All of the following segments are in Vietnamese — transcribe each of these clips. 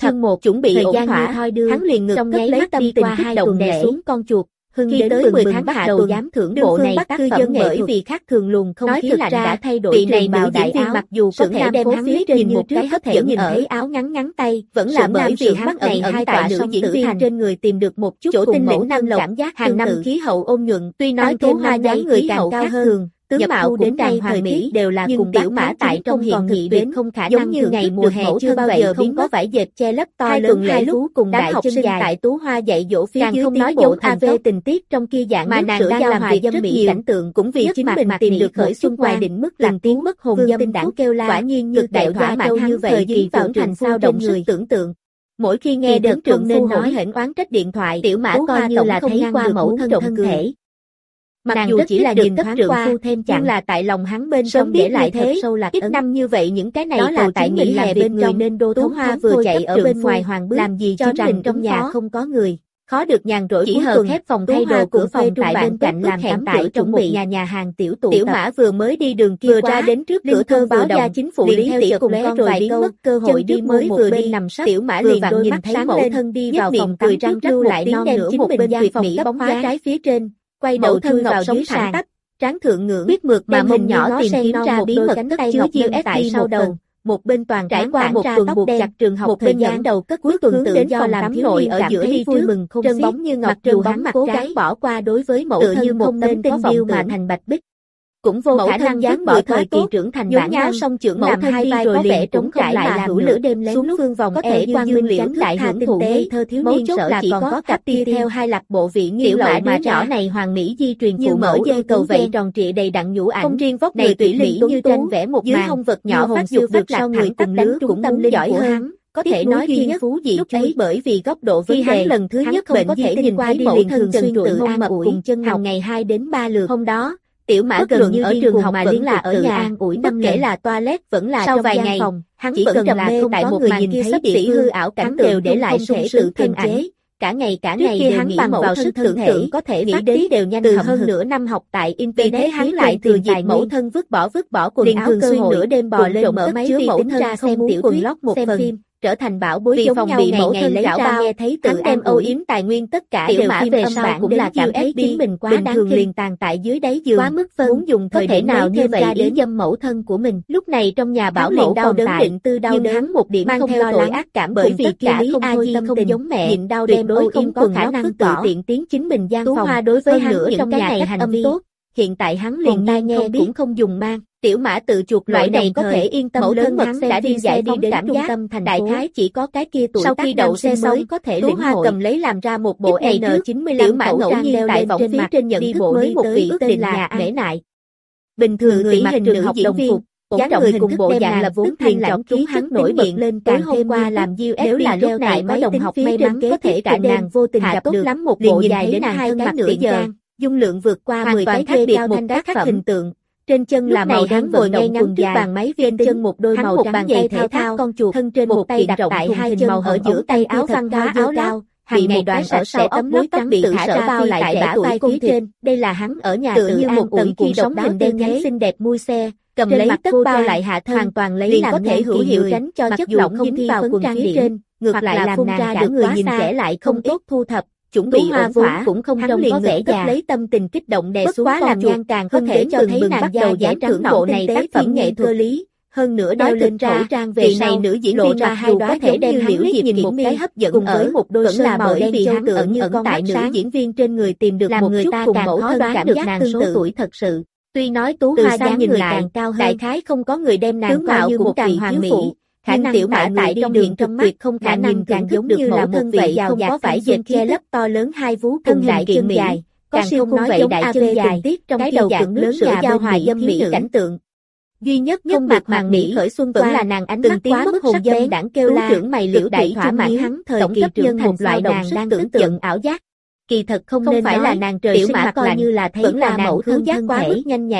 Chương 1 chuẩn bị ổn thỏa, hắn liền ngực cất lấy tâm tình kích động đè xuống con chuột. Khi tới 10 tháng hạ tuần giám thưởng bộ này tác phẩm bởi vì khác thường luồng không khí lạnh đã thay đổi trường bào đại áo, mặc dù có thể đem hắn phía trên một cái hấp dẫn nhìn thấy áo ngắn ngắn tay, vẫn là bởi vì hắn này ẩn tại nữ diễn viên trên người tìm được một chút chỗ tinh lĩnh năng cảm giác hàng năm khí hậu ôn nhuận, tuy nói thêm hoa giấy người càng cao hơn. Tướng mạo đến đây hoàn mỹ đều là cùng Tiểu Mã tại trong hiện thực đến không khả năng giống như ngày mùa hè chưa bao giờ không có vải dệt che lấp to lớn hai thú cùng đại học sinh tại Tú Hoa dạy dỗ phía dưới không nói giống AV tình tiết trong kia dạng mà nàng đang làm việc rất nhiều cảnh tượng cũng vì chính mình tìm được khởi xung ngoài định mức làm tiếng mất hồn dâm đảng kêu la quả nhiên như đại thỏa mãn như vậy dính vào thành sao động sức tưởng tượng. Mỗi khi nghe đến trượng nên nói hển oán trách điện thoại Tiểu Mã coi như là thấy qua mẫu thân thể. Mặc dù chỉ là nhìn thoáng qua, nhưng là tại lòng hắn bên trong để lại thế sâu lạc ít năm như vậy những cái này là tại nghỉ hè bên người nên Đô Tú Hoa vừa chạy ở bên ngoài hoàng bước làm gì cho rằng trong nhà không có người. Khó được nhàn rỗi chỉ hờ khép phòng thay đồ cửa phòng tại bên cạnh làm hẻm tại trong một nhà hàng tiểu tụ. Tiểu Mã vừa mới đi đường kia vừa ra đến trước cửa thôn báo ra chính phủ Lý Tiểu cùng con rồi biến mất cơ hội đi mới vừa đi nằm sấp. Tiểu Mã liền đôi mắt thấy mẫu thân đi vào phòng cười răng rắc lại non nửa một bên gian phòng bóng khóa trái phía trên. Quay đầu thân vào dưới sàn tắp, trán thượng ngưỡng biết mượt mà mình nhỏ tìm kiếm ra bí mật cánh tay ngọc USB tại sau đầu. Một bên toàn trải qua một tuần buộc chặt trường học thời gian đầu cất cuối tuần tự do làm thiếu nội ở giữa đi vui mừng không trân bóng như ngọc dù hắn cố gắng bỏ qua đối với mẫu thân như một tấm tình yêu mà thành bạch bích. Cũng vô khả năng dáng bỏ thời kỳ trưởng thành bản nhau song trưởng làm hai vai có vẻ trống trải là hữu lửa đêm lén xuống phương vòng có thể quang minh liễu lại hưởng thụ ngây thơ thiếu niên sợ chỉ còn có cặp tia theo hai lập bộ vị nghiêng lậu mà nhỏ này hoàng mỹ di truyền phụ mẫu dây cầu vậy tròn trịa đầy đặn nhũ ảnh không riêng vóc người tủy mỹ như tranh vẽ một dưới hông vật nhỏ phát dục được sau người cùng lứa cũng tâm linh giỏi hơn. Có thể nói thiên phú dị ấy bởi vì góc độ vấn đề hắn lần thứ nhất bệnh có thể nhìn qua đi mẫu thân trần trụi an mập cùng chân hồng ngày 2 đến 3 lượt hôm đó. Tiểu Mã gần như ở trường học mà vẫn là ở nhà an ủi bất kể là toilet vẫn là sau vài ngày phòng, hắn chỉ cần là không tại một màn kia sắp xỉ hư ảo cảnh đều để lại sung sự kiềm chế. Cả ngày đều hắn bằng vào sức tưởng tượng có thể nghĩ đến đều nhanh từ hơn nửa năm học tại Internet hắn lại thừa dịp mẫu thân vứt bỏ quần áo cơ hội nửa đêm bò lên mở máy vi mẫu thân ra xem tiểu quần lót một phần. Trở thành bảo bối giống nhau ngày ngày lấy ra nghe thấy tự đem âu yếm tài nguyên tất cả Tiểu Mã về sau cũng là cảm thấy chính mình quá bình thường liền tàn tại dưới đáy giường quá mức muốn dùng thời thể nào như vậy để dâm mẫu thân của mình. Lúc này trong nhà bảo liền đau đớn định tư đau đớn hắn một điểm mang theo tội ác cảm bởi vì kia Lý A Di không giống mẹ nhịn đau đem âu yếm có khả năng tự tiện tiến chính mình gian phòng. Hoa đối với hắn trong nhà này hành vi tốt. Hiện tại hắn liền tai nghe cũng không dùng mang. Tiểu Mã tự chuộc loại này có thể yên tâm lớn mật đã đi giải phóng cảm giác tâm thành đại khái chỉ có cái kia tuổi sau khi đậu xe mới có thể lĩnh hội cầm lấy làm ra một bộ N95 Tiểu Mã ngẫu nhiên tại vòng phía trên nhận thức mới một vị tên là Mễ Nại. Bình thường người mặc trường học đồng phục, dáng người cùng bộ dạng là vốn thanh lãnh ký hắn nổi bật lên càng thêm qua làm nếu là lúc này có đồng học may mắn có thể cả nàng vô tình gặp được lắm một bộ dài đến 2 mặt nửa giờ, dung lượng vượt qua 10 cái khác biệt một tác khác hình tượng. Trên chân là màu trắng ngồi ngay ngắn trước bàn máy viên chân một đôi màu trắng giày thể thao con chuột thân trên một tay đặt tại hai chân ở giữa tay áo văn hóa áo lao hàng ngày đoạn ở sau ấm nước trắng bị thả ra bao lại tại bả vai phía trên. Đây là hắn ở nhà tự như một tầng cuộc sống hình đen nhánh xinh đẹp mui xe cầm lấy tất bao lại hạ thân hoàn toàn lấy làm có thể hữu hiệu tránh cho chất lỏng không thi vào quần phía trên ngược lại làm nàng cả người nhìn trẻ lại không tốt thu thập. Chuẩn bị ổn thỏa cũng không trông có vẻ già lấy tâm tình kích động đè xuống quá làm nhan càng có thể cho thấy nàng bắt đầu giải thưởng bộ này tác phẩm nghệ thuật lý hơn nữa đeo lên khẩu trang về này nữ diễn viên ra hai đó có thể đem liễu diệp nhìn một cái hấp dẫn cùng với một đôi vẫn là bởi vì hắn tưởng như con tại nữ diễn viên trên người tìm được một chút cùng mẫu thân cảm giác tương tự tuổi thật sự tuy nói Tú Hoa dáng nhìn lại cao hơn đại khái không có người đem nàng coi như một vị hoàng mỹ khả năng Tiểu Mã tại trong hiện trong mắt không khả năng càng giống như là một vị không có phải dệt che lấp to lớn hai vú cùng đại chân dài, càng không nói giống đại chân dài trong cái đầu cực lớn sữa giao hòa dâm mỹ cảnh tượng. Duy nhất không mặt màn mỹ khởi xuân vẫn là nàng ánh mắt quá mức hồn dâm đảng kêu la trưởng mày liễu đại thỏa mãn hắn thời kỳ trưởng thành một loại nàng đang tưởng tượng ảo giác. Kỳ thật không nên phải là nàng trời sinh mặt coi như là thấy vẫn là mẫu thân giác quá mức nhanh nhạy.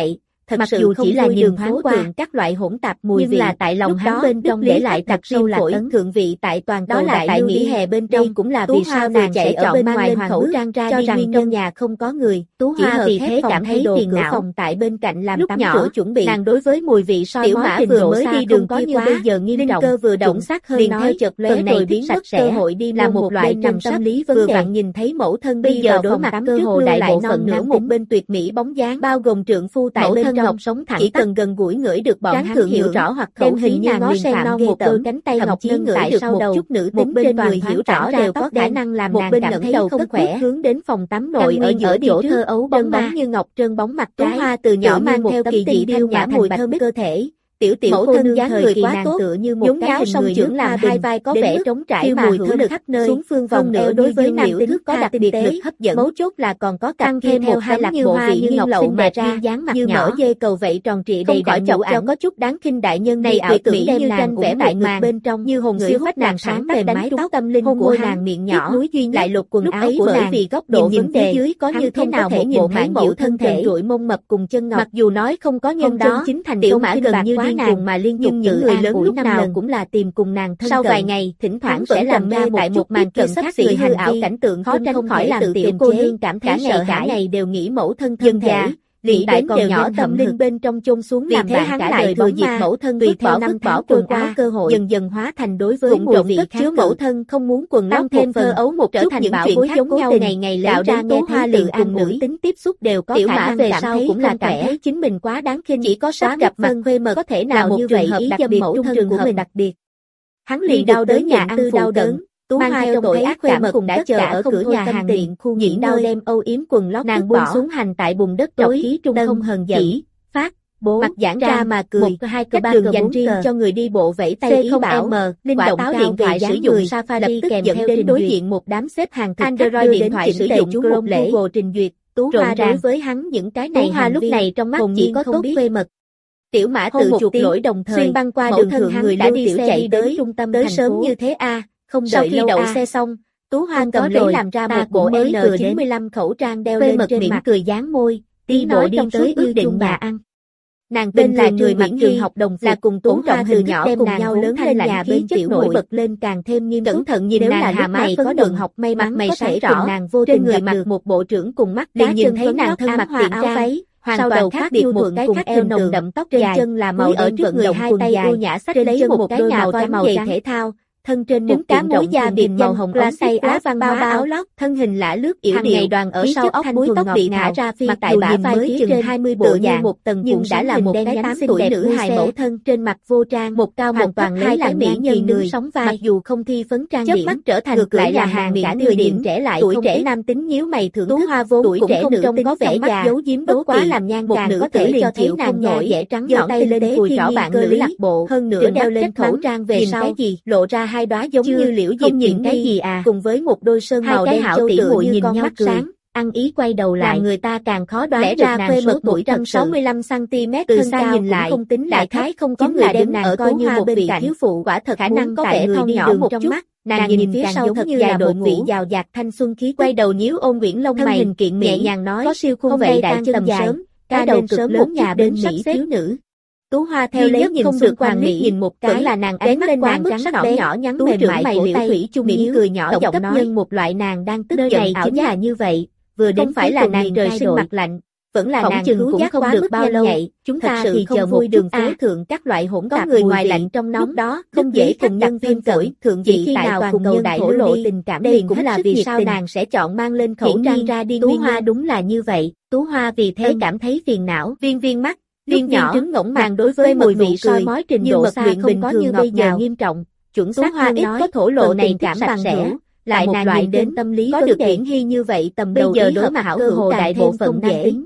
Mặc dù chỉ là nhìn thoáng qua các loại hỗn tạp mùi vị, là tại lòng hắn bên trong để lại đặc sâu lạc ấn thượng vị tại toàn cầu đại tại nghỉ hè bên trong, cũng là vì sao nàng sẽ chọn bên ngoài khẩu trang ra cho rằng trong nhà không có người. Tú Hoa vì thế cảm thấy phiền não, phòng tại bên cạnh làm tắm rửa chuẩn bị. Nàng đối với mùi vị soi mói vừa mới đi đường có như bây giờ nghiêm trọng, cơ vừa động sắc hơn liền theo chợt lóe rồi biến mất cơ hội đi là một loại trầm tâm lý vấn đề. Vừa vặn nhìn thấy mẫu thân bây giờ đối mặt cơ hồ đại bộ phận nửa một bên tuyệt mỹ bóng dáng, bao gồm trượng phu tại bên trong, sống thẳng chỉ cần gần gũi ngửi được bọn hắn hiểu rõ hoặc khẩu khí nàng ngó sen non một đôi cánh tay ngọc nâng tại sau đầu, chút nữ tính bên người hiểu rõ đều có khả năng làm nàng cảm thấy không khỏe, hướng đến phòng tắm nội ở giữa chỗ thơ ấu bóng bóng như ngọc trơn bóng mặt trái. Tú Hoa từ nhỏ mang theo kỳ dị điêu nhã mùi thơm cơ thể. Tiểu mẫu thân dáng người quá tốt, tựa như một cái hình người trưởng làm hai vai có vẻ trống trải mà hữu lực khắp nơi, xuống phương vòng eo đối với nam tính có đặc biệt lực hấp dẫn. Mấu chốt là còn có tăng thêm một hai lạc bộ vị như ngọc xinh đẹp ra dáng mặt như mỡ dê cầu vậy tròn trịa đầy đặn chọc cho có chút đáng khinh đại nhân này ảo tưởng như tranh vẽ tại ngực bên trong như hồn siêu phách nàng sáng mềm mái tóc tâm linh của nàng miệng nhỏ núi duyên lại lục quần áo của nàng vì góc độ vấn đề dưới có như thế nào một bộ mãn mẫu thân thể trụi mông mập cùng chân ngọc. Mặc dù nói không có nhân đó chính thành tiểu mã gần như điên cuồng mà liên tục những người lớn lúc nào cũng là tìm cùng nàng thân cận. Sau vài ngày, thỉnh thoảng sẽ làm ra tại một màn cận khác sự hư ảo cảnh tượng khó tránh khỏi làm tiểu cô nương cảm thấy sợ hãi. Cả ngày đều nghĩ mẫu thân thân thể, liền tại còn nhỏ tâm linh bên trong chôn xuống làm bạn cả đời vừa diệt mẫu thân tùy theo năm bỏ quần áo cơ hội dần dần hóa thành đối với mùi vị chứa mẫu thân không muốn quần lót thêm thơ ấu một trở thành bảo bối giống nhau ngày ngày lão ra nghe hoa liền cùng nữ tính tiếp xúc đều có khả năng về sau cũng là cảm thấy chính mình quá đáng khinh, chỉ có sắp gặp mặt khuê mật có thể nào như vậy ý dâm mẫu thân của mình đặc biệt. Hắn liền đau tới nhà ăn đau đớn. Tú Hoa trong tội ác khuê mật đã chờ ở cửa nhà hàng điện khu nhịn đau đem âu yếm quần lót nàng buông xuống hành tại bùn đất tối khí trung không hờn giận phát bố mặt giãn ra mà cười. Một hai cờ ba đường dành riêng cho người đi bộ vẫy tay ý bảo linh động táo điện thoại sử dụng Safari kèm theo đến đối diện một đám xếp hàng thực Android điện thoại sử dụng Chrome Google trình duyệt. Tú Hoa đối với hắn những cái này Hoa lúc này trong mắt chỉ có tốt khuê mật. Tiểu Mã tự chuộc lỗi đồng thời xuyên băng qua đường thượng người đã đi xe chạy tới trung tâm tới sớm như thế a. Không đợi khi đậu xe xong, Tú Hoa cầm lấy làm ra một bộ N95 khẩu trang đeo lên trên mặt cười dán môi, đi bộ đi tới ưu định nhà ăn. Nàng tên là người mặc trường học đồng phục là cùng Tú Hoa từ nhỏ cùng nhau lớn lên nhà bên tiểu nổi bật lên càng thêm nghiêm cẩn thận nhìn nàng hà mày có đường học may mắn may sảy rõ nàng vô tình người mặc một bộ trưởng cùng mắt liền nhìn thấy nàng thân mặc tiện áo váy. Hoàn toàn khác biệt một cái khác eo nồng đậm tóc trên chân là màu ở trước người hai tay ưu nhã xách lấy một cái màu trắng giày thể thao. Thân trên một cá mối da biệt màu hồng lá say áo văn bao áo lót, thân hình lả lướt yểu điệu, đoàn ở sau óc búi tóc bị thả ra phi tại bả vai phía trên 20 bộ dạng một tầng nhưng đã là một cái 8 tuổi nữ hài mẫu thân trên mặt vô trang, một cao một toàn lấy làm mỹ nhân người sống vai, mặc dù không thi phấn trang điểm, mắt trở thành ngược lại là hàng cả người điểm trẻ lại tuổi trẻ nam tính nhíu mày thưởng thức Hoa vốn tuổi trẻ nữ tính có vẻ già, giấu giếm đố quá làm nhan một nữ có thể cho thấy nàng nhẹ dẻ trắng giơ tay lên cùi trỏ bạn nữ lạc bộ, hơn nữa đeo lên khẩu trang về sau lộ ra hai đóa giống như liễu diệp nhìn cái gì à, cùng với một đôi sơn màu đen châu tỉ muội như con mắt sáng, ăn ý quay đầu lại làm người ta càng khó đoán lẽ ra khuê mật 165 cm từ xa nhìn lại không tính đại khái không có người đem nàng coi như một vị thiếu phụ, quả thật khả năng có vẻ thon nhỏ một chút. Nàng nhìn phía sau thật dài đội ngũ giàu dạt thanh xuân khí, quay đầu nhíu ôn Nguyễn lông mày hình kiện nhẹ nhàng nói có siêu khung vậy đại chân sớm, ca đầu cực lớn nhà bên Mỹ thiếu nữ. Tú Hoa theo lấy nhìn không được hoàng liếc nhìn một cái là nàng ánh mắt quá mức sắc bén nhỏ nhắn mềm mại của tay thủy chung mỉm cười nhỏ giọng nói nhân một loại nàng đang tức giận ảo giác như vậy, vừa đến phải là nàng trời sinh mặt lạnh, vẫn là nàng chừng cũng không được bao lâu nhạy, chúng ta thì chờ một đường phố thượng các loại hỗn tạp người ngoài lạnh trong nóng đó không dễ cùng nhân viên cởi thượng vị khi nào cùng nhân thổ lộ tình cảm đây cũng là vì sao nàng sẽ chọn mang lên khẩu trang ra đi. Tú Hoa đúng là như vậy, Tú Hoa vì thế cảm thấy phiền não, viên mắt Liên nhỏ trứng ngỗng màng đối với mùi vị soi mói trình độ xa không có như bây giờ nghiêm trọng, chuẩn xác Hoa ít có thổ lộ này cảm bằng sẻ, lại một loại đến tâm lý có được hiển hy như vậy tầm đầu bây giờ đối mặt cơ hồ đại bộ phận nam tính.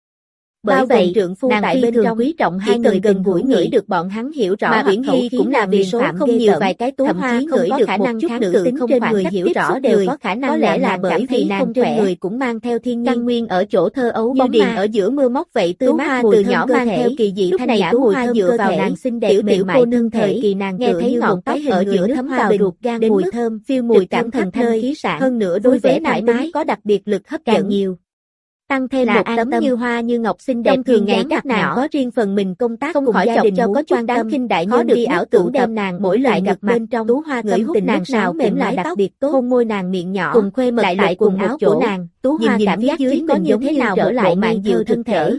Bởi vậy trượng phu tại bên trong quý trọng hai người gần gũi ngửi được bọn hắn hiểu rõ mà Uyển Hy cũng là vì số không nhiều vài cái Tú Hoa ngửi được khả năng kháng nữ tính trên người hiểu rõ đều có khả năng có lẽ là bởi vì nàng trên người cũng mang theo thiên nhiên nguyên ở chỗ thơ ấu bóng điền ở giữa mưa móc vậy tươi mát mùi nhỏ mang theo kỳ dị thanh nhã mùi thơm dựa vào nàng xinh đẹp tiểu cô nương thời kỳ nàng nghe thấy ngọn tóc ở giữa thấm vào ruột gan mùi thơm phiêu mùi cảm thần thanh khí sảng hơn nữa đối với thoải mái có đặc biệt lực hấp dẫn nhiều. Tăng thêm một tấm như hoa như ngọc xinh đẹp thường ngày các nàng có riêng phần mình công tác không khỏi chọc cho có chút đáng khinh đại nhân đi ảo tưởng đem nàng mỗi lại gặp bên trong Tú Hoa người hút nàng nào mềm lại đặc biệt tốt, hôn môi nàng miệng nhỏ cùng khuê mật lại cùng áo của nàng, Tú Hoa cảm giác dưới có như thế nào trở lại mạng diệu thân thể.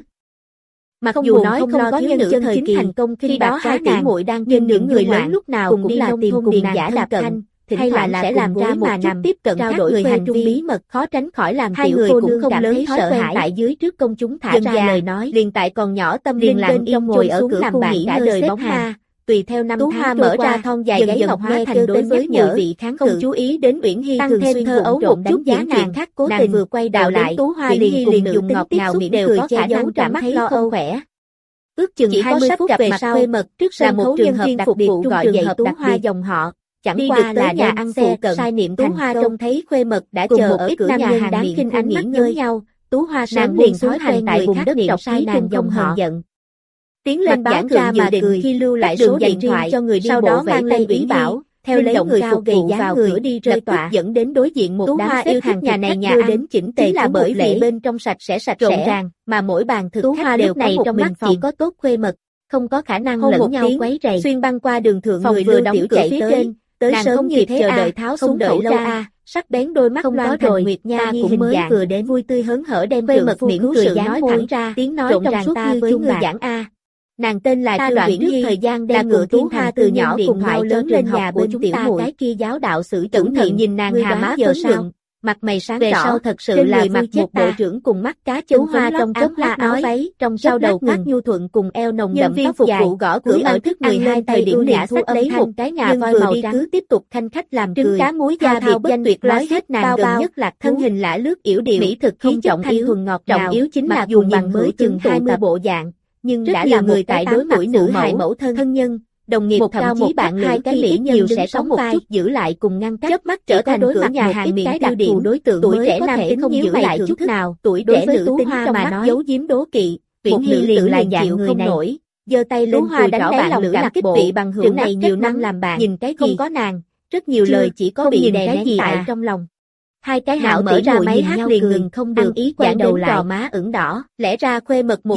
Mặc dù nói không có nhân chân thời kỳ thành công khi đó hai tỷ muội đang trên những người lớn lúc nào cũng là tìm cùng nàng giả đạp cận, hay là sẽ làm ra một chút tiếp cận trao đổi hành vi bí mật khó tránh khỏi làm tiểu cô nương không lớn sợ hãi tại dưới trước công chúng thả ra lời nói liền tại còn nhỏ tâm liền lặng yên ngồi ở cửa làm bạn đã đời bóng ma. Tùy theo năm Tú Hoa mở ra thon dài gáy ngọc nghe kêu đối với mùi vị kháng cự, không chú ý đến Uyển Hi thường xuyên thơ ấu một chút giá nàng khác cố tình vừa quay đầu lại Tú Hoa liền dùng ngọt ngào miệng đều có che giấu ra mắt lo âu khỏe. Ước chừng 20 phút về sau, trước sân khấu nhân viên đặc biệt gọi dậy Tú Hoa dòng họ, chẳng qua là nhà ăn xe cận sai niệm Tú Hoa trông thấy khuê mật đã chờ ở cửa nhà hàng đáng kinh ánh mắt nhớ nhau, Tú Hoa sớm liền thói hành tại vùng đất niệm sai nàng dòng họ giận. Tiến lên báo ra mà định khi lưu lại số điện thoại cho người đi sau đó mang lên ủy bảo, theo lấy người phục vụ vào cửa đi rơi tọa dẫn đến đối diện một đám xếp hàng nhà này nhà ăn đến chỉnh tề là bởi vì bên trong sạch sẽ sạch ràng mà mỗi bàn thực khách đều có một mình chỉ có tốt khuê mật, không có khả năng lẫn nhau quấy rầy. Xuyên băng qua đường thượng người vừa đóng cửa phía trên, tới sớm như thế chờ đợi tháo xuống đợi lâu sắc bén đôi mắt không có rồi Nguyệt Nha cũng mới vừa đến vui tươi hớn hở đem khuê mật miệng cười nói thẳng ra tiếng nói trong suốt như với người giảng a. Nàng tên là Trương Uyển Hi, thời gian đem ngựa Tú Hoa từ nhỏ cùng nhau lớn lên nhà của chúng ta cái kia giáo đạo sử cẩn thận nhìn nàng hà má giờ sao, mặt mày sáng tỏ, sau thật sự là mặc một bộ trưởng cùng mắt cá chân hoa trong chốc lát áo váy, trong sau đầu cắt nhu thuận cùng eo nồng đậm tóc phục vụ gõ cửa ở trước 12 thời điểm nhã thu lấy một cái ngà voi màu trắng cứ tiếp tục khanh khách làm trứng cá muối gia biệt danh tuyệt nói hết nàng gần nhất lạc thân hình lả lướt yểu điệu mỹ thực không trọng yếu thuần ngọt trọng yếu chính là dù nhìn mới chừng 20 bộ dạng nhưng đã là người tại đối mặt nữ hài mẫu thân nhân, đồng nghiệp thậm chí bạn hai cái mỹ nhiều sẽ có một chút giữ lại cùng ngăn cách, chớp mắt trở thành đối mặt nhà hàng miệng đặc thù đối tượng tuổi trẻ nam tính không giữ lại chút nào, tuổi trẻ nữ tính trong mắt giấu giếm đố kỵ, Uyển Hi liền là dạng người này nổi, giơ tay lên cười rõ bạn lữ làm kích vị bằng hữu này nhiều năm làm bạn, nhìn cái gì không có nàng, rất nhiều lời chỉ có bị đè nén tại trong lòng. Hai cái hạo mở ra máy hát liền ngừng không được, ý quay đầu lại má ửng đỏ, lẽ ra khuê mật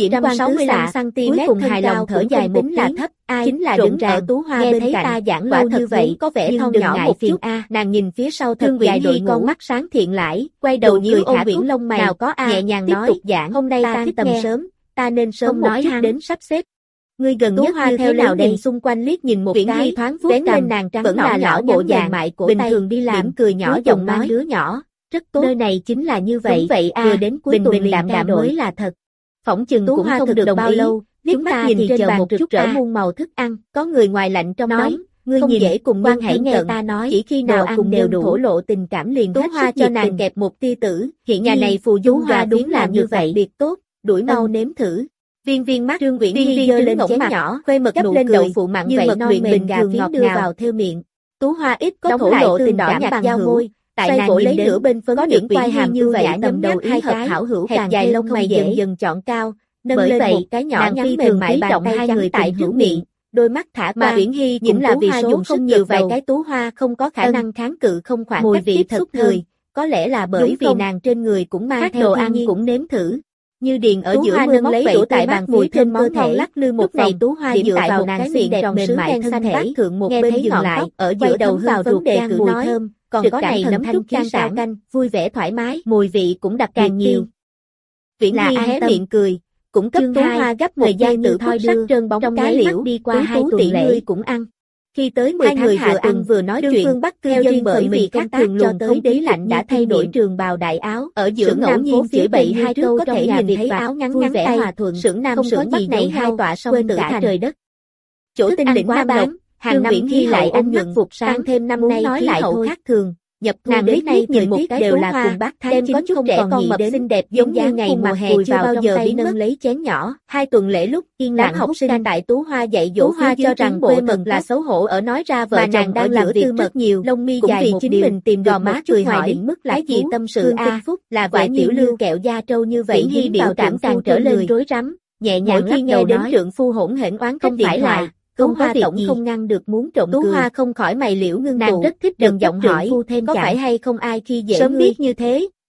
165cm cùng hài lòng thở dài một là thấp, chính là đứng ở Tú Hoa bên cạnh, ta giảng lâu như vậy có vẻ thon nhỏ một chút nàng nhìn phía sau thật dài đội con mắt sáng thiện lại, quay đầu cười ôm Uyển lông mày, nào có nhẹ nhàng nói, giảng hôm nay ta tầm sớm, ta nên sớm một chút đến sắp xếp. Ngươi gần nhất như thế nào đèn xung quanh liếc nhìn một cái, thoáng vuốt lên nàng trắng vẫn là lão bộ dạng mại của bình thường đi làm, cười nhỏ giọng nói đứa nhỏ, rất tốt. Nơi này chính là như vậy, vừa đến cuối tuần liền đạm mới là thật. Phỏng chừng cũng không được bao lâu, liếc mắt nhìn trên bàn một chút trở muôn màu thức ăn, có người ngoài lạnh trong nóng, ngươi nhìn dễ cùng quan hãy nghe ta nói, chỉ khi nào ăn đều đủ thổ lộ tình cảm liền Tú Hoa cho nàng kẹp một tia tử, hiện nhà này phù du và đúng là như vậy biệt tốt, đuổi mau nếm thử. Viên mắt Trương Uyển Hi giơ lên chén nhỏ, khuê mật nụ lên đậu phụ mặn vậy non mềm gà phiến đưa vào theo miệng. Tú Hoa ít có thổ lộ tình đỏ nhạt giao môi, tại nàng lấy nửa bên phấn có những quai hàm như vậy tầm đầu hai hợp hảo hữu càng dài lông mày dần dần chọn cao, nâng lên một cái nhỏ nhắn mềm mại trọng hai người tại hữu miệng, đôi mắt thả mà Uyển Hi cũng là vì số không nhiều vài cái Tú Hoa không có khả năng kháng cự không khoảng cách tiếp xúc người, có lẽ là bởi vì nàng trên người cũng mang theo đồ ăn cũng nếm thử. Như điền ở giữa nâng lấy đũa tại bàn mùi trên món ngon lắc lư một này Tú Hoa dựa vào nàng xinh đẹp tròn sứ mại thân thể, thượng một bên dừng lại, ở giữa đầu vào ruột đề cử mùi thơm, còn có này nấm chút canh canh, vui vẻ thoải mái, mùi vị cũng đặc càng nhiều. Uyển Hi hé miệng cười, cũng cấp Tú Hoa gấp một gian tự thôi sắc trơn bóng cái liễu đi qua hai tuần lễ cũng ăn. Khi tới 10 tháng vừa ăn vừa nói chuyện, phương Bắc cư dân bởi vì các thường cho tới đế lạnh đã thay đổi trường bào đại áo, ở giữa ngẫu nhiên chửi bậy hai câu có thể nhìn thấy áo ngắn ngắn tay hòa thuận, sưởng nam sưởng Bắc này hai tọa song tử trời đất. Chỗ tinh đỉnh Nam Đông, hàng năm khi lại anh nhuận phục sang thêm năm nay nói lại hậu khác thường. Nhập nàng đến nay nhìn một cái đều là cùng bác tháng có chút trẻ con mập xinh đẹp giống như ngày mùa hè chưa bao giờ biến nâng lấy chén nhỏ. 2 tuần lễ lúc yên lặng học sinh tại Tú Hoa dạy dỗ Hoa cho rằng khuê mật là xấu hổ ở nói ra vợ chồng đang làm việc mật nhiều, lông mi dài một điều mình tìm gò má cười hỏi định mức lại gì tâm sự phúc là vài tiểu lưu kẹo da trâu như vậy Hi biểu cảm càng trở lên rối rắm, nhẹ nhàng khi nghe đến trượng phu hỗn hển oán không phải lại. Không có việc gì không ngăn được muốn trộm Tú Hoa không khỏi mày liễu ngưng nàng rất thích đần giọng hỏi có phải hay không ai khi dễ sớm biết như thế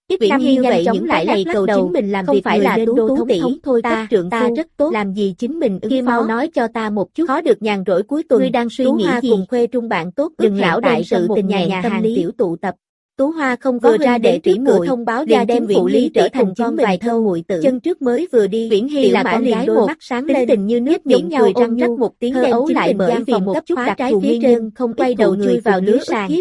Ít năm như vậy chống lại này cầu chính mình làm việc phải là Tú thống tỷ thôi ta rất tốt làm gì chính mình kia mau nói cho ta một chút khó được nhàn rỗi cuối tuần ngươi đang suy nghĩ gì cùng Khuê Trung bạn tốt đừng lão đại sự tình nhà hàng tiểu tụ tập. Tú Hoa không có ra để tỉ muội thông báo ra đem phụ lý trở thành con vài thơ muội tử chân trước mới vừa đi Viễn Hy là con gái đôi mắt sáng lên tình như nước miệng cười răng rắc một tiếng đem chính lại bởi vì một chút đặc thù phía trên không quay đầu người vào lưới sàn.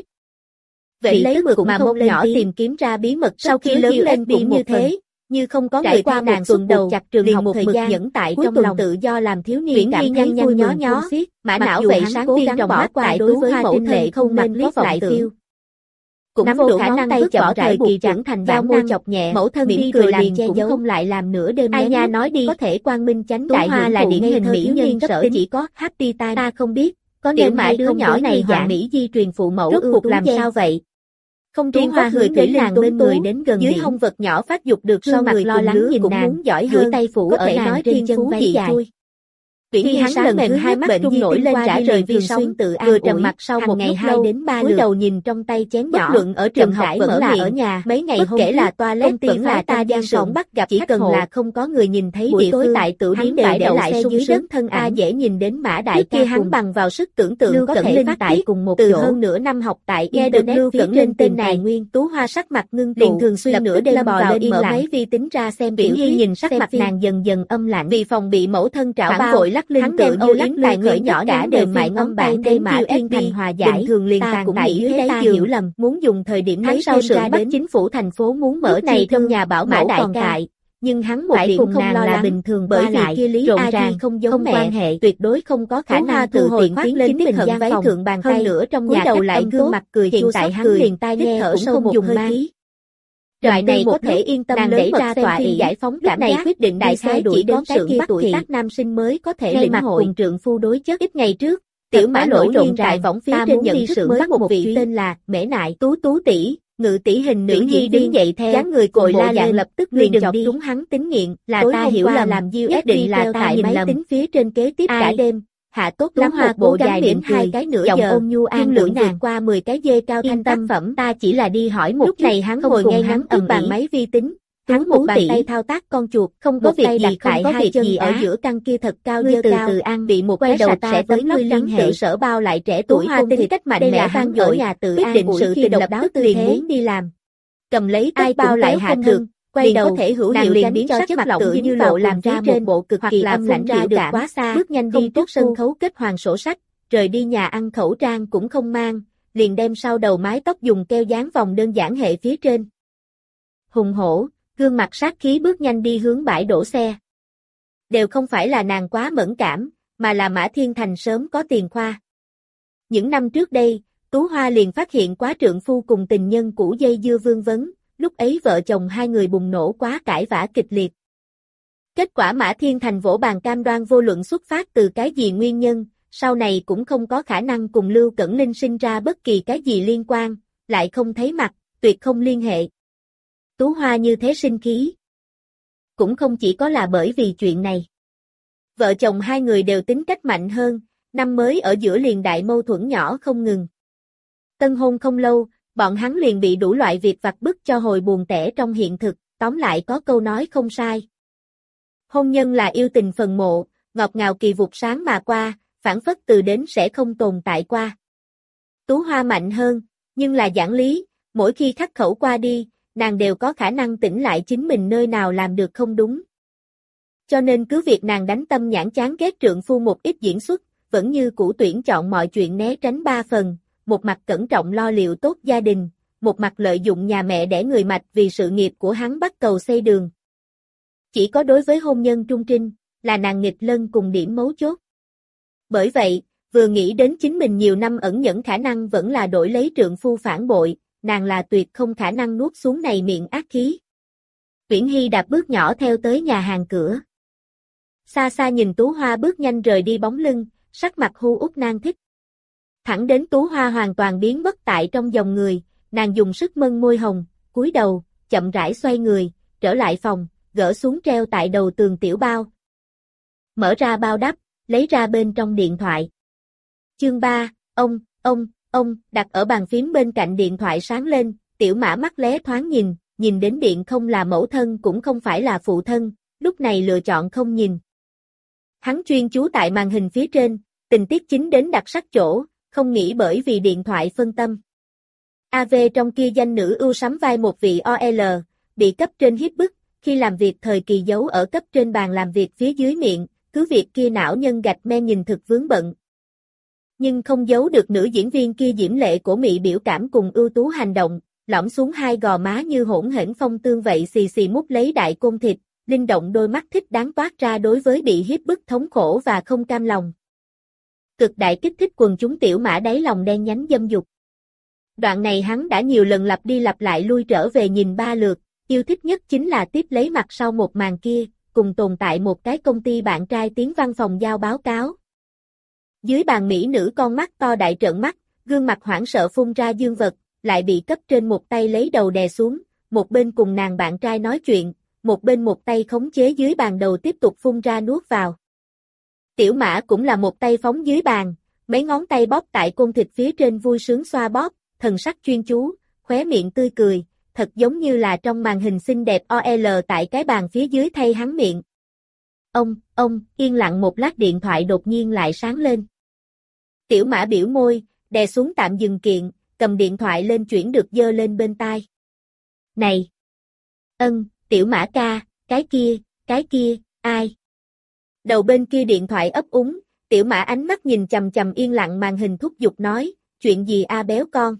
Vậy lấy mực mà mông nhỏ tìm kiếm ra bí mật sau khi lớn lên cũng như thế, như không có người qua nàng tuần đầu chặt trường học một thời gian nhẫn tại trong lòng tự do làm thiếu niên cảm thấy vui nhó nhó, mã não vậy sáng tiên trong mắt tại đối với mẫu thân không nên có lại phiêu. Cũng nắm đủ khả năng tay chọn thời kỳ trưởng thành giao môi chọc nhẹ, mẫu thân mỉm cười liền che giấu không lại làm nửa đêm ai nha nói đi có thể quang minh chánh đại Hoa là điển hình mỹ nhân sở chỉ có happy time ta không biết, có nên mãi đứa nhỏ này dạng mỹ di truyền phụ mẫu rốt cuộc làm sao vậy? Không riêng Hoa hười kỹ nàng bên người đến gần dưới hông vật nhỏ phát dục được sau mặt lo lắng nhìn nàng muốn giỏi hơn tay phủ ở nói trên chân váy dài. Viễn Hy hắn lần thứ hai mắt trung nổi lên trả lời vì xuyên tự an vừa trầm mặt sau một ngày 2 đến 3 lượt đầu nhìn trong tay chén nhỏ luận ở trường học vẫn là ở nhà mấy ngày hôm kể là toilet vẫn là ta gian sỏn bắt gặp chỉ cần là không có người nhìn thấy địa phương tại tự điếm đều để lại dưới đất thân a dễ nhìn đến Mã đại ca hắn bằng vào sức tưởng tượng có thể phát tại cùng một từ hơn nửa năm học tại nghe được Lưu Cẩn lên tên này Nguyên Tú Hoa sắc mặt ngưng tụ liền thường xuyên nửa đêm bò lên mở máy vi tính ra xem Viễn Hy nhìn sắc mặt nàng dần dần âm lạnh vì phòng bị mẫu thân trảo bao hắn tự như lắc tài người nhỏ cả đều mại ngón bạn đây Mã Thiên Thành hòa giải thường liền tàn cũng nghĩ thế ta hiểu lầm muốn dùng thời điểm lấy sau sự bắt chính phủ thành phố muốn mở này trong nhà bảo Mã đại tại nhưng hắn một điểm không lo là bình thường bởi vì kia Lý A Di không giống mẹ quan hệ tuyệt đối không có khả năng thu hồi khoác lên chính mình váy thượng bàn tay nữa trong nhà đầu lại gương mặt cười hiện tại hắn liền tai nghe thở sâu một hơi khí. Loại này có thể yên tâm lớn ra tòa y giải phóng cảm này quyết định đại sai chỉ đến cái kia tuổi tác nam sinh mới có thể lĩnh hội cùng trượng phu đối chất ít ngày trước tiểu Mã nổi rộn rại võng phía trên nhận thức mới một vị tên là Mễ Nại Tú tỷ ngự tỷ hình nữ nhi đứng dậy theo dáng người cội la dạng lập tức liền chọc trúng hắn tính nghiện là ta hiểu là làm USD định là tại máy tính phía trên kế tiếp cả đêm. Hạ tốt lắm một bộ dài đến 2 cái nửa giờ ôn nhu an lượng vượt qua 10 cái dê cao thanh tác phẩm ta chỉ là đi hỏi một lúc này hắn ngồi ngay ngắn trước bàn máy vi tính hắn một bàn tay thao tác con chuột không có việc gì không có việc gì ở giữa căn kia thật cao dơ cao từ an bị một quay đầu sẽ tới lớp liên hệ sở bao lại trẻ tuổi Hoa tính cách mạnh mẽ vang dội nhà tự an định sự tình độc đáo tư liền muốn đi làm cầm lấy ai bao lại hạ được quay đầu có thể hữu hiệu liền biến cho chất mặt tự như lộ làm ra một bộ cực kỳ âm lãnh ra được quá xa bước nhanh đi trước sân khấu kết hoàn sổ sách rời đi nhà ăn khẩu trang cũng không mang liền đem sau đầu mái tóc dùng keo dán vòng đơn giản hệ phía trên hùng hổ gương mặt sát khí bước nhanh đi hướng bãi đổ xe đều không phải là nàng quá mẫn cảm mà là Mã Thiên Thành sớm có tiền khoa những năm trước đây Tú Hoa liền phát hiện quá trượng phu cùng tình nhân cũ dây dưa vương vấn lúc ấy vợ chồng hai người bùng nổ quá cãi vã kịch liệt. Kết quả Mã Thiên Thành vỗ bàn cam đoan vô luận xuất phát từ cái gì nguyên nhân, sau này cũng không có khả năng cùng Lưu Cẩn Linh sinh ra bất kỳ cái gì liên quan, lại không thấy mặt, tuyệt không liên hệ. Tú Hoa như thế sinh khí. Cũng không chỉ có là bởi vì chuyện này. Vợ chồng hai người đều tính cách mạnh hơn, năm mới ở giữa liền đại mâu thuẫn nhỏ không ngừng. Tân hôn không lâu, bọn hắn liền bị đủ loại việc vặt bức cho hồi buồn tẻ trong hiện thực, tóm lại có câu nói không sai. Hôn nhân là yêu tình phần mộ, ngọt ngào kỳ vụt sáng mà qua, phảng phất từ đến sẽ không tồn tại qua. Tú Hoa mạnh hơn, nhưng là giảng lý, mỗi khi khắc khẩu qua đi, nàng đều có khả năng tỉnh lại chính mình nơi nào làm được không đúng. Cho nên cứ việc nàng đánh tâm nhãn chán ghét trượng phu một ít diễn xuất, vẫn như cũ tuyển chọn mọi chuyện né tránh 3 phần. Một mặt cẩn trọng lo liệu tốt gia đình, một mặt lợi dụng nhà mẹ đẻ người mạch vì sự nghiệp của hắn bắt cầu xây đường. Chỉ có đối với hôn nhân trung trinh, là nàng nghịch lân cùng điểm mấu chốt. Bởi vậy, vừa nghĩ đến chính mình nhiều năm ẩn nhẫn khả năng vẫn là đổi lấy trượng phu phản bội, nàng là tuyệt không khả năng nuốt xuống này miệng ác khí. Viễn Hy đạp bước nhỏ theo tới nhà hàng cửa. Xa xa nhìn Tú Hoa bước nhanh rời đi bóng lưng, sắc mặt hu út nan thích. Thẳng đến Tú Hoa hoàn toàn biến mất tại trong dòng người, nàng dùng sức mân môi hồng, cúi đầu, chậm rãi xoay người, trở lại phòng, gỡ xuống treo tại đầu tường tiểu bao. Mở ra bao đắp, lấy ra bên trong điện thoại. Chương 3, ông, đặt ở bàn phím bên cạnh điện thoại sáng lên, tiểu Mã mắt lé thoáng nhìn, nhìn đến điện không là mẫu thân cũng không phải là phụ thân, lúc này lựa chọn không nhìn. Hắn chuyên chú tại màn hình phía trên, tình tiết chính đến đặc sắc chỗ, không nghĩ bởi vì điện thoại phân tâm. AV trong kia danh nữ ưu sắm vai một vị OL, bị cấp trên hiếp bức, khi làm việc thời kỳ giấu ở cấp trên bàn làm việc phía dưới miệng, cứ việc kia não nhân gạch men nhìn thực vướng bận. Nhưng không giấu được nữ diễn viên kia diễm lệ của mị biểu cảm cùng ưu tú hành động, lõm xuống hai gò má như hỗn hển phong tương vậy xì xì mút lấy đại côn thịt, linh động đôi mắt thích đáng toát ra đối với bị hiếp bức thống khổ và không cam lòng. Cực đại kích thích quần chúng tiểu mã đáy lòng đen nhánh dâm dục. Đoạn này hắn đã nhiều lần lặp đi lặp lại lui trở về nhìn 3 lượt, yêu thích nhất chính là tiếp lấy mặt sau một màn kia, cùng tồn tại một cái công ty bạn trai tiến văn phòng giao báo cáo. Dưới bàn mỹ nữ con mắt to đại trợn mắt, gương mặt hoảng sợ phun ra dương vật, lại bị cấp trên một tay lấy đầu đè xuống, một bên cùng nàng bạn trai nói chuyện, một bên một tay khống chế dưới bàn đầu tiếp tục phun ra nuốt vào. Tiểu mã cũng là một tay phóng dưới bàn, mấy ngón tay bóp tại côn thịt phía trên vui sướng xoa bóp, thần sắc chuyên chú, khóe miệng tươi cười, thật giống như là trong màn hình xinh đẹp OL tại cái bàn phía dưới thay hắn miệng. Ông, yên lặng một lát điện thoại đột nhiên lại sáng lên. Tiểu mã biểu môi, đè xuống tạm dừng kiện, cầm điện thoại lên chuyển được giơ lên bên tai. Này! Tiểu mã ca, cái kia, ai? Đầu bên kia điện thoại ấp úng, tiểu mã ánh mắt nhìn chằm chằm yên lặng màn hình thúc giục nói, chuyện gì béo con?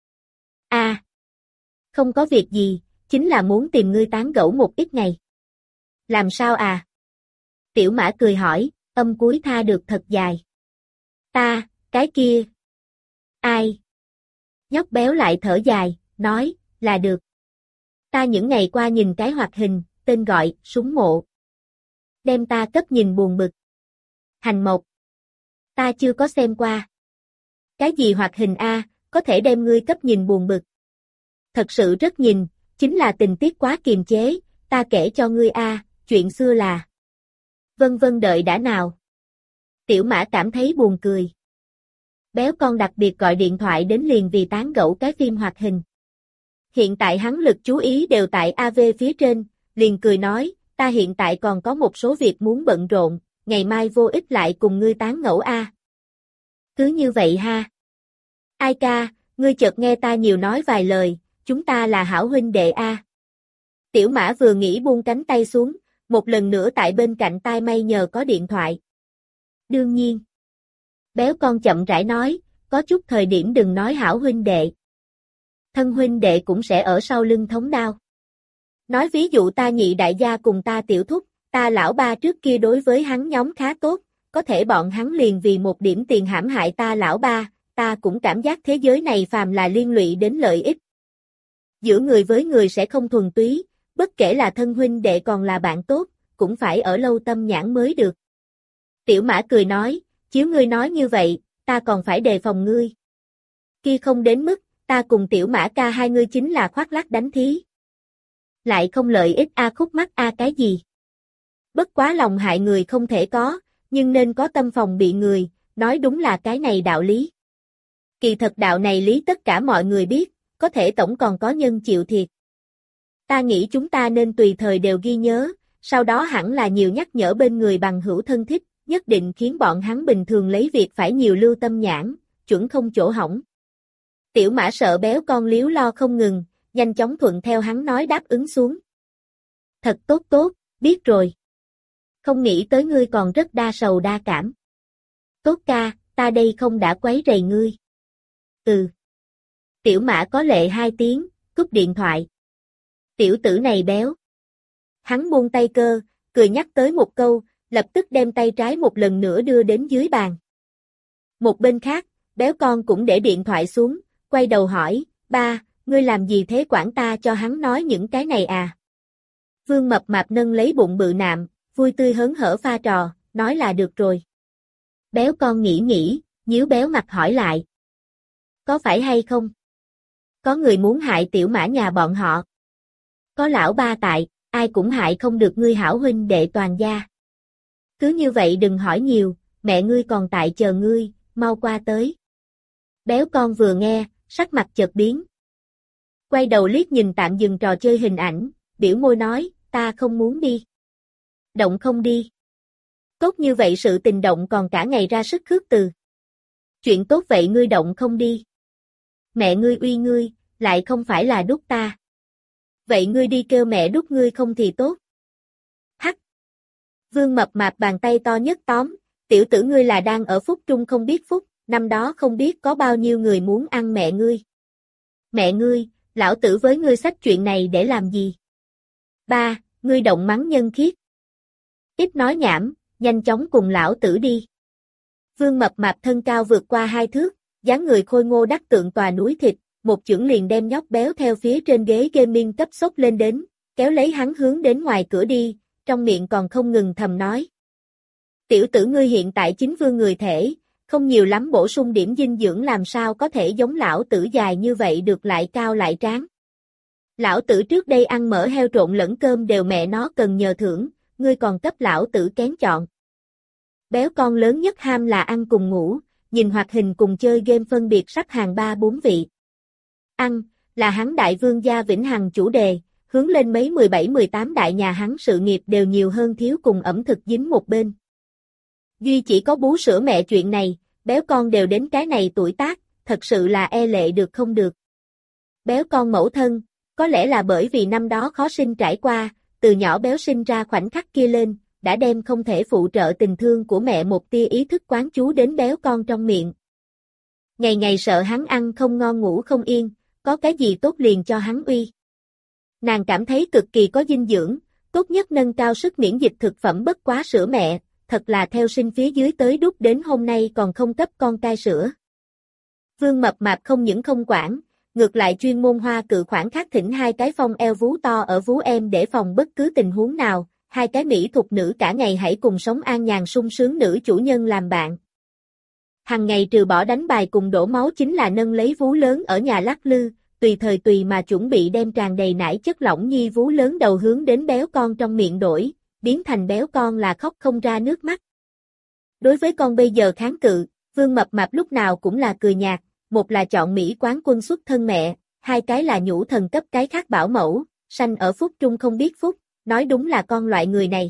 Không có việc gì, chính là muốn tìm ngươi tán gẫu một ít ngày. Làm sao Tiểu mã cười hỏi, âm cuối tha được thật dài. Ta, cái kia. Ai? Nhóc béo lại thở dài, nói, là được. Ta những ngày qua nhìn cái hoạt hình, tên gọi, súng mộ. Đem ta cấp nhìn buồn bực. Hành mộc. Ta chưa có xem qua. Cái gì hoạt hình có thể đem ngươi cấp nhìn buồn bực. Thật sự rất nhìn, chính là tình tiết quá kiềm chế, ta kể cho ngươi chuyện xưa là. Vân đợi đã nào. Tiểu mã cảm thấy buồn cười. Béo con đặc biệt gọi điện thoại đến liền vì tán gẫu cái phim hoạt hình. Hiện tại hắn lực chú ý đều tại AV phía trên, liền cười nói, ta hiện tại còn có một số việc muốn bận rộn, ngày mai vô ích lại cùng ngươi tán gẫu Cứ như vậy ha. Ai ca, ngươi chợt nghe ta nhiều nói vài lời, chúng ta là hảo huynh đệ Tiểu mã vừa nghĩ buông cánh tay xuống, một lần nữa tại bên cạnh tai may nhờ có điện thoại. Đương nhiên. Béo con chậm rãi nói, có chút thời điểm đừng nói hảo huynh đệ. Thân huynh đệ cũng sẽ ở sau lưng thống đao. Nói ví dụ ta nhị đại gia cùng ta tiểu thúc, ta lão ba trước kia đối với hắn nhóm khá tốt, có thể bọn hắn liền vì một điểm tiền hãm hại ta lão ba, ta cũng cảm giác thế giới này phàm là liên lụy đến lợi ích. Giữa người với người sẽ không thuần túy, bất kể là thân huynh đệ còn là bạn tốt, cũng phải ở lâu tâm nhãn mới được. Tiểu mã cười nói, chiếu ngươi nói như vậy, ta còn phải đề phòng ngươi. Kia không đến mức, ta cùng tiểu mã ca hai ngươi chính là khoác lác đánh thí. Lại không lợi ích khúc mắc cái gì. Bất quá lòng hại người không thể có, nhưng nên có tâm phòng bị người, nói đúng là cái này đạo lý. Kỳ thật đạo này lý tất cả mọi người biết, có thể tổng còn có nhân chịu thiệt. Ta nghĩ chúng ta nên tùy thời đều ghi nhớ, sau đó hẳn là nhiều nhắc nhở bên người bằng hữu thân thích, nhất định khiến bọn hắn bình thường lấy việc phải nhiều lưu tâm nhãn, chuẩn không chỗ hỏng. Tiểu mã sợ béo con liếu lo không ngừng, nhanh chóng thuận theo hắn nói đáp ứng xuống. Thật tốt, biết rồi. Không nghĩ tới ngươi còn rất đa sầu đa cảm. Tốt ca, ta đây không đã quấy rầy ngươi. Tiểu mã có lệ 2 tiếng, cúp điện thoại. Tiểu tử này béo. Hắn buông tay cơ, cười nhắc tới một câu, lập tức đem tay trái một lần nữa đưa đến dưới bàn. Một bên khác, béo con cũng để điện thoại xuống, quay đầu hỏi, ba, ngươi làm gì thế quản ta cho hắn nói những cái này Vương mập mạp nâng lấy bụng bự nạm, vui tươi hớn hở pha trò, nói là được rồi. Béo con nghĩ, nhíu béo mặt hỏi lại. Có phải hay không? Có người muốn hại tiểu mã nhà bọn họ. Có lão ba tại, ai cũng hại không được ngươi hảo huynh đệ toàn gia. Cứ như vậy đừng hỏi nhiều, mẹ ngươi còn tại chờ ngươi, mau qua tới. Béo con vừa nghe, sắc mặt chợt biến. Quay đầu liếc nhìn tạm dừng trò chơi hình ảnh, biểu môi nói, ta không muốn đi. Động không đi. Tốt như vậy sự tình động còn cả ngày ra sức khước từ. Chuyện tốt vậy ngươi động không đi. Mẹ ngươi uy ngươi, lại không phải là đút ta. Vậy ngươi đi kêu mẹ đút ngươi không thì tốt. Hắc. Vương Mập Mạp bàn tay to nhất tóm, tiểu tử ngươi là đang ở phúc trung không biết phúc, năm đó không biết có bao nhiêu người muốn ăn mẹ ngươi. Mẹ ngươi, lão tử với ngươi xách chuyện này để làm gì? Ba, ngươi động mắng nhân khiết. Ít nói nhảm, nhanh chóng cùng lão tử đi. Vương Mập Mạp thân cao vượt qua 2 thước, dáng người khôi ngô đắc tượng tòa núi thịt, một chưởng liền đem nhóc béo theo phía trên ghế gaming cấp sốc lên đến, kéo lấy hắn hướng đến ngoài cửa đi, trong miệng còn không ngừng thầm nói. Tiểu tử ngươi hiện tại chính vương người thể, không nhiều lắm bổ sung điểm dinh dưỡng làm sao có thể giống lão tử dài như vậy được lại cao lại tráng. Lão tử trước đây ăn mỡ heo trộn lẫn cơm đều mẹ nó cần nhờ thưởng, ngươi còn cấp lão tử kén chọn. Béo con lớn nhất ham là ăn cùng ngủ, nhìn hoạt hình cùng chơi game phân biệt sắp hàng 3-4 vị. Ăn, là hắn đại vương gia vĩnh hằng chủ đề, hướng lên mấy 17-18 đại nhà hắn sự nghiệp đều nhiều hơn thiếu cùng ẩm thực dính một bên. Duy chỉ có bú sữa mẹ chuyện này, béo con đều đến cái này tuổi tác, thật sự là e lệ được không được. Béo con mẫu thân, có lẽ là bởi vì năm đó khó sinh trải qua, từ nhỏ béo sinh ra khoảnh khắc kia lên, đã đem không thể phụ trợ tình thương của mẹ một tia ý thức quán chú đến béo con trong miệng. Ngày ngày sợ hắn ăn không ngon ngủ không yên, có cái gì tốt liền cho hắn uy. Nàng cảm thấy cực kỳ có dinh dưỡng, tốt nhất nâng cao sức miễn dịch thực phẩm bất quá sữa mẹ, thật là theo sinh phía dưới tới đút đến hôm nay còn không cấp con cai sữa. Vương Mập Mạp không những không quản, ngược lại chuyên môn hoa cự khoản khác thỉnh 2 cái phong eo vú to ở vú em để phòng bất cứ tình huống nào, 2 cái mỹ thục nữ cả ngày hãy cùng sống an nhàn sung sướng nữ chủ nhân làm bạn. Hằng ngày trừ bỏ đánh bài cùng đổ máu chính là nâng lấy vú lớn ở nhà lắc lư, tùy thời tùy mà chuẩn bị đem tràn đầy nải chất lỏng nhi vú lớn đầu hướng đến béo con trong miệng đổi, biến thành béo con là khóc không ra nước mắt. Đối với con bây giờ kháng cự, Vương Mập Mạp lúc nào cũng là cười nhạt, một là chọn Mỹ quán quân xuất thân mẹ, 2 cái là nhũ thần cấp cái khác bảo mẫu, sanh ở phúc trung không biết phúc, nói đúng là con loại người này.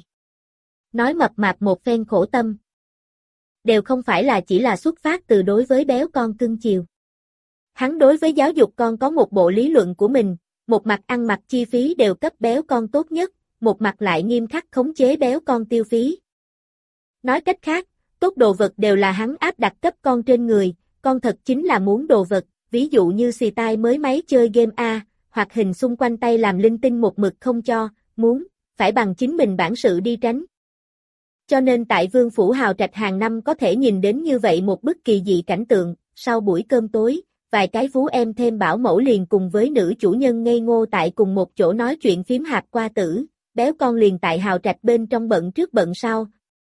Nói Mập Mạp một phen khổ tâm. Đều không phải là chỉ là xuất phát từ đối với béo con cưng chiều. Hắn đối với giáo dục con có một bộ lý luận của mình, một mặt ăn mặc chi phí đều cấp béo con tốt nhất, một mặt lại nghiêm khắc khống chế béo con tiêu phí. Nói cách khác, tốt đồ vật đều là hắn áp đặt cấp con trên người, con thật chính là muốn đồ vật, ví dụ như xì tai mới máy chơi game A, hoặc hình xung quanh tay làm linh tinh một mực không cho, muốn, phải bằng chính mình bản sự đi tránh. Cho nên tại Vương Phủ Hào Trạch hàng năm có thể nhìn đến như vậy một bức kỳ dị cảnh tượng, sau buổi cơm tối, vài cái vú em thêm bảo mẫu liền cùng với nữ chủ nhân ngây ngô tại cùng một chỗ nói chuyện phím hạt qua tử, béo con liền tại Hào Trạch bên trong bận trước bận sau.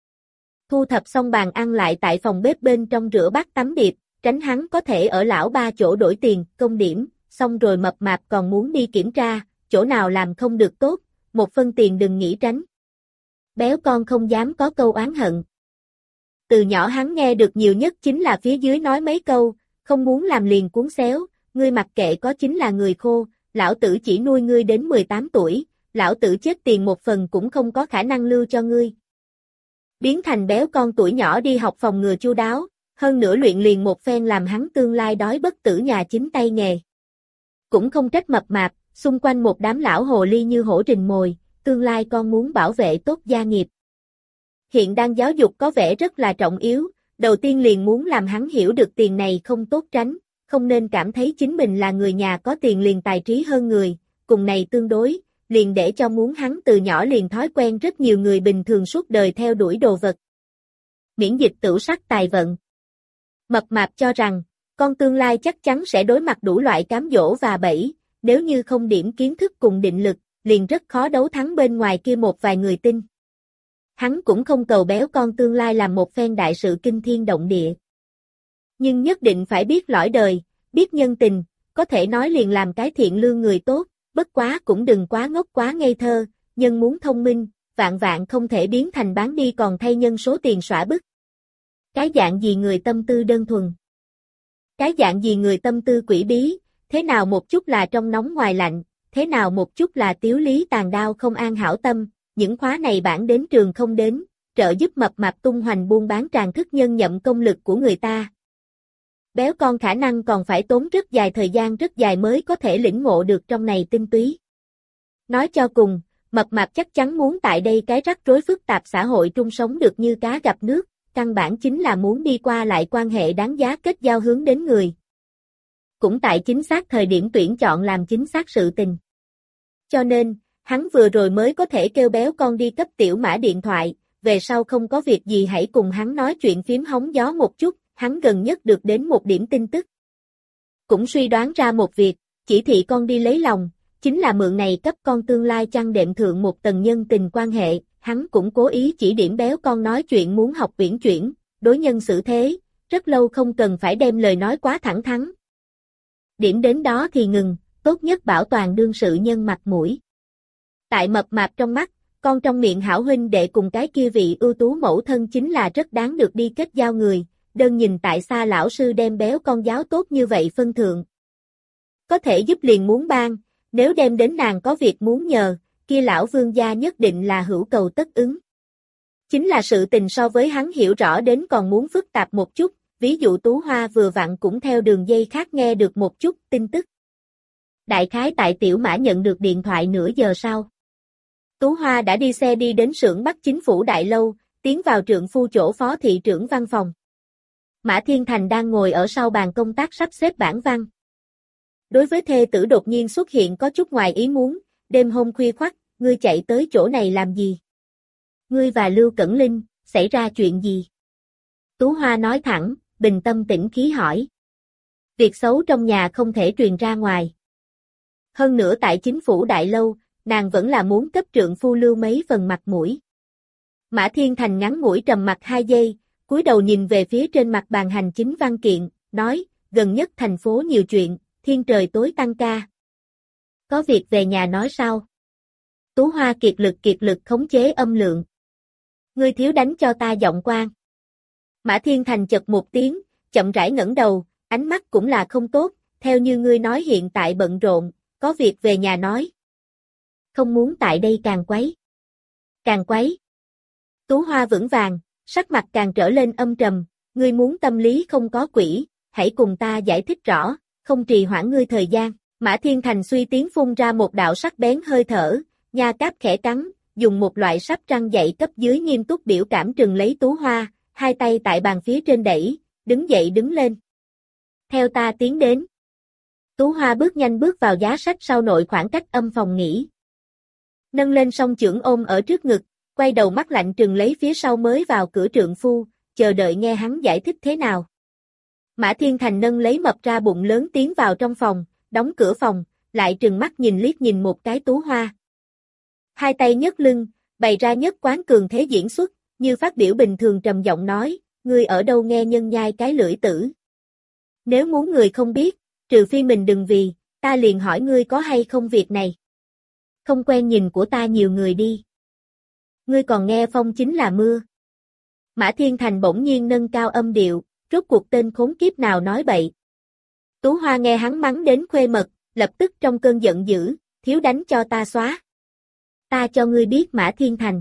Thu thập xong bàn ăn lại tại phòng bếp bên trong rửa bát tắm điệp, tránh hắn có thể ở lão ba chỗ đổi tiền, công điểm, xong rồi Mập Mạp còn muốn đi kiểm tra, chỗ nào làm không được tốt, 1 phân tiền đừng nghĩ tránh. Béo con không dám có câu oán hận. Từ nhỏ hắn nghe được nhiều nhất chính là phía dưới nói mấy câu, không muốn làm liền cuốn xéo, ngươi mặc kệ có chính là người khô, lão tử chỉ nuôi ngươi đến 18 tuổi, lão tử chết tiền 1 phần cũng không có khả năng lưu cho ngươi. Biến thành béo con tuổi nhỏ đi học phòng ngừa chu đáo, hơn nữa luyện liền một phen làm hắn tương lai đói bất tử nhà chính tay nghề. Cũng không trách Mập Mạp, xung quanh một đám lão hồ ly như hổ rình mồi, tương lai con muốn bảo vệ tốt gia nghiệp. Hiện đang giáo dục có vẻ rất là trọng yếu, đầu tiên liền muốn làm hắn hiểu được tiền này không tốt tránh, không nên cảm thấy chính mình là người nhà có tiền liền tài trí hơn người, cùng này tương đối, liền để cho muốn hắn từ nhỏ liền thói quen rất nhiều người bình thường suốt đời theo đuổi đồ vật. Miễn dịch tửu sắc tài vận. Mập Mạp cho rằng, con tương lai chắc chắn sẽ đối mặt đủ loại cám dỗ và bẫy, nếu như không điểm kiến thức cùng định lực, liền rất khó đấu thắng bên ngoài kia một vài người tin. Hắn cũng không cầu béo con tương lai làm một phen đại sự kinh thiên động địa. Nhưng nhất định phải biết lõi đời, biết nhân tình, có thể nói liền làm cái thiện lương người tốt, bất quá cũng đừng quá ngốc quá ngây thơ, nhân muốn thông minh, vạn vạn không thể biến thành bán đi còn thay nhân số tiền xõa bức. Cái dạng gì người tâm tư đơn thuần? Cái dạng gì người tâm tư quỷ bí, thế nào một chút là trong nóng ngoài lạnh, thế nào một chút là tiếu lý tàn đao không an hảo tâm, những khóa này bản đến trường không đến, trợ giúp mập mạp tung hoành buôn bán tràng thức nhân nhậm công lực của người ta. Béo con khả năng còn phải tốn rất dài thời gian rất dài mới có thể lĩnh ngộ được trong này tinh túy. Nói cho cùng, mập mạp chắc chắn muốn tại đây cái rắc rối phức tạp xã hội trung sống được như cá gặp nước, căn bản chính là muốn đi qua lại quan hệ đáng giá kết giao hướng đến người. Cũng tại chính xác thời điểm tuyển chọn làm chính xác sự tình. Cho nên, hắn vừa rồi mới có thể kêu béo con đi cấp tiểu mã điện thoại, về sau không có việc gì hãy cùng hắn nói chuyện phím hóng gió một chút, hắn gần nhất được đến một điểm tin tức. Cũng suy đoán ra một việc, chỉ thị con đi lấy lòng, chính là mượn này cấp con tương lai chăng đệm thượng một tầng nhân tình quan hệ, hắn cũng cố ý chỉ điểm béo con nói chuyện muốn học uyển chuyển, đối nhân xử thế, rất lâu không cần phải đem lời nói quá thẳng thắn. Điểm đến đó thì ngừng, tốt nhất bảo toàn đương sự nhân mặt mũi. Tại mập mạp trong mắt, con trong miệng hảo huynh đệ cùng cái kia vị ưu tú mẫu thân chính là rất đáng được đi kết giao người, đơn nhìn tại xa lão sư đem béo con giáo tốt như vậy phân thượng. Có thể giúp liền muốn ban, nếu đem đến nàng có việc muốn nhờ, kia lão vương gia nhất định là hữu cầu tất ứng. Chính là sự tình so với hắn hiểu rõ đến còn muốn phức tạp một chút, ví dụ Tú Hoa vừa vặn cũng theo đường dây khác nghe được một chút tin tức. Đại khái tại Tiểu Mã nhận được điện thoại nửa giờ sau. Tú Hoa đã đi xe đi đến xưởng Bắc Chính phủ Đại Lâu, tiến vào trượng phu chỗ phó thị trưởng văn phòng. Mã Thiên Thành đang ngồi ở sau bàn công tác sắp xếp bản văn. Đối với thê tử đột nhiên xuất hiện có chút ngoài ý muốn, đêm hôm khuya khoắt, ngươi chạy tới chỗ này làm gì? Ngươi và Lưu Cẩn Linh, xảy ra chuyện gì? Tú Hoa nói thẳng, bình tâm tĩnh khí hỏi. Việc xấu trong nhà không thể truyền ra ngoài. Hơn nữa tại chính phủ Đại Lâu, nàng vẫn là muốn cấp trượng phu Lưu mấy phần mặt mũi. Mã Thiên Thành ngắn ngủi trầm mặt 2 giây, cúi đầu nhìn về phía trên mặt bàn hành chính văn kiện, nói, gần nhất thành phố nhiều chuyện, thiên trời tối tăng ca. Có việc về nhà nói sao? Tú Hoa kiệt lực khống chế âm lượng. Ngươi thiếu đánh cho ta giọng quan. Mã Thiên Thành chật một tiếng, chậm rãi ngẩng đầu, ánh mắt cũng là không tốt, theo như ngươi nói hiện tại bận rộn, có việc về nhà nói. Không muốn tại đây càng quấy. Càng quấy. Tú Hoa vững vàng, sắc mặt càng trở lên âm trầm, ngươi muốn tâm lý không có quỷ, hãy cùng ta giải thích rõ, không trì hoãn ngươi thời gian. Mã Thiên Thành suy tiếng phun ra một đạo sắc bén hơi thở, nha cáp khẽ cắn, dùng một loại sắp răng dậy cấp dưới nghiêm túc biểu cảm trừng lấy Tú Hoa, hai tay tại bàn phía trên đẩy, đứng dậy đứng lên. Theo ta tiến đến. Tú Hoa bước nhanh bước vào giá sách sau nội khoảng cách âm phòng nghỉ. Nâng lên song chưởng ôm ở trước ngực, quay đầu mắt lạnh trừng lấy phía sau mới vào cửa trượng phu, chờ đợi nghe hắn giải thích thế nào. Mã Thiên Thành nâng lấy mập ra bụng lớn tiến vào trong phòng, đóng cửa phòng, lại trừng mắt nhìn liếc nhìn một cái Tú Hoa. Hai tay nhấc lưng, bày ra nhất quán cường thế diễn xuất, như phát biểu bình thường trầm giọng nói, ngươi ở đâu nghe nhân nhai cái lưỡi tử. Nếu muốn người không biết, trừ phi mình đừng vì, ta liền hỏi ngươi có hay không việc này. Không quen nhìn của ta nhiều người đi. Ngươi còn nghe phong chính là mưa. Mã Thiên Thành bỗng nhiên nâng cao âm điệu, rốt cuộc tên khốn kiếp nào nói bậy. Tú Hoa nghe hắn mắng đến khuê mật, lập tức trong cơn giận dữ, thiếu đánh cho ta xóa. Ta cho ngươi biết Mã Thiên Thành.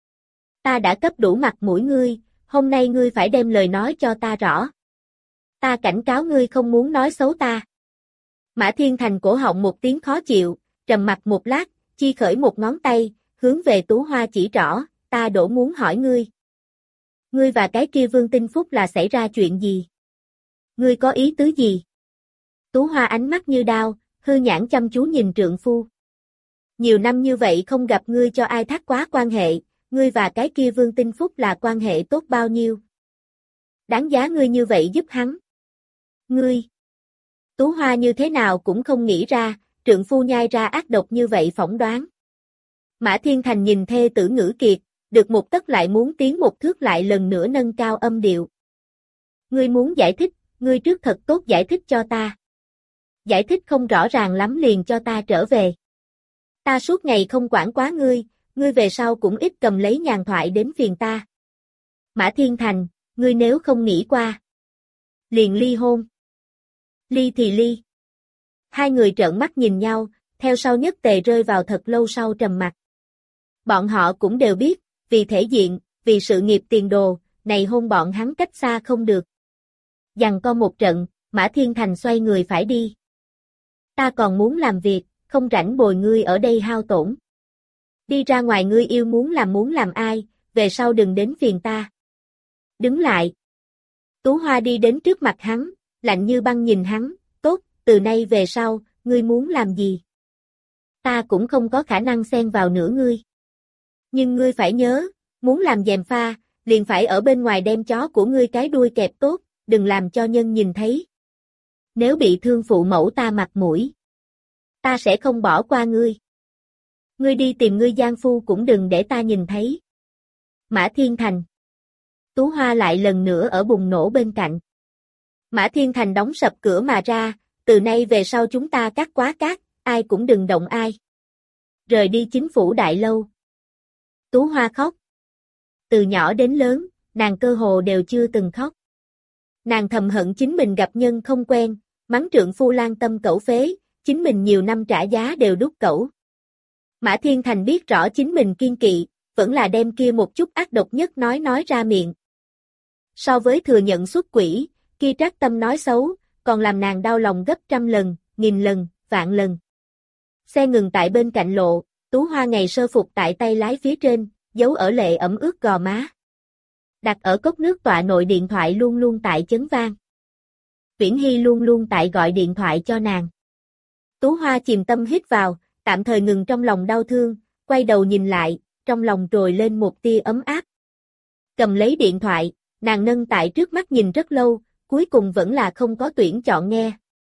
Ta đã cấp đủ mặt mũi ngươi, hôm nay ngươi phải đem lời nói cho ta rõ. Ta cảnh cáo ngươi không muốn nói xấu ta. Mã Thiên Thành cổ họng một tiếng khó chịu, trầm mặt một lát, chi khởi một ngón tay, hướng về Tú Hoa chỉ rõ, ta đổ muốn hỏi ngươi. Ngươi và cái kia Vương Tinh Phúc là xảy ra chuyện gì? Ngươi có ý tứ gì? Tú Hoa ánh mắt như đao, hư nhãn chăm chú nhìn trượng phu. Nhiều năm như vậy không gặp ngươi cho ai thác quá quan hệ, ngươi và cái kia Vương Tinh Phúc là quan hệ tốt bao nhiêu? Đáng giá ngươi như vậy giúp hắn. Ngươi! Tú Hoa như thế nào cũng không nghĩ ra, trượng phu nhai ra ác độc như vậy phỏng đoán. Mã Thiên Thành nhìn thê tử ngữ kiệt, được một tấc lại muốn tiến một thước lại lần nữa nâng cao âm điệu. Ngươi muốn giải thích, ngươi trước thật tốt giải thích cho ta. Giải thích không rõ ràng lắm liền cho ta trở về. Ta suốt ngày không quản quá ngươi, ngươi về sau cũng ít cầm lấy nhàn thoại đến phiền ta. Mã Thiên Thành, ngươi nếu không nghĩ qua, liền ly hôn. Ly thì ly. Hai người trợn mắt nhìn nhau, theo sau nhất tề rơi vào thật lâu sau trầm mặc. Bọn họ cũng đều biết, vì thể diện, vì sự nghiệp tiền đồ, này hôn bọn hắn cách xa không được. Giằng co một trận, Mã Thiên Thành xoay người phải đi. Ta còn muốn làm việc, không rảnh bồi ngươi ở đây hao tổn. Đi ra ngoài ngươi yêu muốn làm ai, về sau đừng đến phiền ta. Đứng lại. Tú Hoa đi đến trước mặt hắn, lạnh như băng nhìn hắn, tốt, từ nay về sau, ngươi muốn làm gì? Ta cũng không có khả năng xen vào nửa ngươi. Nhưng ngươi phải nhớ, muốn làm gièm pha, liền phải ở bên ngoài đem chó của ngươi cái đuôi kẹp tốt, đừng làm cho nhân nhìn thấy. Nếu bị thương phụ mẫu ta mặt mũi, ta sẽ không bỏ qua ngươi. Ngươi đi tìm ngươi giang phu cũng đừng để ta nhìn thấy. Mã Thiên Thành. Tú Hoa lại lần nữa ở bùng nổ bên cạnh. Mã Thiên Thành đóng sập cửa mà ra, từ nay về sau chúng ta cắt quá cát, ai cũng đừng động ai. Rời đi chính phủ đại lâu. Tú Hoa khóc. Từ nhỏ đến lớn, nàng cơ hồ đều chưa từng khóc. Nàng thầm hận chính mình gặp nhân không quen, mắng trượng phu lan tâm cẩu phế, chính mình nhiều năm trả giá đều đút cẩu. Mã Thiên Thành biết rõ chính mình kiên kỵ, vẫn là đem kia một chút ác độc nhất nói ra miệng. So với thừa nhận xuất quỷ, kia trác tâm nói xấu, còn làm nàng đau lòng gấp 100 lần, 1000 lần, vạn lần. Xe ngừng tại bên cạnh lộ, Tú Hoa ngày sơ phục tại tay lái phía trên, giấu ở lệ ẩm ướt gò má. Đặt ở cốc nước tọa nội điện thoại luôn luôn tại chấn vang. Viễn Hy luôn luôn tại gọi điện thoại cho nàng. Tú Hoa chìm tâm hít vào, tạm thời ngừng trong lòng đau thương, quay đầu nhìn lại, trong lòng trồi lên một tia ấm áp. Cầm lấy điện thoại, nàng nâng tại trước mắt nhìn rất lâu, cuối cùng vẫn là không có tuyển chọn nghe.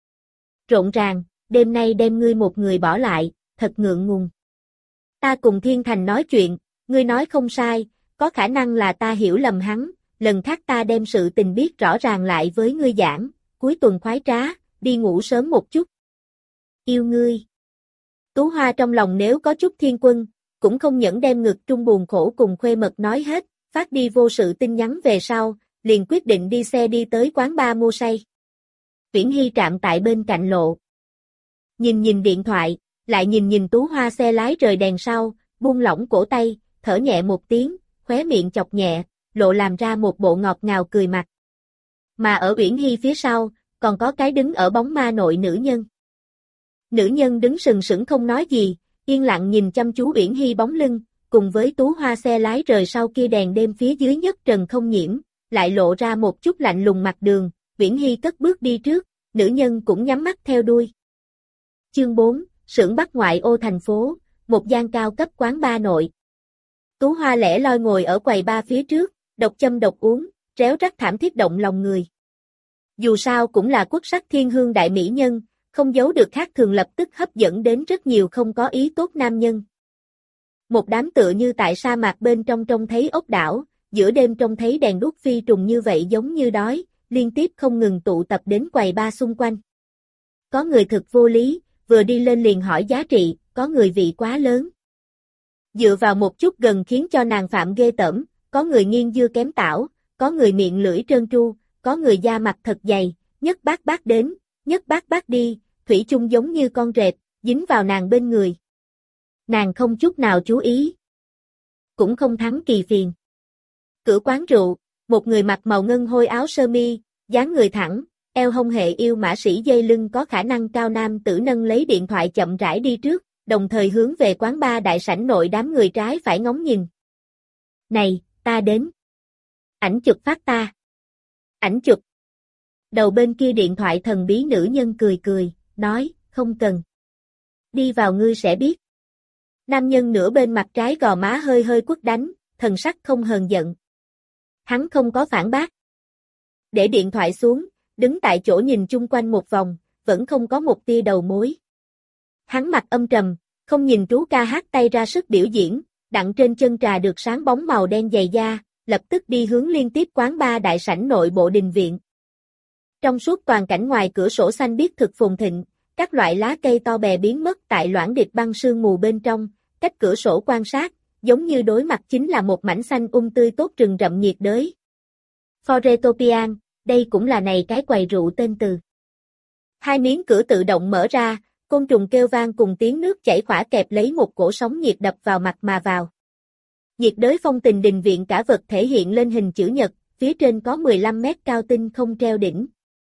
Rộn ràng, đêm nay đem ngươi một người bỏ lại, thật ngượng ngùng. Ta cùng Thiên Thành nói chuyện, ngươi nói không sai, có khả năng là ta hiểu lầm hắn, lần khác ta đem sự tình biết rõ ràng lại với ngươi giảng, cuối tuần khoái trá, đi ngủ sớm một chút. Yêu ngươi. Tú Hoa trong lòng nếu có chút thiên quân, cũng không nhẫn đem ngực trung buồn khổ cùng khuê mật nói hết, phát đi vô sự tin nhắn về sau, liền quyết định đi xe đi tới quán bar mua say. Viễn Hy trạm tại bên cạnh lộ. Nhìn điện thoại, lại nhìn Tú Hoa xe lái rời đèn sau, buông lỏng cổ tay, thở nhẹ một tiếng, khóe miệng chọc nhẹ, lộ làm ra một bộ ngọt ngào cười mặt. Mà ở Viễn Hy phía sau, còn có cái đứng ở bóng ma nội nữ nhân. Nữ nhân đứng sừng sững không nói gì, yên lặng nhìn chăm chú Viễn Hy bóng lưng, cùng với Tú Hoa xe lái rời sau kia đèn đêm phía dưới nhất trần không nhiễm, lại lộ ra một chút lạnh lùng mặt đường, Viễn Hy cất bước đi trước, nữ nhân cũng nhắm mắt theo đuôi. Chương 4, xưởng Bắc ngoại ô thành phố, một gian cao cấp quán bar nội. Tú Hoa lẻ loi ngồi ở quầy bar phía trước, độc châm độc uống, réo rắt thảm thiết động lòng người. Dù sao cũng là quốc sắc thiên hương đại mỹ nhân, không giấu được khác thường lập tức hấp dẫn đến rất nhiều không có ý tốt nam nhân. Một đám tựa như tại sa mạc bên trong trông thấy ốc đảo, giữa đêm trông thấy đèn đuốc phi trùng như vậy giống như đói, liên tiếp không ngừng tụ tập đến quầy bar xung quanh. Có người thực vô lý, vừa đi lên liền hỏi giá trị, có người vị quá lớn. Dựa vào một chút gần khiến cho nàng phạm ghê tởm, có người nghiêng dưa kém tảo, có người miệng lưỡi trơn tru, có người da mặt thật dày, nhất bát đến, nhất bát đi, thủy chung giống như con rệp, dính vào nàng bên người. Nàng không chút nào chú ý. Cũng không thắng kỳ phiền. Cửa quán rượu, một người mặc màu ngân hôi áo sơ mi, dáng người thẳng, eo hông hệ yêu mã sĩ dây lưng có khả năng cao nam tử nâng lấy điện thoại chậm rãi đi trước, đồng thời hướng về quán bar đại sảnh nội đám người trái phải ngóng nhìn. Này, ta đến. Ảnh chụp phát ta. Ảnh chụp. Đầu bên kia điện thoại thần bí nữ nhân cười, nói, không cần. Đi vào ngươi sẽ biết. Nam nhân nửa bên mặt trái gò má hơi quất đánh, thần sắc không hờn giận. Hắn không có phản bác. Để điện thoại xuống, đứng tại chỗ nhìn chung quanh một vòng, vẫn không có một tia đầu mối. Hắn mặt âm trầm, không nhìn Trú ca hát tay ra sức biểu diễn, đặng trên chân trà được sáng bóng màu đen dày da, lập tức đi hướng liên tiếp quán bar đại sảnh nội bộ đình viện. Trong suốt toàn cảnh ngoài cửa sổ xanh biếc thực phồn thịnh, các loại lá cây to bè biến mất tại loãng địch băng sương mù bên trong, cách cửa sổ quan sát, giống như đối mặt chính là một mảnh xanh tươi tốt rừng rậm nhiệt đới. Foretopian, đây cũng là này cái quầy rượu tên từ. Hai miếng cửa tự động mở ra, côn trùng kêu vang cùng tiếng nước chảy khỏa kẹp lấy một cổ sóng nhiệt đập vào mặt mà vào. Nhiệt đới phong tình đình viện cả vật thể hiện lên hình chữ nhật, phía trên có 15 mét cao tinh không treo đỉnh.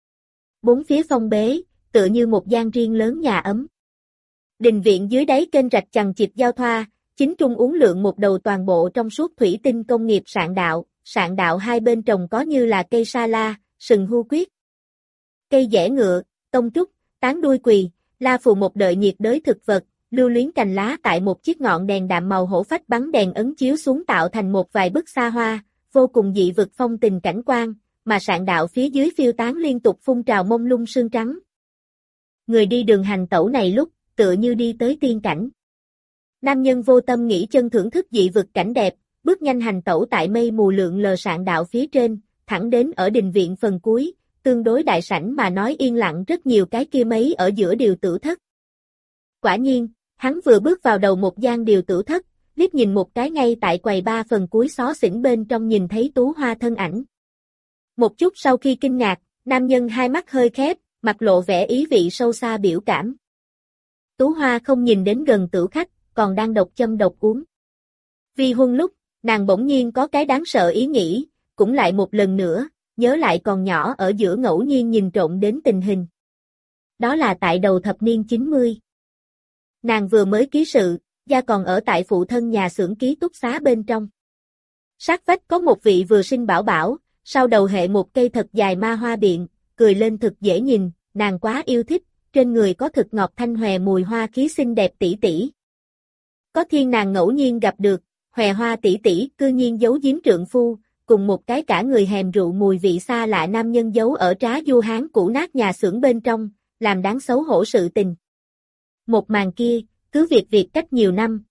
Bốn phía phong bế, tựa như một gian riêng lớn nhà ấm. Đình viện dưới đáy kênh rạch chằng chịt giao thoa, chính trung uốn lượn một đầu toàn bộ trong suốt thủy tinh công nghiệp sạn đạo hai bên trồng có như là cây sa la, sừng hu quyết. Cây dẻ ngựa, tông trúc, tán đuôi quỳ, la phù một đợi nhiệt đới thực vật, lưu luyến cành lá tại một chiếc ngọn đèn đạm màu hổ phách bắn đèn ấn chiếu xuống tạo thành một vài bức xa hoa, vô cùng dị vực phong tình cảnh quan, mà sạn đạo phía dưới phiêu tán liên tục phun trào mông lung sương trắng. Người đi đường hành tẩu này lúc, tựa như đi tới tiên cảnh. Nam nhân vô tâm nghĩ chân thưởng thức dị vực cảnh đẹp, bước nhanh hành tẩu tại mây mù lượn lờ sạn đạo phía trên, thẳng đến ở đình viện phần cuối, tương đối đại sảnh mà nói yên lặng rất nhiều cái kia mấy ở giữa điều tử thất. Quả nhiên, hắn vừa bước vào đầu một gian điều tử thất, liếc nhìn một cái ngay tại quầy ba phần cuối xó xỉnh bên trong nhìn thấy Tú Hoa thân ảnh. Một chút sau khi kinh ngạc, nam nhân hai mắt hơi khép, mặt lộ vẻ ý vị sâu xa biểu cảm. Tú Hoa không nhìn đến gần tử khách, còn đang độc châm độc uống. Vi huân lúc, nàng bỗng nhiên có cái đáng sợ ý nghĩ, cũng lại một lần nữa, nhớ lại còn nhỏ ở giữa ngẫu nhiên nhìn trộm đến tình hình. Đó là tại đầu thập niên 90. Nàng vừa mới ký sự, gia còn ở tại phụ thân nhà xưởng ký túc xá bên trong. Sát vách có một vị vừa sinh bảo bảo, sau đầu hệ một cây thật dài ma hoa biện, cười lên thực dễ nhìn, nàng quá yêu thích, trên người có thực ngọt thanh hòe mùi hoa khí xinh đẹp tỷ tỷ. Có thiên nàng ngẫu nhiên gặp được, hòe hoa tỷ tỷ cư nhiên giấu giếm trượng phu, cùng một cái cả người hèm rượu mùi vị xa lạ nam nhân giấu ở trá du hán cũ nát nhà xưởng bên trong, làm đáng xấu hổ sự tình. Một màn kia, cứ việc cách nhiều năm.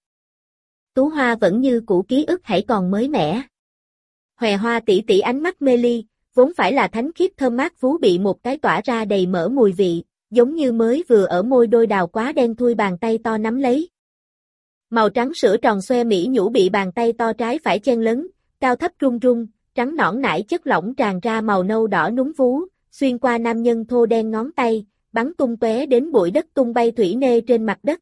Tú Hoa vẫn như cũ ký ức hãy còn mới mẻ. Hòe hoa tỷ tỷ ánh mắt mê ly, vốn phải là thánh khiết thơm mát vú bị một cái tỏa ra đầy mỡ mùi vị, giống như mới vừa ở môi đôi đào quá đen thui bàn tay to nắm lấy. Màu trắng sữa tròn xoe mỹ nhũ bị bàn tay to trái phải chen lấn, cao thấp rung rung, trắng nõn nải chất lỏng tràn ra màu nâu đỏ núm vú, xuyên qua nam nhân thô đen ngón tay, bắn tung tóe đến bụi đất tung bay thủy nê trên mặt đất.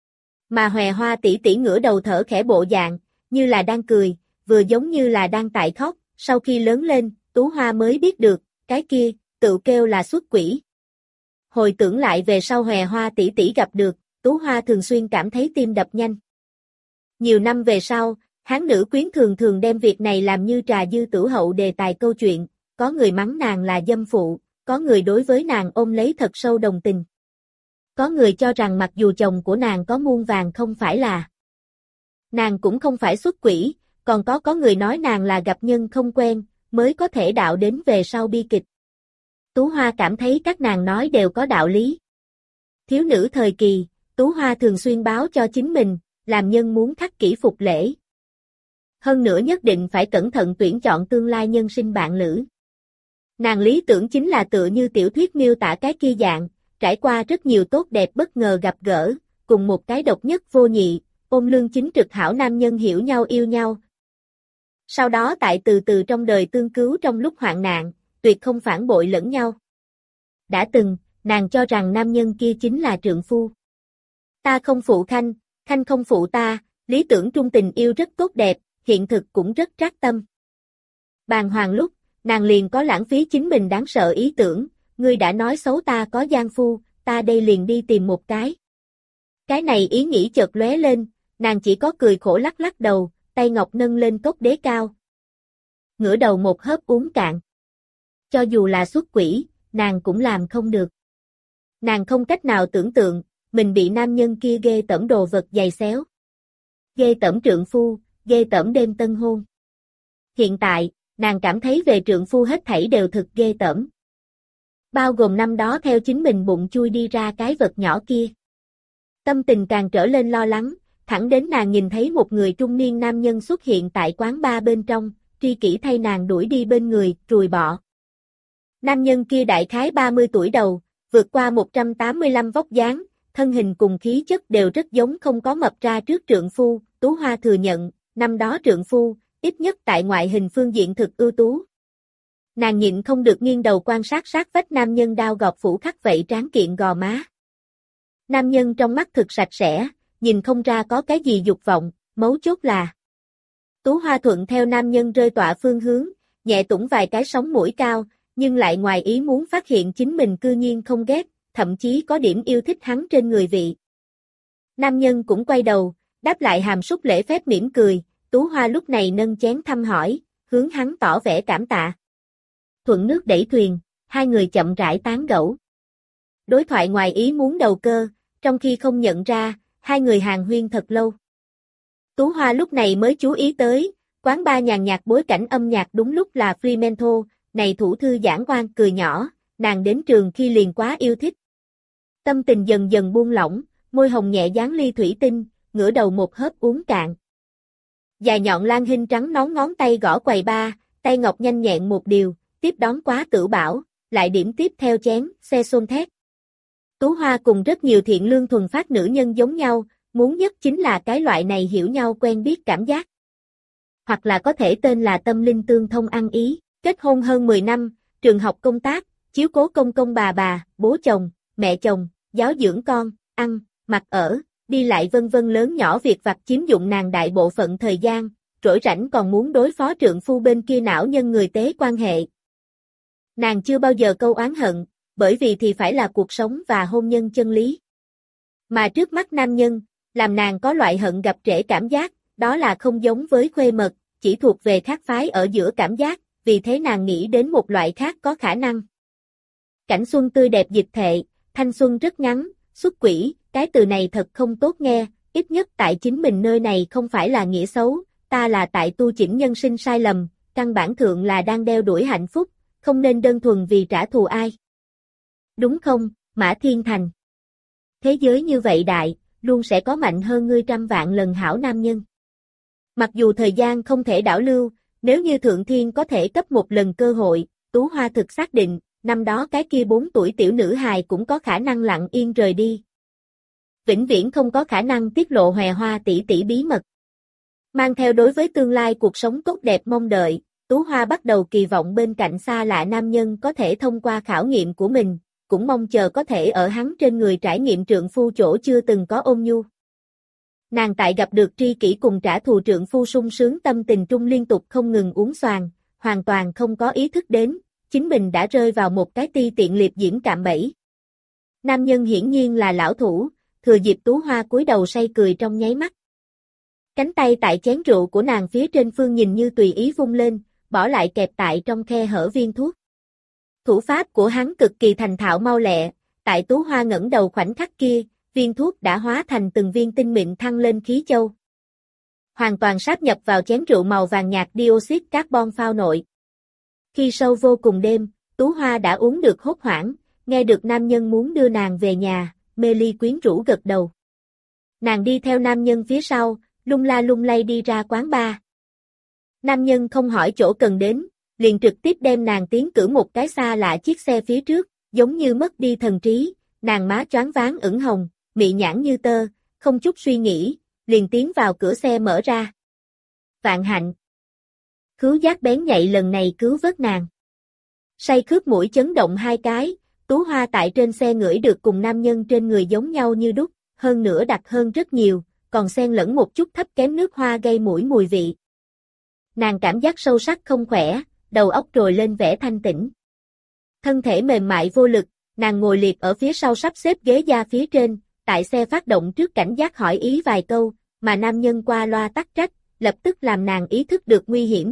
Mà hòe hoa tỷ tỷ ngửa đầu thở khẽ bộ dạng, như là đang cười, vừa giống như là đang tại khóc, sau khi lớn lên, Tú Hoa mới biết được, cái kia, tự kêu là xuất quỷ. Hồi tưởng lại về sau hòe hoa tỷ tỷ gặp được, Tú Hoa thường xuyên cảm thấy tim đập nhanh. Nhiều năm về sau, hán nữ quyến thường thường đem việc này làm như trà dư tử hậu đề tài câu chuyện, có người mắng nàng là dâm phụ, có người đối với nàng ôm lấy thật sâu đồng tình. Có người cho rằng mặc dù chồng của nàng có muôn vàng không phải là nàng cũng không phải xuất quỷ, còn có người nói nàng là gặp nhân không quen, mới có thể đạo đến về sau bi kịch. Tú Hoa cảm thấy các nàng nói đều có đạo lý. Thiếu nữ thời kỳ, Tú Hoa thường xuyên báo cho chính mình, làm nhân muốn khắc kỷ phục lễ. Hơn nữa nhất định phải cẩn thận tuyển chọn tương lai nhân sinh bạn lữ. Nàng lý tưởng chính là tựa như tiểu thuyết miêu tả cái kia dạng, trải qua rất nhiều tốt đẹp bất ngờ gặp gỡ, cùng một cái độc nhất vô nhị, ôn lương chính trực hảo nam nhân hiểu nhau yêu nhau. Sau đó tại từ từ trong đời tương cứu trong lúc hoạn nạn, tuyệt không phản bội lẫn nhau. Đã từng, nàng cho rằng nam nhân kia chính là trượng phu. Ta không phụ Khanh, Khanh không phụ ta, lý tưởng trung tình yêu rất tốt đẹp, hiện thực cũng rất trắc tâm. Bàng hoàng lúc, nàng liền có lãng phí chính mình đáng sợ ý tưởng, ngươi đã nói xấu ta có gian phu, ta đây liền đi tìm một cái. Cái này ý nghĩ chợt lóe lên, nàng chỉ có cười khổ lắc lắc đầu, tay ngọc nâng lên cốc đế cao. Ngửa đầu một hớp uống cạn. Cho dù là xuất quỷ, nàng cũng làm không được. Nàng không cách nào tưởng tượng, mình bị nam nhân kia ghê tởm đồ vật giày xéo. Ghê tởm trượng phu, ghê tởm đêm tân hôn. Hiện tại, nàng cảm thấy về trượng phu hết thảy đều thực ghê tởm. Bao gồm năm đó theo chính mình bụng chui đi ra cái vật nhỏ kia. Tâm tình càng trở lên lo lắng, thẳng đến nàng nhìn thấy một người trung niên nam nhân xuất hiện tại quán bar bên trong, tri kỷ thay nàng đuổi đi bên người, rùi bọ. Nam nhân kia đại khái 30 tuổi đầu, vượt qua 185 vóc dáng, thân hình cùng khí chất đều rất giống không có mập ra trước trượng phu, Tú Hoa thừa nhận, năm đó trượng phu, ít nhất tại ngoại hình phương diện thực ưu tú. Nàng nhịn không được nghiêng đầu quan sát sát vách nam nhân đao gọt phủ khắc vậy tráng kiện gò má. Nam nhân trong mắt thực sạch sẽ, nhìn không ra có cái gì dục vọng, mấu chốt là. Tú Hoa thuận theo nam nhân rơi tọa phương hướng, nhẹ tủng vài cái sống mũi cao, nhưng lại ngoài ý muốn phát hiện chính mình cư nhiên không ghét, thậm chí có điểm yêu thích hắn trên người vị. Nam nhân cũng quay đầu, đáp lại hàm súc lễ phép mỉm cười, Tú Hoa lúc này nâng chén thăm hỏi, hướng hắn tỏ vẻ cảm tạ. Thuận nước đẩy thuyền, hai người chậm rãi tán gẫu. Đối thoại ngoài ý muốn đầu cơ, trong khi không nhận ra, hai người hàn huyên thật lâu. Tú Hoa lúc này mới chú ý tới, quán bar nhàn nhạt bối cảnh âm nhạc đúng lúc là Fremantle, này thủ thư giãn oan cười nhỏ, nàng đến trường khi liền quá yêu thích. Tâm tình dần dần buông lỏng, môi hồng nhẹ dán ly thủy tinh, ngửa đầu một hớp uống cạn. Dài nhọn lan hình trắng nón ngón tay gõ quầy bar, tay ngọc nhanh nhẹn một điều, tiếp đón quá tử bảo, lại điểm tiếp theo chén, xe xôn thét. Tú Hoa cùng rất nhiều thiện lương thuần phát nữ nhân giống nhau, muốn nhất chính là cái loại này hiểu nhau quen biết cảm giác. Hoặc là có thể tên là tâm linh tương thông ăn ý, kết hôn hơn 10 năm, trường học công tác, chiếu cố công công bà, bố chồng, mẹ chồng, giáo dưỡng con, ăn, mặc ở, đi lại vân vân lớn nhỏ việc vặt chiếm dụng nàng đại bộ phận thời gian, rỗi rảnh còn muốn đối phó trượng phu bên kia não nhân người tế quan hệ. Nàng chưa bao giờ câu oán hận, bởi vì thì phải là cuộc sống và hôn nhân chân lý. Mà trước mắt nam nhân, làm nàng có loại hận gặp trễ cảm giác, đó là không giống với khuê mật, chỉ thuộc về khác phái ở giữa cảm giác, vì thế nàng nghĩ đến một loại khác có khả năng. Cảnh xuân tươi đẹp dịch thệ, thanh xuân rất ngắn, xuất quỷ, cái từ này thật không tốt nghe, ít nhất tại chính mình nơi này không phải là nghĩa xấu, ta là tại tu chỉnh nhân sinh sai lầm, căn bản thượng là đang đeo đuổi hạnh phúc, không nên đơn thuần vì trả thù ai. Đúng không, Mã Thiên Thành? Thế giới như vậy đại, luôn sẽ có mạnh hơn ngươi trăm vạn lần hảo nam nhân. Mặc dù thời gian không thể đảo lưu, nếu như Thượng Thiên có thể cấp một lần cơ hội, Tú Hoa thực xác định, năm đó cái kia 4 tuổi tiểu nữ hài cũng có khả năng lặng yên rời đi. Vĩnh viễn không có khả năng tiết lộ Hòe Hoa tỷ tỷ bí mật. Mang theo đối với tương lai cuộc sống tốt đẹp mong đợi, Tú Hoa bắt đầu kỳ vọng bên cạnh xa lạ nam nhân có thể thông qua khảo nghiệm của mình, cũng mong chờ có thể ở hắn trên người trải nghiệm trượng phu chỗ chưa từng có ôn nhu. Nàng tại gặp được tri kỷ cùng trả thù trượng phu sung sướng tâm tình trung liên tục không ngừng uống xoàng, hoàn toàn không có ý thức đến, chính mình đã rơi vào một cái ti tiện liệp diễm cạm bẫy. Nam nhân hiển nhiên là lão thủ, thừa dịp Tú Hoa cúi đầu say cười trong nháy mắt. Cánh tay tại chén rượu của nàng phía trên phương nhìn như tùy ý vung lên, bỏ lại kẹp tại trong khe hở viên thuốc. Thủ pháp của hắn cực kỳ thành thạo mau lẹ, tại Tú Hoa ngẩng đầu khoảnh khắc kia, viên thuốc đã hóa thành từng viên tinh mịn thăng lên khí châu. Hoàn toàn sáp nhập vào chén rượu màu vàng nhạt dioxide carbon phao nội. Khi sâu vô cùng đêm, Tú Hoa đã uống được hốt hoảng, nghe được nam nhân muốn đưa nàng về nhà, mê ly quyến rũ gật đầu. Nàng đi theo nam nhân phía sau, lung la lung lay đi ra quán bar. Nam nhân không hỏi chỗ cần đến, liền trực tiếp đem nàng tiến cử một cái xa lạ chiếc xe phía trước, giống như mất đi thần trí, nàng má choáng váng ửng hồng, mị nhãn như tơ, không chút suy nghĩ, liền tiến vào cửa xe mở ra. Vạn hạnh. Khứu giác bén nhạy lần này cứu vớt nàng. Say khướp mũi chấn động hai cái, Tú Hoa tại trên xe ngửi được cùng nam nhân trên người giống nhau như đúc, hơn nữa đặc hơn rất nhiều, còn xen lẫn một chút thấp kém nước hoa gây mũi mùi vị. Nàng cảm giác sâu sắc không khỏe, đầu óc trồi lên vẻ thanh tĩnh. Thân thể mềm mại vô lực, nàng ngồi liệt ở phía sau sắp xếp ghế da phía trên, tại xe phát động trước cảnh giác hỏi ý vài câu, mà nam nhân qua loa tắc trách, lập tức làm nàng ý thức được nguy hiểm.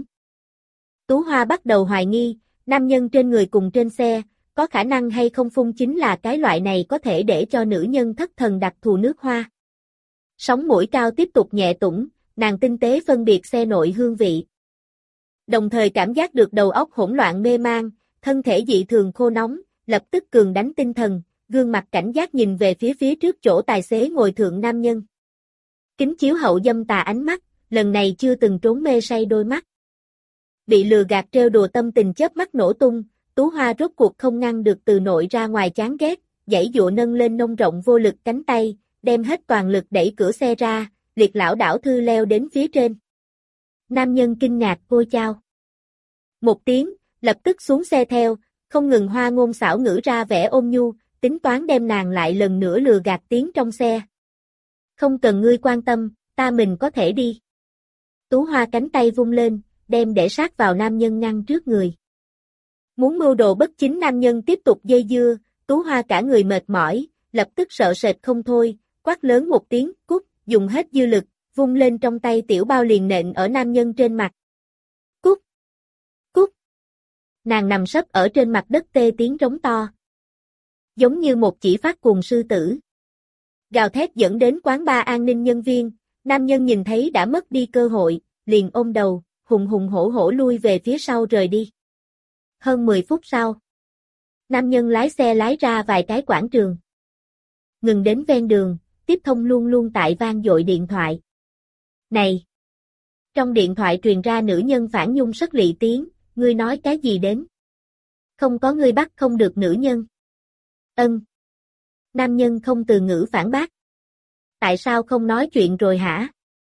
Tú Hoa bắt đầu hoài nghi, nam nhân trên người cùng trên xe, có khả năng hay không phun chính là cái loại này có thể để cho nữ nhân thất thần đặc thù nước hoa. Sóng mũi cao tiếp tục nhẹ tủng, nàng tinh tế phân biệt xe nội hương vị. Đồng thời cảm giác được đầu óc hỗn loạn mê mang, thân thể dị thường khô nóng, lập tức cường đánh tinh thần, gương mặt cảnh giác nhìn về phía trước chỗ tài xế ngồi thượng nam nhân. Kính chiếu hậu dâm tà ánh mắt, lần này chưa từng trốn mê say đôi mắt. Bị lừa gạt trêu đùa tâm tình chớp mắt nổ tung, Tú Hoa rốt cuộc không ngăn được từ nội ra ngoài chán ghét, giãy giụa nâng lên nông rộng vô lực cánh tay, đem hết toàn lực đẩy cửa xe ra, liệt lão đảo thư leo đến phía trên. Nam nhân kinh ngạc ôi chao. Một tiếng, lập tức xuống xe theo, không ngừng hoa ngôn xảo ngữ ra vẻ ôn nhu, tính toán đem nàng lại lần nữa lừa gạt tiến trong xe. Không cần ngươi quan tâm, ta mình có thể đi. Tú Hoa cánh tay vung lên, đem để sát vào nam nhân ngăn trước người. Muốn mưu đồ bất chính nam nhân tiếp tục dây dưa, Tú Hoa cả người mệt mỏi, lập tức sợ sệt không thôi, quát lớn một tiếng, cút, dùng hết dư lực, vung lên trong tay tiểu bao liền nện ở nam nhân trên mặt. Cút! Cút! Nàng nằm sấp ở trên mặt đất tê tiếng rống to. Giống như một chỉ phát cuồng sư tử. Gào thét dẫn đến quán bar an ninh nhân viên, nam nhân nhìn thấy đã mất đi cơ hội, liền ôm đầu, hùng hùng hổ hổ lui về phía sau rời đi. Hơn 10 phút sau, nam nhân lái xe lái ra vài cái quảng trường. Ngừng đến ven đường, tiếp thông luôn luôn tại vang dội điện thoại. Này! Trong điện thoại truyền ra nữ nhân phản nhung rất lị tiếng, ngươi nói cái gì đến? Không có ngươi bắt không được nữ nhân. Ân. Nam nhân không từ ngữ phản bác. Tại sao không nói chuyện rồi hả?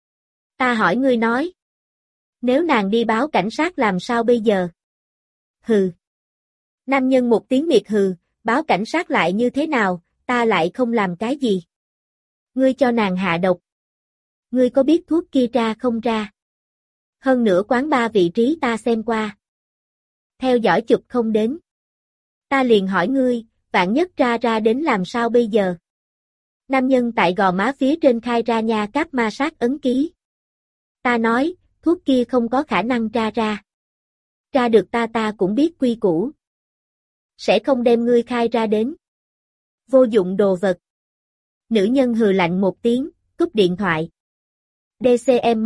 Ta hỏi ngươi nói. Nếu nàng đi báo cảnh sát làm sao bây giờ? Hừ. Nam nhân một tiếng miệt hừ, báo cảnh sát lại như thế nào, ta lại không làm cái gì. Ngươi cho nàng hạ độc. Ngươi có biết thuốc kia ra không ra? Hơn nữa quán bar vị trí ta xem qua. Theo dõi chụp không đến. Ta liền hỏi ngươi, vạn nhất ra đến làm sao bây giờ? Nam nhân tại gò má phía trên khai ra nha cáp ma sát ấn ký. Ta nói, thuốc kia không có khả năng ra. Ra được ta cũng biết quy củ. Sẽ không đem ngươi khai ra đến. Vô dụng đồ vật. Nữ nhân hừ lạnh một tiếng, cúp điện thoại. DCM.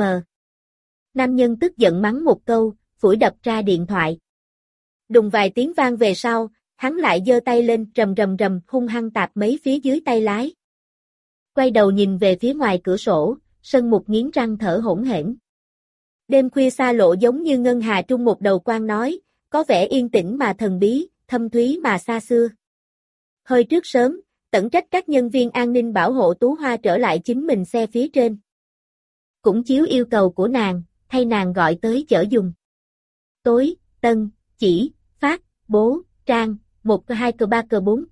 Nam nhân tức giận mắng một câu, phủi đập ra điện thoại. Đùng vài tiếng vang về sau, hắn lại giơ tay lên rầm rầm rầm hung hăng tạp mấy phía dưới tay lái. Quay đầu nhìn về phía ngoài cửa sổ, Sân Mục nghiến răng thở hổn hển. Đêm khuya xa lộ giống như ngân hà trung một đầu quang nói, có vẻ yên tĩnh mà thần bí, thâm thúy mà xa xưa. Hơi trước sớm, tẩn trách các nhân viên an ninh bảo hộ Tú Hoa trở lại chính mình xe phía trên. Cũng chiếu yêu cầu của nàng, thay nàng gọi tới chở dùng. Tối, tân, chỉ, phát, bố, trang, 1 2 3 4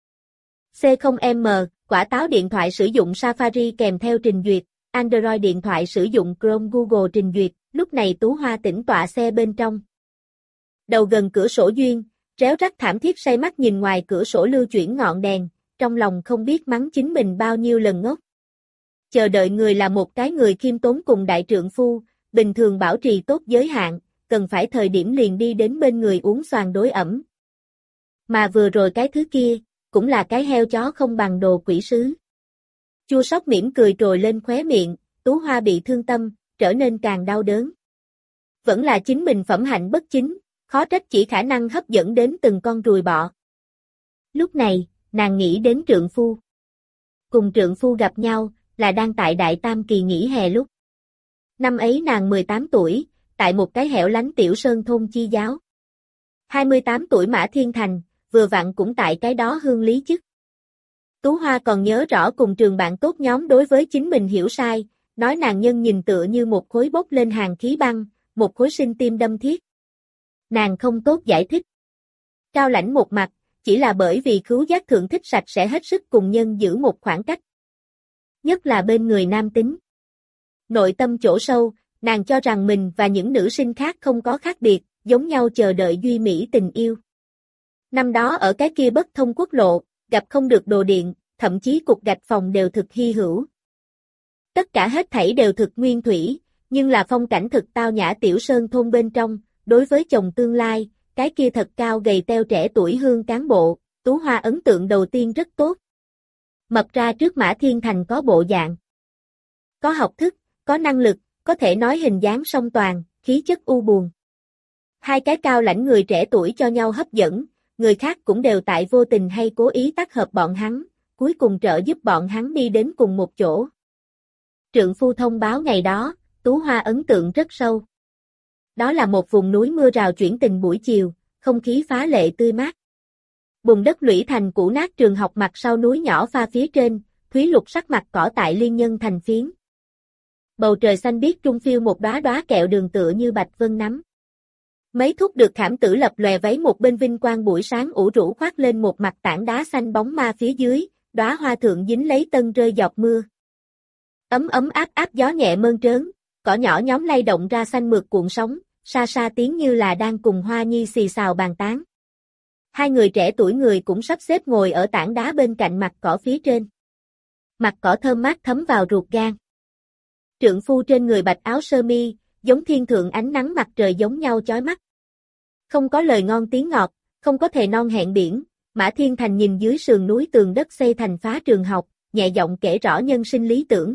C0M, quả táo điện thoại sử dụng Safari kèm theo trình duyệt, Android điện thoại sử dụng Chrome Google trình duyệt, lúc này Tú Hoa tĩnh tọa xe bên trong. Đầu gần cửa sổ duyên, réo rắt thảm thiết say mắt nhìn ngoài cửa sổ lưu chuyển ngọn đèn, trong lòng không biết mắng chính mình bao nhiêu lần ngốc. Chờ đợi người là một cái người khiêm tốn cùng đại trượng phu, bình thường bảo trì tốt giới hạn, cần phải thời điểm liền đi đến bên người uống xoàn đối ẩm. Mà vừa rồi cái thứ kia, cũng là cái heo chó không bằng đồ quỷ sứ. Chua xót mỉm cười trồi lên khóe miệng, Tú Hoa bị thương tâm, trở nên càng đau đớn. Vẫn là chính mình phẩm hạnh bất chính, khó trách chỉ khả năng hấp dẫn đến từng con ruồi bọ. Lúc này, nàng nghĩ đến trượng phu. Cùng trượng phu gặp nhau, là đang tại Đại Tam kỳ nghỉ hè lúc. Năm ấy nàng 18 tuổi, tại một cái hẻo lánh tiểu sơn thôn chi giáo. 28 tuổi Mã Thiên Thành, vừa vặn cũng tại cái đó hương lý chức. Tú Hoa còn nhớ rõ cùng trường bạn tốt nhóm đối với chính mình hiểu sai, nói nàng nhân nhìn tựa như một khối bốc lên hàng khí băng, một khối sinh tim đâm thiết. Nàng không tốt giải thích. Cao lãnh một mặt, chỉ là bởi vì khứu giác thượng thích sạch sẽ hết sức cùng nhân giữ một khoảng cách. Nhất là bên người nam tính. Nội tâm chỗ sâu, nàng cho rằng mình và những nữ sinh khác không có khác biệt, giống nhau chờ đợi duy mỹ tình yêu. Năm đó ở cái kia bất thông quốc lộ, gặp không được đồ điện, thậm chí cục gạch phòng đều thực hy hữu. Tất cả hết thảy đều thực nguyên thủy, nhưng là phong cảnh thực tao nhã tiểu sơn thôn bên trong, đối với chồng tương lai, cái kia thật cao gầy teo trẻ tuổi hương cán bộ, Tú Hoa ấn tượng đầu tiên rất tốt. Mập ra trước Mã Thiên Thành có bộ dạng. Có học thức, có năng lực, có thể nói hình dáng song toàn, khí chất u buồn. Hai cái cao lãnh người trẻ tuổi cho nhau hấp dẫn, người khác cũng đều tại vô tình hay cố ý tác hợp bọn hắn, cuối cùng trợ giúp bọn hắn đi đến cùng một chỗ. Trượng phu thông báo ngày đó, Tú Hoa ấn tượng rất sâu. Đó là một vùng núi mưa rào chuyển tình buổi chiều, không khí phá lệ tươi mát. Bùn đất lũy thành cũ nát trường học mặt sau núi nhỏ pha phía trên, thúy lục sắc mặt cỏ tại liên nhân thành phiến. Bầu trời xanh biếc trung phiêu một đóa đóa kẹo đường tựa như bạch vân nắm. Mấy thúc được khảm tử lập lòe váy một bên vinh quang buổi sáng ủ rũ khoác lên một mặt tảng đá xanh bóng ma phía dưới, đóa hoa thượng dính lấy tân rơi giọt mưa. Ấm ấm áp áp gió nhẹ mơn trớn, cỏ nhỏ nhóm lay động ra xanh mượt cuộn sóng, xa xa tiếng như là đang cùng Hoa Nhi xì xào bàn tán. Hai người trẻ tuổi người cũng sắp xếp ngồi ở tảng đá bên cạnh mặt cỏ phía trên. Mặt cỏ thơm mát thấm vào ruột gan. Trượng phu trên người bạch áo sơ mi, giống thiên thượng ánh nắng mặt trời giống nhau chói mắt. Không có lời ngon tiếng ngọt, không có thề non hẹn biển, Mã Thiên Thành nhìn dưới sườn núi tường đất xây thành phá trường học, nhẹ giọng kể rõ nhân sinh lý tưởng.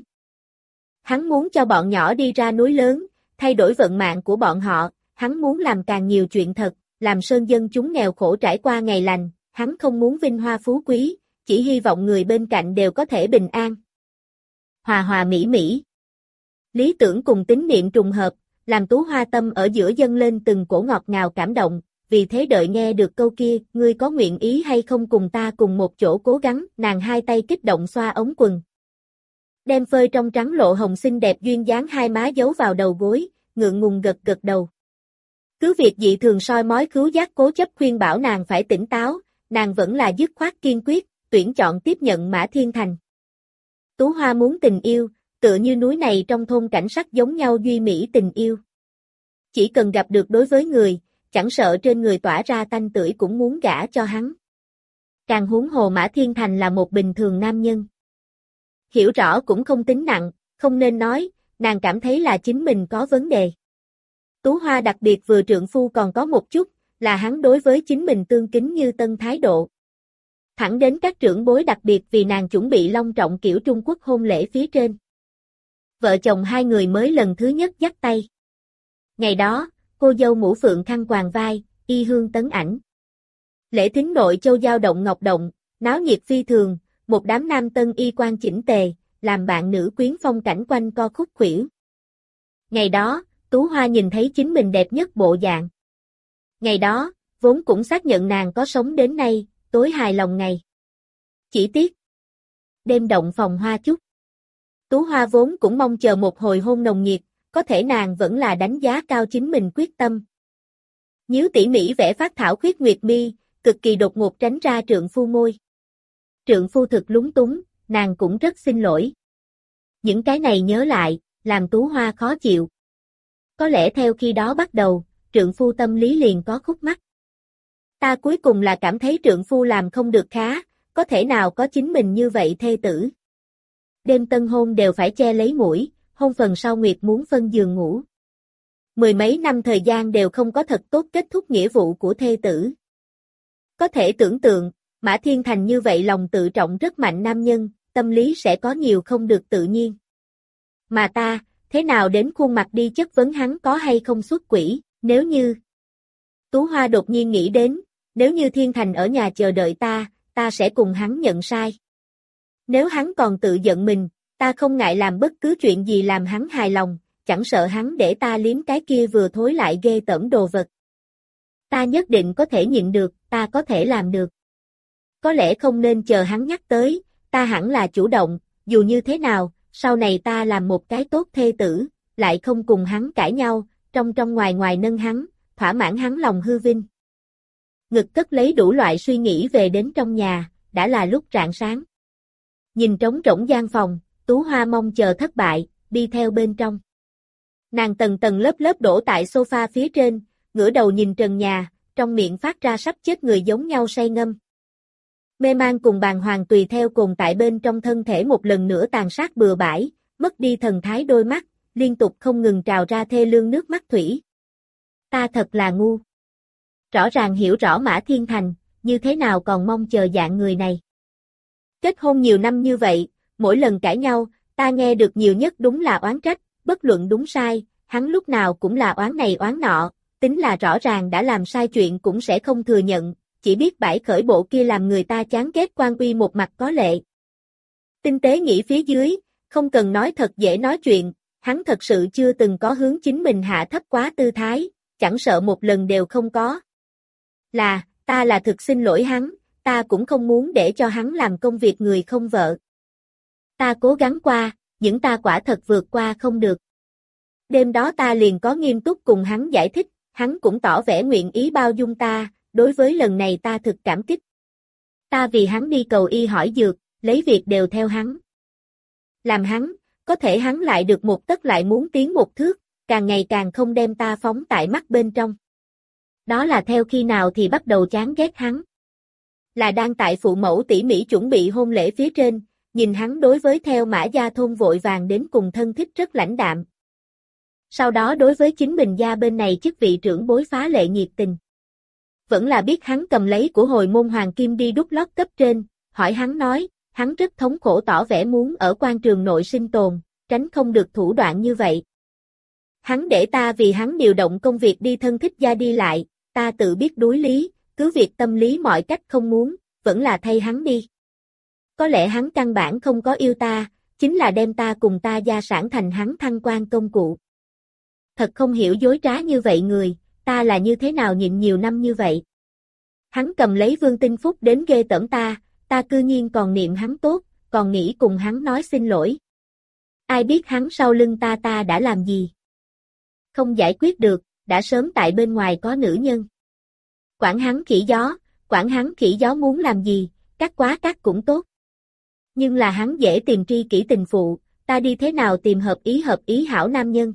Hắn muốn cho bọn nhỏ đi ra núi lớn, thay đổi vận mạng của bọn họ, hắn muốn làm càng nhiều chuyện thật, làm sơn dân chúng nghèo khổ trải qua ngày lành, hắn không muốn vinh hoa phú quý, chỉ hy vọng người bên cạnh đều có thể bình an. Hòa hòa mỹ mỹ. Lý tưởng cùng tín niệm trùng hợp, làm Tú Hoa tâm ở giữa dâng lên từng cổ ngọt ngào cảm động, vì thế đợi nghe được câu kia, ngươi có nguyện ý hay không cùng ta cùng một chỗ cố gắng, nàng hai tay kích động xoa ống quần. Đem phơi trong trắng lộ hồng xinh đẹp duyên dáng hai má giấu vào đầu gối, ngượng ngùng gật gật đầu. Cứ việc dị thường soi mói khứu giác cố chấp khuyên bảo nàng phải tỉnh táo, nàng vẫn là dứt khoát kiên quyết, tuyển chọn tiếp nhận Mã Thiên Thành. Tú Hoa muốn tình yêu, tựa như núi này trong thôn cảnh sắc giống nhau duy mỹ tình yêu. Chỉ cần gặp được đối với người, chẳng sợ trên người tỏa ra tanh tưởi cũng muốn gả cho hắn. Càng huống hồ Mã Thiên Thành là một bình thường nam nhân. Hiểu rõ cũng không tính nặng, không nên nói, nàng cảm thấy là chính mình có vấn đề. Tú Hoa đặc biệt vừa trượng phu còn có một chút, là hắn đối với chính mình tương kính như tân thái độ. Thẳng đến các trưởng bối đặc biệt vì nàng chuẩn bị long trọng kiểu Trung Quốc hôn lễ phía trên. Vợ chồng hai người mới lần thứ nhất dắt tay. Ngày đó, cô dâu mũ phượng khăn quàng vai, y hương tấn ảnh. Lễ thính nội châu dao động ngọc động, náo nhiệt phi thường, một đám nam tân y quan chỉnh tề, làm bạn nữ quyến phong cảnh quanh co khúc khuỷu. Ngày đó, Tú Hoa nhìn thấy chính mình đẹp nhất bộ dạng. Ngày đó, vốn cũng xác nhận nàng có sống đến nay, tối hài lòng ngày. Chỉ tiếc. Đêm động phòng hoa chúc. Tú Hoa vốn cũng mong chờ một hồi hôn nồng nhiệt, có thể nàng vẫn là đánh giá cao chính mình quyết tâm. Nhíu tỉ mỉ vẽ phát thảo khuyết nguyệt mi, cực kỳ đột ngột tránh ra trượng phu môi. Trượng phu thực lúng túng, nàng cũng rất xin lỗi. Những cái này nhớ lại, làm Tú Hoa khó chịu. Có lẽ theo khi đó bắt đầu, trượng phu tâm lý liền có khúc mắc. Ta cuối cùng là cảm thấy trượng phu làm không được khá, có thể nào có chính mình như vậy thê tử. Đêm tân hôn đều phải che lấy mũi, hôn phần sau Nguyệt muốn phân giường ngủ. Mười mấy năm thời gian đều không có thật tốt kết thúc nghĩa vụ của thê tử. Có thể tưởng tượng, Mã Thiên Thành như vậy lòng tự trọng rất mạnh nam nhân, tâm lý sẽ có nhiều không được tự nhiên. Mà ta, thế nào đến khuôn mặt đi chất vấn hắn có hay không xuất quỷ, nếu như... Tú Hoa đột nhiên nghĩ đến, nếu như Thiên Thành ở nhà chờ đợi ta sẽ cùng hắn nhận sai. Nếu hắn còn tự giận mình, ta không ngại làm bất cứ chuyện gì làm hắn hài lòng, chẳng sợ hắn để ta liếm cái kia vừa thối lại ghê tởm đồ vật. Ta nhất định có thể nhịn được, ta có thể làm được. Có lẽ không nên chờ hắn nhắc tới, ta hẳn là chủ động, dù như thế nào, sau này ta làm một cái tốt thê tử, lại không cùng hắn cãi nhau, trong ngoài ngoài nâng hắn, thỏa mãn hắn lòng hư vinh. Ngực cất lấy đủ loại suy nghĩ về đến trong nhà, đã là lúc rạng sáng. Nhìn trống rỗng gian phòng, Tú Hoa mong chờ thất bại, đi theo bên trong. Nàng tầng tầng lớp lớp đổ tại sofa phía trên, ngửa đầu nhìn trần nhà, trong miệng phát ra sắp chết người giống nhau say ngâm. Mê man cùng bàng hoàng tùy theo cùng tại bên trong thân thể một lần nữa tàn sát bừa bãi, mất đi thần thái đôi mắt, liên tục không ngừng trào ra thê lương nước mắt thủy. Ta thật là ngu. Rõ ràng hiểu rõ Mã Thiên Thành, như thế nào còn mong chờ dạng người này. Kết hôn nhiều năm như vậy, mỗi lần cãi nhau, ta nghe được nhiều nhất đúng là oán trách, bất luận đúng sai, hắn lúc nào cũng là oán này oán nọ, tính là rõ ràng đã làm sai chuyện cũng sẽ không thừa nhận, chỉ biết bãi khởi bộ kia làm người ta chán ghét quan uy một mặt có lệ. Tinh tế nghĩ phía dưới, không cần nói thật dễ nói chuyện, hắn thật sự chưa từng có hướng chính mình hạ thấp quá tư thái, chẳng sợ một lần đều không có. Ta là thực xin lỗi hắn, ta cũng không muốn để cho hắn làm công việc người không vợ. Ta cố gắng qua, những ta quả thật vượt qua không được. Đêm đó ta liền có nghiêm túc cùng hắn giải thích, hắn cũng tỏ vẻ nguyện ý bao dung ta, đối với lần này ta thực cảm kích. Ta vì hắn đi cầu y hỏi dược, lấy việc đều theo hắn. Làm hắn, có thể hắn lại được một tấc lại muốn tiến một thước, càng ngày càng không đem ta phóng tại mắt bên trong. Đó là theo khi nào thì bắt đầu chán ghét hắn. Là đang tại phụ mẫu tỉ mỉ chuẩn bị hôn lễ phía trên, nhìn hắn đối với theo Mã Gia thôn vội vàng đến cùng thân thích rất lãnh đạm. Sau đó đối với chính mình gia bên này chức vị trưởng bối phá lệ nhiệt tình. Vẫn là biết hắn cầm lấy của hồi môn hoàng kim đi đút lót cấp trên, hỏi hắn nói, hắn rất thống khổ tỏ vẻ muốn ở quan trường nội sinh tồn, tránh không được thủ đoạn như vậy. Hắn để ta vì hắn điều động công việc đi thân thích gia đi lại, ta tự biết đối lý, cứ việc tâm lý mọi cách không muốn, vẫn là thay hắn đi. Có lẽ hắn căn bản không có yêu ta, chính là đem ta cùng ta gia sản thành hắn thăng quan công cụ. Thật không hiểu dối trá như vậy người, ta là như thế nào nhịn nhiều năm như vậy. Hắn cầm lấy Vương Tinh Phúc đến ghê tởm ta cư nhiên còn niệm hắn tốt, còn nghĩ cùng hắn nói xin lỗi. Ai biết hắn sau lưng ta đã làm gì? Không giải quyết được, đã sớm tại bên ngoài có nữ nhân. Quản hắn khỉ gió muốn làm gì, cắt quá cắt cũng tốt. Nhưng là hắn dễ tìm tri kỷ tình phụ, ta đi thế nào tìm hợp ý hảo nam nhân.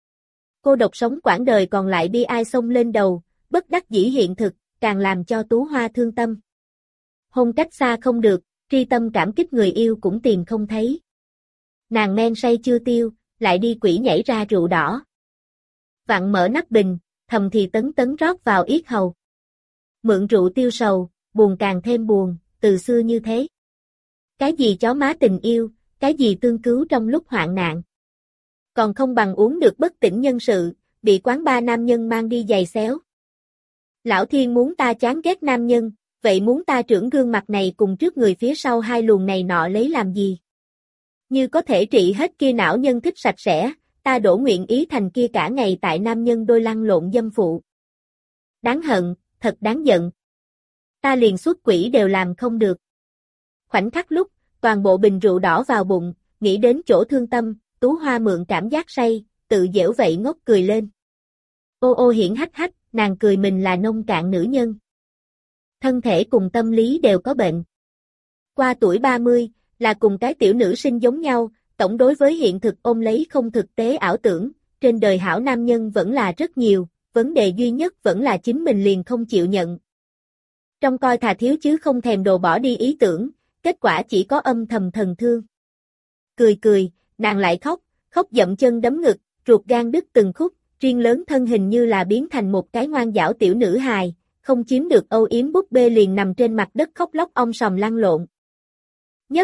Cô độc sống quãng đời còn lại bi ai xông lên đầu, bất đắc dĩ hiện thực, càng làm cho Tú Hoa thương tâm. Hôn cách xa không được, tri tâm cảm kích người yêu cũng tìm không thấy. Nàng men say chưa tiêu, lại đi quỷ nhảy ra rượu đỏ. Vặn mở nắp bình, thầm thì tấn tấn rót vào yết hầu. Mượn rượu tiêu sầu, buồn càng thêm buồn, từ xưa như thế. Cái gì chó má tình yêu, cái gì tương cứu trong lúc hoạn nạn. Còn không bằng uống được bất tỉnh nhân sự, bị quán ba nam nhân mang đi giày xéo. Lão Thiên muốn ta chán ghét nam nhân, vậy muốn ta trưởng gương mặt này cùng trước người phía sau hai luồng này nọ lấy làm gì? Như có thể trị hết kia não nhân thích sạch sẽ, ta đổ nguyện ý thành kia cả ngày tại nam nhân đôi lăn lộn dâm phụ. Đáng hận, thật đáng giận. Ta liền xuất quỷ đều làm không được. Khoảnh khắc lúc, toàn bộ bình rượu đỏ vào bụng, nghĩ đến chỗ thương tâm, Tú Hoa mượn cảm giác say, tự dễu vậy ngốc cười lên. Ô ô hiển hách hách, nàng cười mình là nông cạn nữ nhân. Thân thể cùng tâm lý đều có bệnh. Qua tuổi 30, là cùng cái tiểu nữ sinh giống nhau, tổng đối với hiện thực ôm lấy không thực tế ảo tưởng, trên đời hảo nam nhân vẫn là rất nhiều, vấn đề duy nhất vẫn là chính mình liền không chịu nhận. Trong coi thà thiếu chứ không thèm đồ bỏ đi ý tưởng, kết quả chỉ có âm thầm thần thương. Cười, nàng lại khóc dậm chân đấm ngực, ruột gan đứt từng khúc, riêng lớn thân hình như là biến thành một cái ngoan dảo tiểu nữ hài, không chiếm được âu yếm búp bê liền nằm trên mặt đất khóc lóc om sòm lăn lộn. Nhất.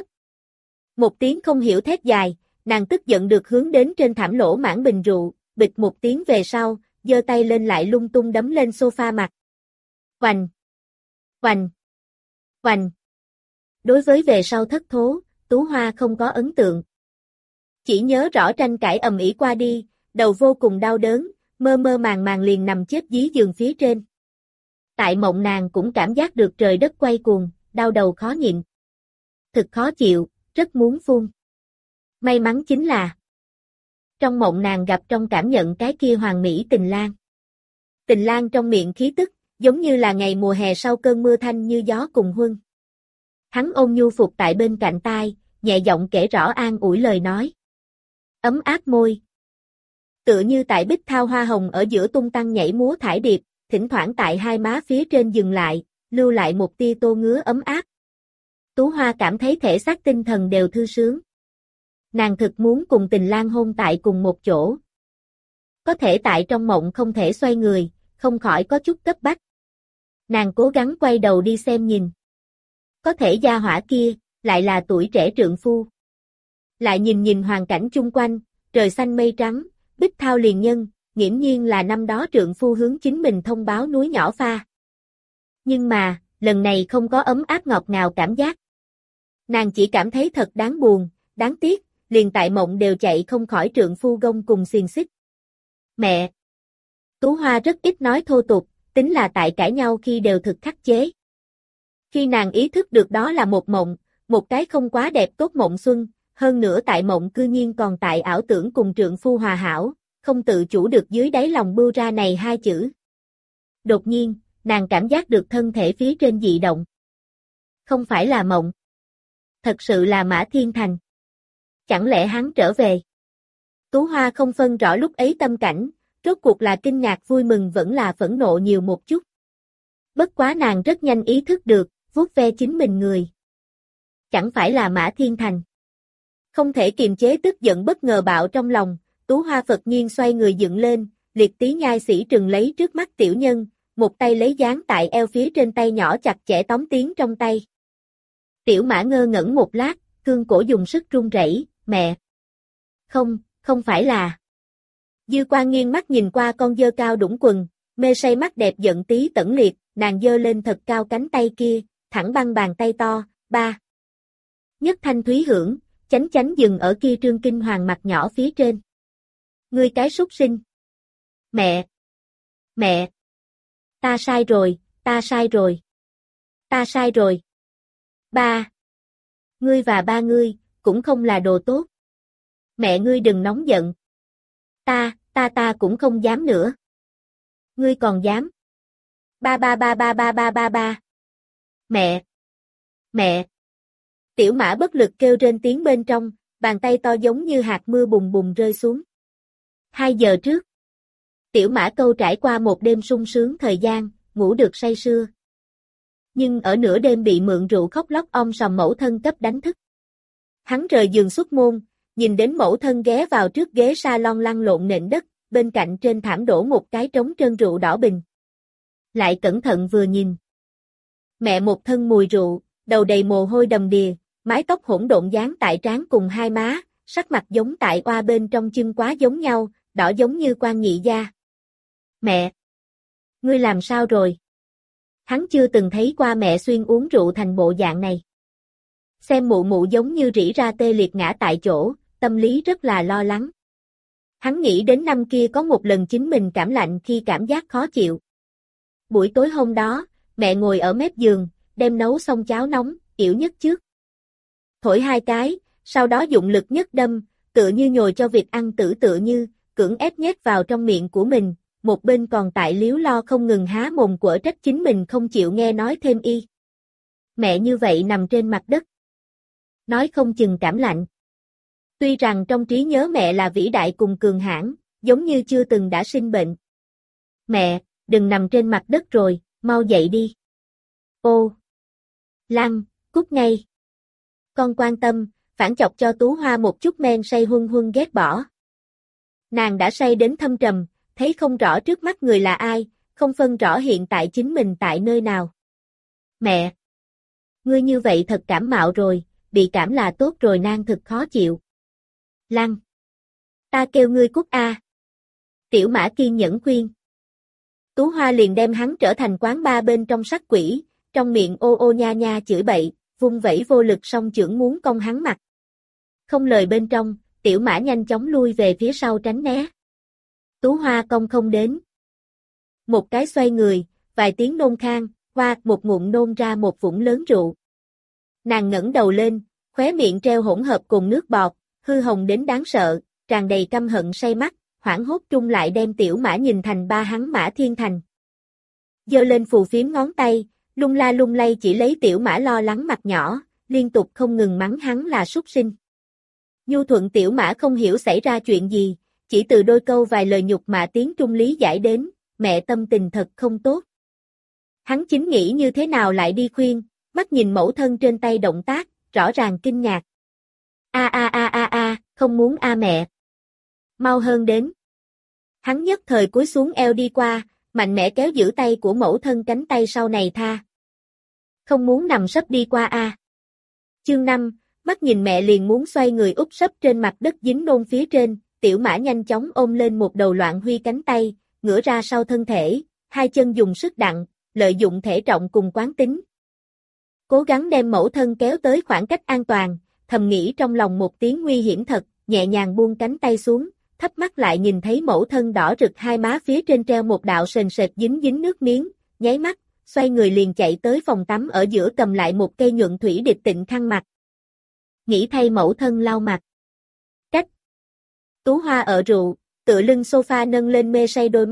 Một tiếng không hiểu thét dài, nàng tức giận được hướng đến trên thảm lỗ mãn bình rượu, bịch một tiếng về sau, giơ tay lên lại lung tung đấm lên sofa mặt. Oành. Oành. Oành. Đối với về sau thất thố, Tú Hoa không có ấn tượng. Chỉ nhớ rõ tranh cãi ầm ĩ qua đi, đầu vô cùng đau đớn, mơ mơ màng liền nằm chết dí giường phía trên. Tại mộng nàng cũng cảm giác được trời đất quay cuồng, đau đầu khó nhịn. Thực khó chịu, rất muốn phun. May mắn chính là trong mộng nàng gặp trong cảm nhận cái kia hoàng mỹ Tình Lang. Tình Lang trong miệng khí tức, giống như là ngày mùa hè sau cơn mưa thanh như gió cùng huân. Hắn ôn nhu phục tại bên cạnh tai, nhẹ giọng kể rõ an ủi lời nói. Ấm áp môi. Tựa như tại bích thao hoa hồng ở giữa tung tăng nhảy múa thải điệp, thỉnh thoảng tại hai má phía trên dừng lại, lưu lại một tia tô ngứa ấm áp. Tú Hoa cảm thấy thể xác tinh thần đều thư sướng. Nàng thực muốn cùng Tình Lang hôn tại cùng một chỗ. Có thể tại trong mộng không thể xoay người, không khỏi có chút cấp bách. Nàng cố gắng quay đầu đi xem nhìn. Có thể gia hỏa kia, lại là tuổi trẻ trượng phu. Lại nhìn hoàn cảnh chung quanh, trời xanh mây trắng, bích thao liền nhân, nghiễm nhiên là năm đó trượng phu hướng chính mình thông báo núi nhỏ pha. Nhưng mà, lần này không có ấm áp ngọt ngào cảm giác. Nàng chỉ cảm thấy thật đáng buồn, đáng tiếc, liền tại mộng đều chạy không khỏi trượng phu gông cùng xiềng xích. Mẹ! Tú Hoa rất ít nói thô tục, tính là tại cãi nhau khi đều thực khắc chế. Khi nàng ý thức được đó là một mộng, một cái không quá đẹp tốt mộng xuân, hơn nữa tại mộng cư nhiên còn tại ảo tưởng cùng trượng phu hòa hảo, không tự chủ được dưới đáy lòng bưu ra này hai chữ, Đột nhiên, nàng cảm giác được thân thể phía trên dị động. Không phải là mộng. Thật sự là Mã Thiên Thành. Chẳng lẽ hắn trở về? Tú Hoa không phân rõ lúc ấy tâm cảnh, rốt cuộc là kinh ngạc vui mừng vẫn là phẫn nộ nhiều một chút. Bất quá nàng rất nhanh ý thức được, vuốt ve chính mình người. Chẳng phải là Mã Thiên Thành. Không thể kiềm chế tức giận bất ngờ bạo trong lòng, Tú Hoa Phật nhiên xoay người dựng lên, liệt tí nhai sĩ trừng lấy trước mắt tiểu nhân, một tay lấy dán tại eo phía trên tay nhỏ chặt chẽ tóm tiến trong tay. Tiểu Mã ngơ ngẩn một lát, cương cổ dùng sức run rẩy, mẹ. Không phải là. Dư Quan nghiêng mắt nhìn qua con dơ cao đũng quần, mê say mắt đẹp giận tí tẩn liệt, nàng dơ lên thật cao cánh tay kia, thẳng băng bàn tay to, ba. Nhất thanh thúy hưởng, chánh chánh dừng ở kia trương kinh hoàng mặt nhỏ phía trên. Ngươi cái súc sinh. Mẹ. Mẹ. Ta sai rồi, ta sai rồi. Ta sai rồi. Ba. Ngươi và ba ngươi, cũng không là đồ tốt. Mẹ ngươi đừng nóng giận. Ta cũng không dám nữa. Ngươi còn dám. Ba. Mẹ. Mẹ. Tiểu Mã bất lực kêu trên tiếng bên trong, bàn tay to giống như hạt mưa bùng bùng rơi xuống. 2 giờ trước. Tiểu Mã Câu trải qua một đêm sung sướng thời gian, ngủ được say sưa. Nhưng ở nửa đêm bị mượn rượu khóc lóc om sòm mẫu thân cấp đánh thức. Hắn rời giường xuất môn, nhìn đến mẫu thân ghé vào trước ghế salon lăn lộn nền đất, bên cạnh trên thảm đổ một cái trống trơn rượu đỏ bình. Lại cẩn thận vừa nhìn. Mẹ một thân mùi rượu, đầu đầy mồ hôi đầm đìa, mái tóc hỗn độn dán tại trán cùng hai má, sắc mặt giống tại oa bên trong chân quá giống nhau, đỏ giống như quan nhị da. Mẹ! Ngươi làm sao rồi? Hắn chưa từng thấy qua mẹ xuyên uống rượu thành bộ dạng này. Xem mụ mụ giống như rỉ ra tê liệt ngã tại chỗ, tâm lý rất là lo lắng. Hắn nghĩ đến năm kia có một lần chính mình cảm lạnh khi cảm giác khó chịu. Buổi tối hôm đó, mẹ ngồi ở mép giường, đem nấu xong cháo nóng, yểu nhất trước. Thổi 2 cái, sau đó dụng lực nhất đâm, tựa như nhồi cho việc ăn tử tựa như, cưỡng ép nhét vào trong miệng của mình, một bên còn tại líu lo không ngừng há mồm quở trách chính mình không chịu nghe nói thêm y. Mẹ như vậy nằm trên mặt đất. Nói không chừng cảm lạnh. Tuy rằng trong trí nhớ mẹ là vĩ đại cùng cường hãn, giống như chưa từng đã sinh bệnh. Mẹ, đừng nằm trên mặt đất rồi, mau dậy đi. Ô! Lăng, cút ngay. Con quan tâm, phản chọc cho Tú Hoa một chút men say huân huân ghét bỏ. Nàng đã say đến thâm trầm, thấy không rõ trước mắt người là ai, không phân rõ hiện tại chính mình tại nơi nào. Mẹ! Ngươi như vậy thật cảm mạo rồi, bị cảm là tốt rồi nàng thực khó chịu. Lăng! Ta kêu ngươi cút a. Tiểu Mã kiên nhẫn khuyên. Tú Hoa liền đem hắn trở thành quán ba bên trong sát quỷ, trong miệng ô ô nha nha chửi bậy, vung vẩy vô lực song chưởng muốn cong hắn mặt. Không lời bên trong, Tiểu Mã nhanh chóng lui về phía sau tránh né. Tú Hoa cong không đến. Một cái xoay người, vài tiếng nôn khan, hoa một ngụm nôn ra một vũng lớn rượu. Nàng ngẩng đầu lên, khóe miệng treo hỗn hợp cùng nước bọt, hư hồng đến đáng sợ, tràn đầy căm hận say mắt, hoảng hốt trung lại đem Tiểu Mã nhìn thành ba hắn Mã Thiên Thành. Giơ lên phù phiếm ngón tay, lung la lung lay chỉ lấy Tiểu Mã lo lắng mặt nhỏ, liên tục không ngừng mắng hắn là súc sinh. Nhu thuận Tiểu Mã không hiểu xảy ra chuyện gì, chỉ từ đôi câu vài lời nhục mà tiếng Trung lý giải đến, mẹ tâm tình thật không tốt. Hắn chính nghĩ như thế nào lại đi khuyên, mắt nhìn mẫu thân trên tay động tác, rõ ràng kinh ngạc. Không muốn mẹ. Mau hơn đến. Hắn nhất thời cúi xuống eo đi qua, mạnh mẽ kéo giữ tay của mẫu thân cánh tay sau này tha. Không muốn nằm sấp đi qua Chương 5, mắt nhìn mẹ liền muốn xoay người úp sấp trên mặt đất dính nôn phía trên, Tiểu Mã nhanh chóng ôm lên một đầu loạn huy cánh tay, ngửa ra sau thân thể, hai chân dùng sức đặng, lợi dụng thể trọng cùng quán tính. Cố gắng đem mẫu thân kéo tới khoảng cách an toàn, thầm nghĩ trong lòng một tiếng nguy hiểm thật, nhẹ nhàng buông cánh tay xuống, thấp mắt lại nhìn thấy mẫu thân đỏ rực hai má phía trên treo một đạo sền sệt dính dính nước miếng, nháy mắt, xoay người liền chạy tới phòng tắm ở giữa cầm lại một cây nhuận thủy địch tịnh khăn mặt. Nghĩ thay mẫu thân lau mặt. Cách. Tú Hoa ở rượu, tựa lưng sofa nâng lên mê say đôi mắt,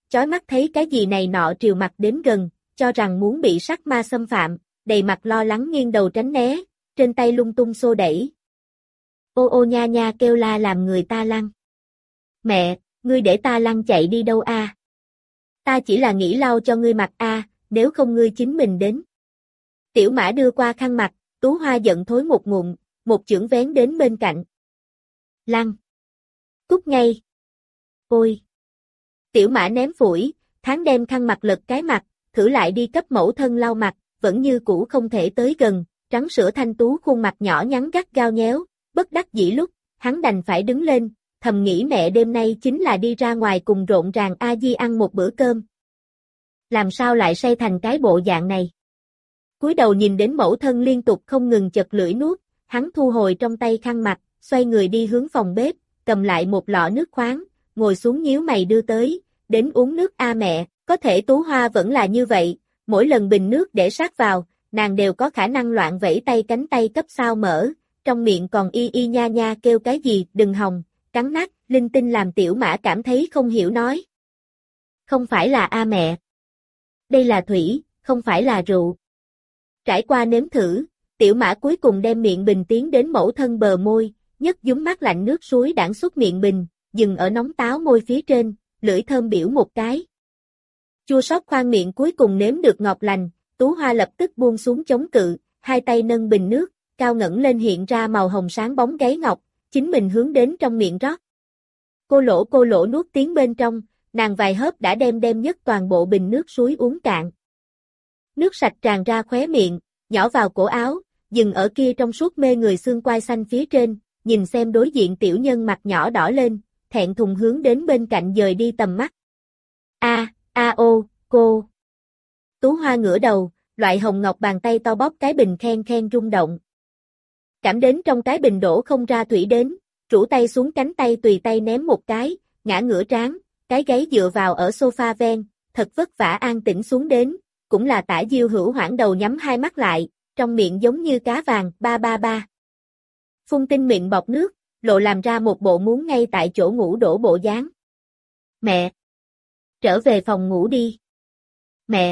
chói mắt thấy cái gì này nọ triều mặt đến gần, cho rằng muốn bị sắc ma xâm phạm, đầy mặt lo lắng nghiêng đầu tránh né, trên tay lung tung xô đẩy. Ô ô nha nha kêu la làm người ta lăn. Mẹ, ngươi để ta lăn chạy đi đâu a? Ta chỉ là nghĩ lau cho ngươi mặc a, nếu không ngươi chính mình đến. Tiểu Mã đưa qua khăn mặt, Tú Hoa giận thối một ngụm, một chưởng vén đến bên cạnh. Lăn. Cút ngay. Ôi. Tiểu Mã ném phủi, Tháng đem khăn mặt lật cái mặt, thử lại đi cấp mẫu thân lau mặt, vẫn như cũ không thể tới gần, trắng sữa thanh tú khuôn mặt nhỏ nhắn gắt gao nhéo, bất đắc dĩ lúc, hắn đành phải đứng lên, thầm nghĩ mẹ đêm nay chính là đi ra ngoài cùng rộn ràng A Di ăn một bữa cơm. Làm sao lại say thành cái bộ dạng này? Cúi đầu nhìn đến mẫu thân liên tục không ngừng chật lưỡi nuốt, hắn thu hồi trong tay khăn mặt, xoay người đi hướng phòng bếp, cầm lại một lọ nước khoáng, ngồi xuống nhíu mày đưa tới, đến uống nước a mẹ, có thể Tú Hoa vẫn là như vậy, mỗi lần bình nước để sát vào, nàng đều có khả năng loạn vẫy tay cánh tay cấp sao mở, trong miệng còn y y nha nha kêu cái gì, đừng hòng, cắn nát, linh tinh làm Tiểu Mã cảm thấy không hiểu nói. Không phải là a mẹ. Đây là thủy, không phải là rượu. Trải qua nếm thử, Tiểu Mã cuối cùng đem miệng bình tiến đến mẫu thân bờ môi, nhấc dúm mát lạnh nước suối đãng xuất miệng bình, dừng ở nóng táo môi phía trên, lưỡi thơm biểu một cái. Chua xót khoang miệng cuối cùng nếm được ngọt lành, Tú Hoa lập tức buông xuống chống cự, hai tay nâng bình nước, cao ngẩng lên hiện ra màu hồng sáng bóng gáy ngọc, chính mình hướng đến trong miệng rót. Cô lỗ nuốt tiếng bên trong, nàng vài hớp đã đem nhất toàn bộ bình nước suối uống cạn. Nước sạch tràn ra khóe miệng, nhỏ vào cổ áo, dừng ở kia trong suốt mê người xương quai xanh phía trên, nhìn xem đối diện tiểu nhân mặt nhỏ đỏ lên, thẹn thùng hướng đến bên cạnh dời đi tầm mắt. Ô, cô. Tú Hoa ngửa đầu, loại hồng ngọc bàn tay to bóp cái bình khen khen rung động. Cảm đến trong cái bình đổ không ra thủy đến, rũ tay xuống cánh tay tùy tay ném một cái, ngã ngửa trán, cái gáy dựa vào ở sofa ven, thật vất vả an tĩnh xuống đến, cũng là Tả Diêu Hữu hoảng đầu nhắm hai mắt lại, trong miệng giống như cá vàng, ba ba ba. Phun tinh miệng bọt nước, lộ làm ra một bộ muốn ngay tại chỗ ngủ đổ bộ dáng. Mẹ! Trở về phòng ngủ đi. Mẹ!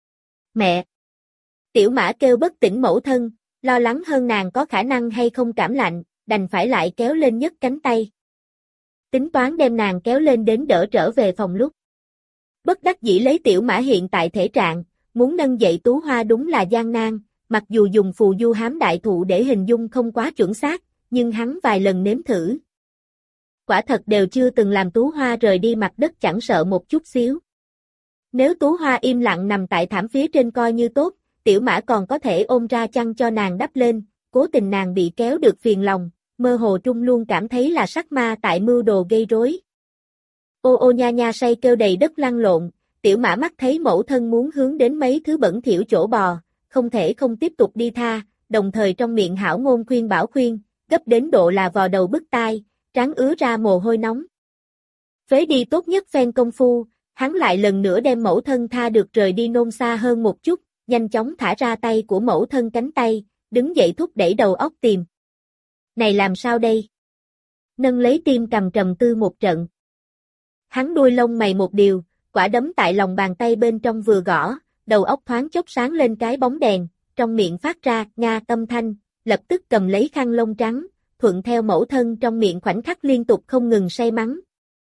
Mẹ! Tiểu Mã kêu bất tỉnh mẫu thân, lo lắng hơn nàng có khả năng hay không cảm lạnh, đành phải lại kéo lên nhấc cánh tay. Tính toán đem nàng kéo lên đến đỡ trở về phòng lúc. Bất đắc dĩ lấy Tiểu Mã hiện tại thể trạng, muốn nâng dậy Tú Hoa đúng là gian nan, mặc dù dùng phù du hám đại thụ để hình dung không quá chuẩn xác, nhưng hắn vài lần nếm thử. Quả thật đều chưa từng làm Tú Hoa rời đi mặt đất chẳng sợ một chút xíu. Nếu Tú Hoa im lặng nằm tại thảm phía trên coi như tốt, Tiểu Mã còn có thể ôm ra chăn cho nàng đắp lên, cố tình nàng bị kéo được phiền lòng, mơ hồ trung luôn cảm thấy là sắc ma tại mưu đồ gây rối. Ô nha nha say kêu đầy đất lăn lộn, Tiểu Mã mắt thấy mẫu thân muốn hướng đến mấy thứ bẩn thỉu chỗ bò, không thể không tiếp tục đi tha, đồng thời trong miệng hảo ngôn khuyên bảo khuyên, gấp đến độ là vò đầu bứt tai, trán ứa ra mồ hôi nóng. Phế đi tốt nhất phen công phu, hắn lại lần nữa đem mẫu thân tha được rời đi nôn xa hơn một chút, nhanh chóng thả ra tay của mẫu thân cánh tay, đứng dậy thúc đẩy đầu óc tìm. Này làm sao đây? Nâng lấy tim cầm trầm tư một trận. Hắn đuôi lông mày một điều, quả đấm tại lòng bàn tay bên trong vừa gõ, đầu óc thoáng chốc sáng lên cái bóng đèn, trong miệng phát ra nga âm thanh, lập tức cầm lấy khăn lông trắng, thuận theo mẫu thân trong miệng khoảnh khắc liên tục không ngừng say mắng.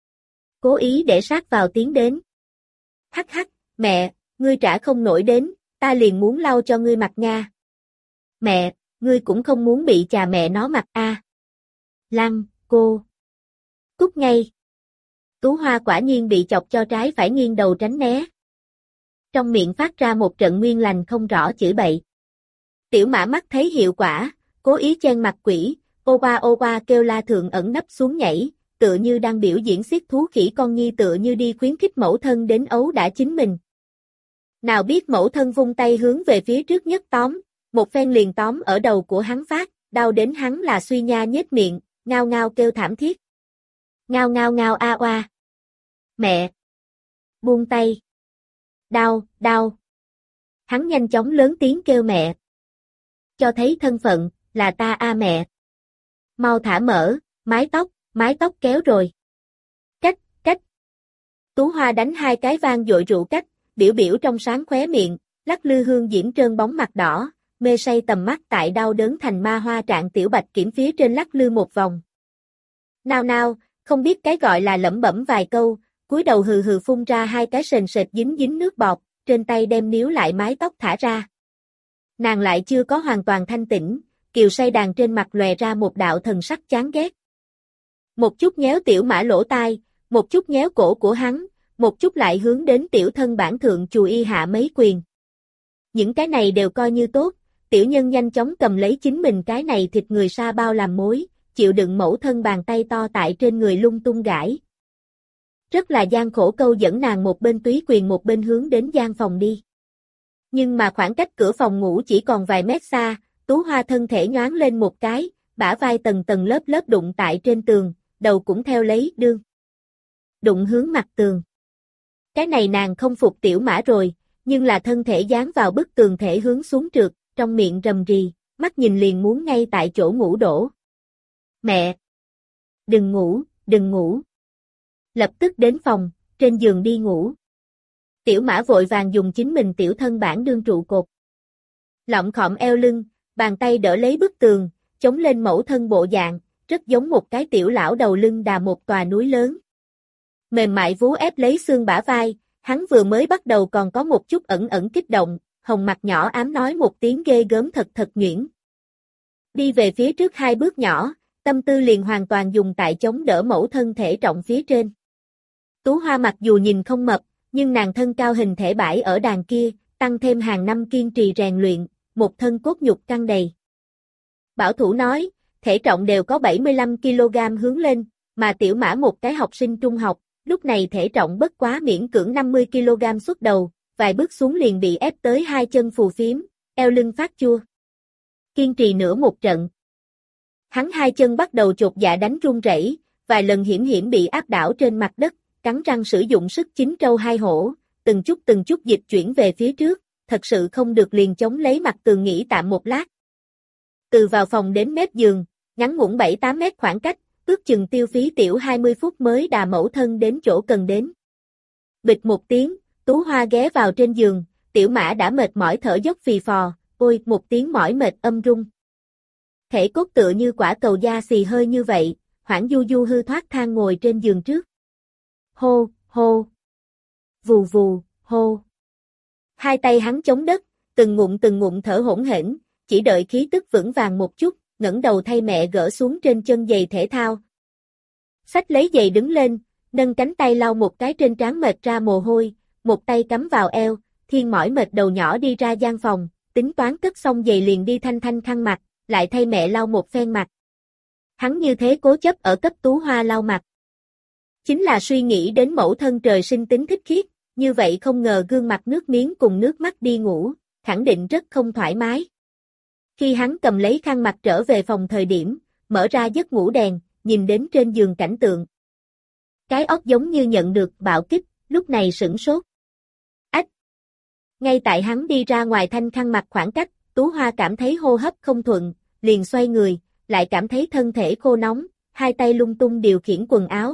Cố ý để sát vào tiếng đến. Hắc hắc, mẹ, ngươi trả không nổi đến, ta liền muốn lau cho ngươi mặt nha. Mẹ, ngươi cũng không muốn bị chà mẹ nó mặt a. Lăn, cô. Cút ngay. Tú Hoa quả nhiên bị chọc cho trái phải nghiêng đầu tránh né. Trong miệng phát ra một trận nguyên lành không rõ chửi bậy. Tiểu Mã mắt thấy hiệu quả, cố ý chen mặt quỷ, ô ba kêu la thượng ẩn nấp xuống nhảy, tựa như đang biểu diễn xiết thú khỉ con nhi tựa như đi khuyến khích mẫu thân đến ấu đã chính mình. Nào biết mẫu thân vung tay hướng về phía trước nhất tóm, một phen liền tóm ở đầu của hắn phát, đau đến hắn là suy nha nhếch miệng, ngao ngao kêu thảm thiết. Ngao ngao ngao a oa. Mẹ! Buông tay! Đau, đau! Hắn nhanh chóng lớn tiếng kêu mẹ. Cho thấy thân phận, là ta a mẹ. Mau thả mở, mái tóc kéo rồi. Cách. Tú Hoa đánh hai cái vang dội rượu cách, biểu biểu trong sáng khóe miệng, lắc lư hương diễm trơn bóng mặt đỏ, mê say tầm mắt tại đau đớn thành ma hoa trạng tiểu bạch kiểm phía trên lắc lư một vòng. Nào nào, không biết cái gọi là lẩm bẩm vài câu, cúi đầu hừ hừ phun ra hai cái sền sệt dính dính nước bọt, trên tay đem níu lại mái tóc thả ra. Nàng lại chưa có hoàn toàn thanh tĩnh, kiều say đàn trên mặt lòe ra một đạo thần sắc chán ghét. Một chút nhéo tiểu mã lỗ tai, một chút nhéo cổ của hắn, một chút lại hướng đến tiểu thân bản thượng chùi y hạ mấy quyền. Những cái này đều coi như tốt, tiểu nhân nhanh chóng cầm lấy chính mình cái này thịt người sa bao làm mối, chịu đựng mẫu thân bàn tay to tại trên người lung tung gãi. Rất là gian khổ câu dẫn nàng một bên túy quyền một bên hướng đến gian phòng đi. Nhưng mà khoảng cách cửa phòng ngủ chỉ còn vài mét xa, Tú Hoa thân thể nhoáng lên một cái, bả vai tầng tầng lớp lớp đụng tại trên tường, đầu cũng theo lấy đương. Đụng hướng mặt tường. Cái này nàng không phục tiểu mã rồi, nhưng là thân thể dán vào bức tường thể hướng xuống trượt, trong miệng rầm rì, mắt nhìn liền muốn ngay tại chỗ ngủ đổ. Mẹ! Đừng ngủ, đừng ngủ. Lập tức đến phòng, trên giường đi ngủ. Tiểu mã vội vàng dùng chính mình tiểu thân bản đương trụ cột. Lọng khom eo lưng, bàn tay đỡ lấy bức tường, chống lên mẫu thân bộ dạng, rất giống một cái tiểu lão đầu lưng đà một tòa núi lớn. Mềm mại vú ép lấy xương bả vai, hắn vừa mới bắt đầu còn có một chút ẩn ẩn kích động, hồng mặt nhỏ ám nói một tiếng ghê gớm thật thật nhuyễn. Đi về phía trước hai bước nhỏ, tâm tư liền hoàn toàn dùng tại chống đỡ mẫu thân thể trọng phía trên. Tú Hoa mặc dù nhìn không mập, nhưng nàng thân cao hình thể bãi ở đàn kia, tăng thêm hàng năm kiên trì rèn luyện, một thân cốt nhục căng đầy. Bảo thủ nói, thể trọng đều có 75 kg hướng lên, mà tiểu mã một cái học sinh trung học, lúc này thể trọng bất quá miễn cưỡng 50 kg xuất đầu, vài bước xuống liền bị ép tới hai chân phù phiếm, eo lưng phát chua. Kiên trì nửa một trận. Hắn hai chân bắt đầu chột dạ đánh run rẩy, vài lần hiểm hiểm bị áp đảo trên mặt đất, cắn răng sử dụng sức chín trâu hai hổ, từng chút dịch chuyển về phía trước, thật sự không được liền chống lấy mặt tường nghỉ tạm một lát. Từ vào phòng đến mép giường, ngắn ngủn 7-8 mét khoảng cách, ước chừng tiêu phí tiểu 20 phút mới đà mẫu thân đến chỗ cần đến. Bịch một tiếng, Tú Hoa ghé vào trên giường, tiểu mã đã mệt mỏi thở dốc phì phò, ôi một tiếng mỏi mệt âm rung. Thể cốt tựa như quả cầu da xì hơi như vậy, hoảng du du hư thoát than ngồi trên giường trước. Hô, hô. Vù vù, hô. Hai tay hắn chống đất, từng ngụm thở hỗn hển, chỉ đợi khí tức vững vàng một chút, ngẩng đầu thay mẹ gỡ xuống trên chân giày thể thao. Xách lấy giày đứng lên, nâng cánh tay lau một cái trên trán mệt ra mồ hôi, một tay cắm vào eo, thiên mỏi mệt đầu nhỏ đi ra gian phòng, tính toán cất xong giày liền đi thanh khăn mặt, lại thay mẹ lau một phen mặt. Hắn như thế cố chấp ở cấp Tú Hoa lau mặt. Chính là suy nghĩ đến mẫu thân trời sinh tính thích khiết, như vậy không ngờ gương mặt nước miếng cùng nước mắt đi ngủ, khẳng định rất không thoải mái. Khi hắn cầm lấy khăn mặt trở về phòng thời điểm, mở ra giấc ngủ đèn, nhìn đến trên giường cảnh tượng. Cái óc giống như nhận được bạo kích, lúc này sửng sốt. Ách! Ngay tại hắn đi ra ngoài thanh khăn mặt khoảng cách, Tú Hoa cảm thấy hô hấp không thuận, liền xoay người, lại cảm thấy thân thể khô nóng, hai tay lung tung điều khiển quần áo.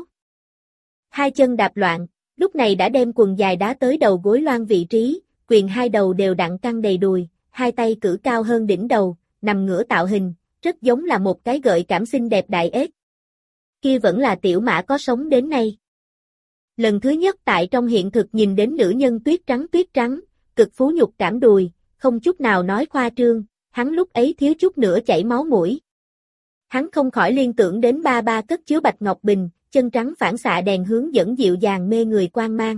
Hai chân đạp loạn, lúc này đã đem quần dài đá tới đầu gối loang vị trí, quyền hai đầu đều đặn căng đầy đùi, hai tay cử cao hơn đỉnh đầu, nằm ngửa tạo hình, rất giống là một cái gợi cảm xinh đẹp đại ếch. Kia vẫn là tiểu mã có sống đến nay. Lần thứ nhất tại trong hiện thực nhìn đến nữ nhân tuyết trắng, cực phú nhục cảm đùi, không chút nào nói khoa trương, hắn lúc ấy thiếu chút nữa chảy máu mũi. Hắn không khỏi liên tưởng đến ba ba cất chứa bạch ngọc bình, chân trắng phản xạ đèn hướng dẫn dịu dàng mê người quang mang.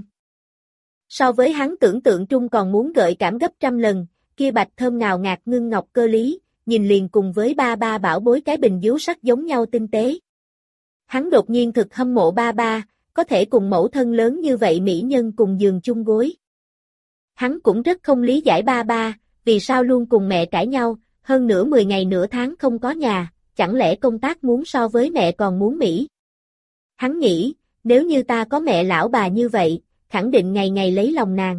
So với hắn tưởng tượng trung còn muốn gợi cảm gấp trăm lần, kia bạch thơm ngào ngạt ngưng ngọc cơ lý, nhìn liền cùng với ba ba bảo bối cái bình díu sắt giống nhau tinh tế. Hắn đột nhiên thực hâm mộ ba ba, có thể cùng mẫu thân lớn như vậy mỹ nhân cùng giường chung gối. Hắn cũng rất không lý giải ba ba, vì sao luôn cùng mẹ cãi nhau, hơn nữa 10 ngày nửa tháng không có nhà, chẳng lẽ công tác muốn so với mẹ còn muốn Mỹ. Hắn nghĩ, nếu như ta có mẹ lão bà như vậy, khẳng định ngày ngày lấy lòng nàng.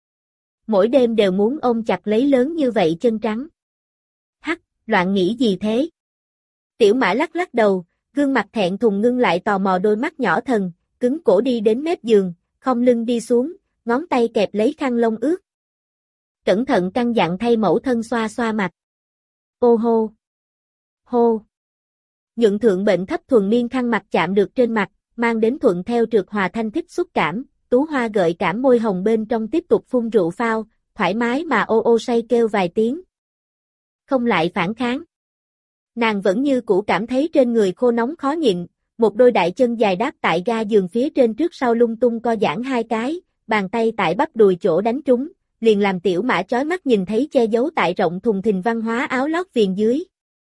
Mỗi đêm đều muốn ôm chặt lấy lớn như vậy chân trắng. Hắc, loạn nghĩ gì thế? Tiểu mã lắc đầu, gương mặt thẹn thùng ngưng lại tò mò đôi mắt nhỏ thần, cứng cổ đi đến mép giường, khom lưng đi xuống, ngón tay kẹp lấy khăn lông ướt. Cẩn thận căn dặn thay mẫu thân xoa xoa mặt. Ô hô! Hô! Nhuận thượng bệnh thấp thuần miên khăn mặt chạm được trên mặt, mang đến thuận theo trượt hòa thanh thích xúc cảm, Tú Hoa gợi cảm môi hồng bên trong tiếp tục phun rượu phao, thoải mái mà ô ô say kêu vài tiếng. Không lại phản kháng. Nàng vẫn như cũ cảm thấy trên người khô nóng khó nhịn, một đôi đại chân dài đáp tại ga giường phía trên trước sau lung tung co giãn hai cái, bàn tay tại bắp đùi chỗ đánh trúng, liền làm Tiểu Mã chói mắt nhìn thấy che giấu tại rộng thùng thình văn hóa áo lót viền dưới.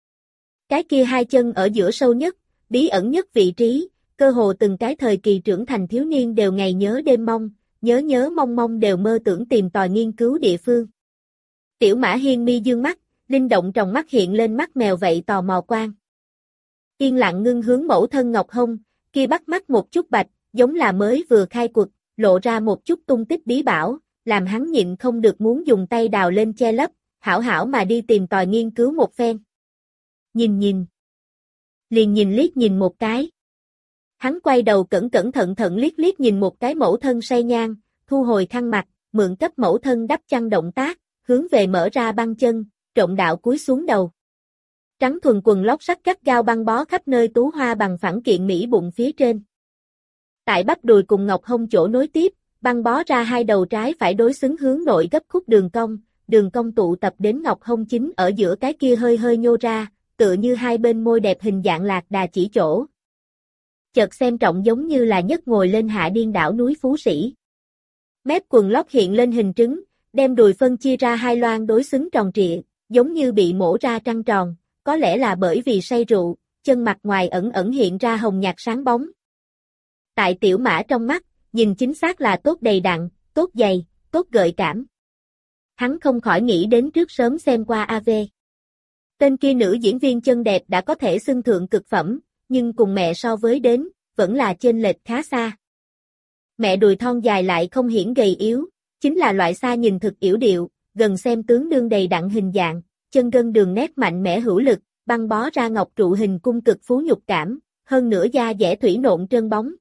Cái kia hai chân ở giữa sâu nhất, bí ẩn nhất vị trí, cơ hồ từng cái thời kỳ trưởng thành thiếu niên đều ngày nhớ đêm mong, nhớ mong mong đều mơ tưởng tìm tòi nghiên cứu địa phương. Tiểu Mã hiên mi dương mắt, linh động trong mắt hiện lên mắt mèo vậy tò mò quan. Yên lặng ngưng hướng mẫu thân ngọc hông, kia bắt mắt một chút bạch, giống là mới vừa khai cuộc, lộ ra một chút tung tích bí bảo, làm hắn nhịn không được muốn dùng tay đào lên che lấp, hảo hảo mà đi tìm tòi nghiên cứu một phen. Nhìn. Liền nhìn liếc nhìn một cái. Hắn quay đầu cẩn thận liếc nhìn một cái mẫu thân say nhan, thu hồi khăn mặt, mượn cấp mẫu thân đắp chăn động tác, hướng về mở ra băng chân, trộn đạo cúi xuống đầu. Trắng thuần quần lót sắt gắt gao băng bó khắp nơi Tú Hoa bằng phẳng kiện mỹ bụng phía trên. Tại bắp đùi cùng ngọc hông chỗ nối tiếp, băng bó ra hai đầu trái phải đối xứng hướng nội gấp khúc đường cong tụ tập đến ngọc hông chính ở giữa cái kia hơi nhô ra, tựa như hai bên môi đẹp hình dạng lạc đà chỉ chỗ. Chợt xem trọng giống như là nhất ngồi lên hạ điên đảo núi Phú Sĩ. Mép quần lót hiện lên hình trứng, đem đùi phân chia ra hai loang đối xứng tròn trịa, giống như bị mổ ra trăng tròn, có lẽ là bởi vì say rượu, chân mặt ngoài ẩn hiện ra hồng nhạt sáng bóng. Tại Tiểu Mã trong mắt, nhìn chính xác là tốt đầy đặn, tốt dày, tốt gợi cảm. Hắn không khỏi nghĩ đến trước sớm xem qua AV. Tên kia nữ diễn viên chân đẹp đã có thể xưng thượng cực phẩm, nhưng cùng mẹ so với đến, vẫn là chênh lệch khá xa. Mẹ đùi thon dài lại không hiển gầy yếu, chính là loại xa nhìn thực yểu điệu, gần xem tướng đương đầy đặn hình dạng, chân gân đường nét mạnh mẽ hữu lực, băng bó ra ngọc trụ hình cung cực phú nhục cảm, hơn nữa da dẻ thủy nộn trơn bóng.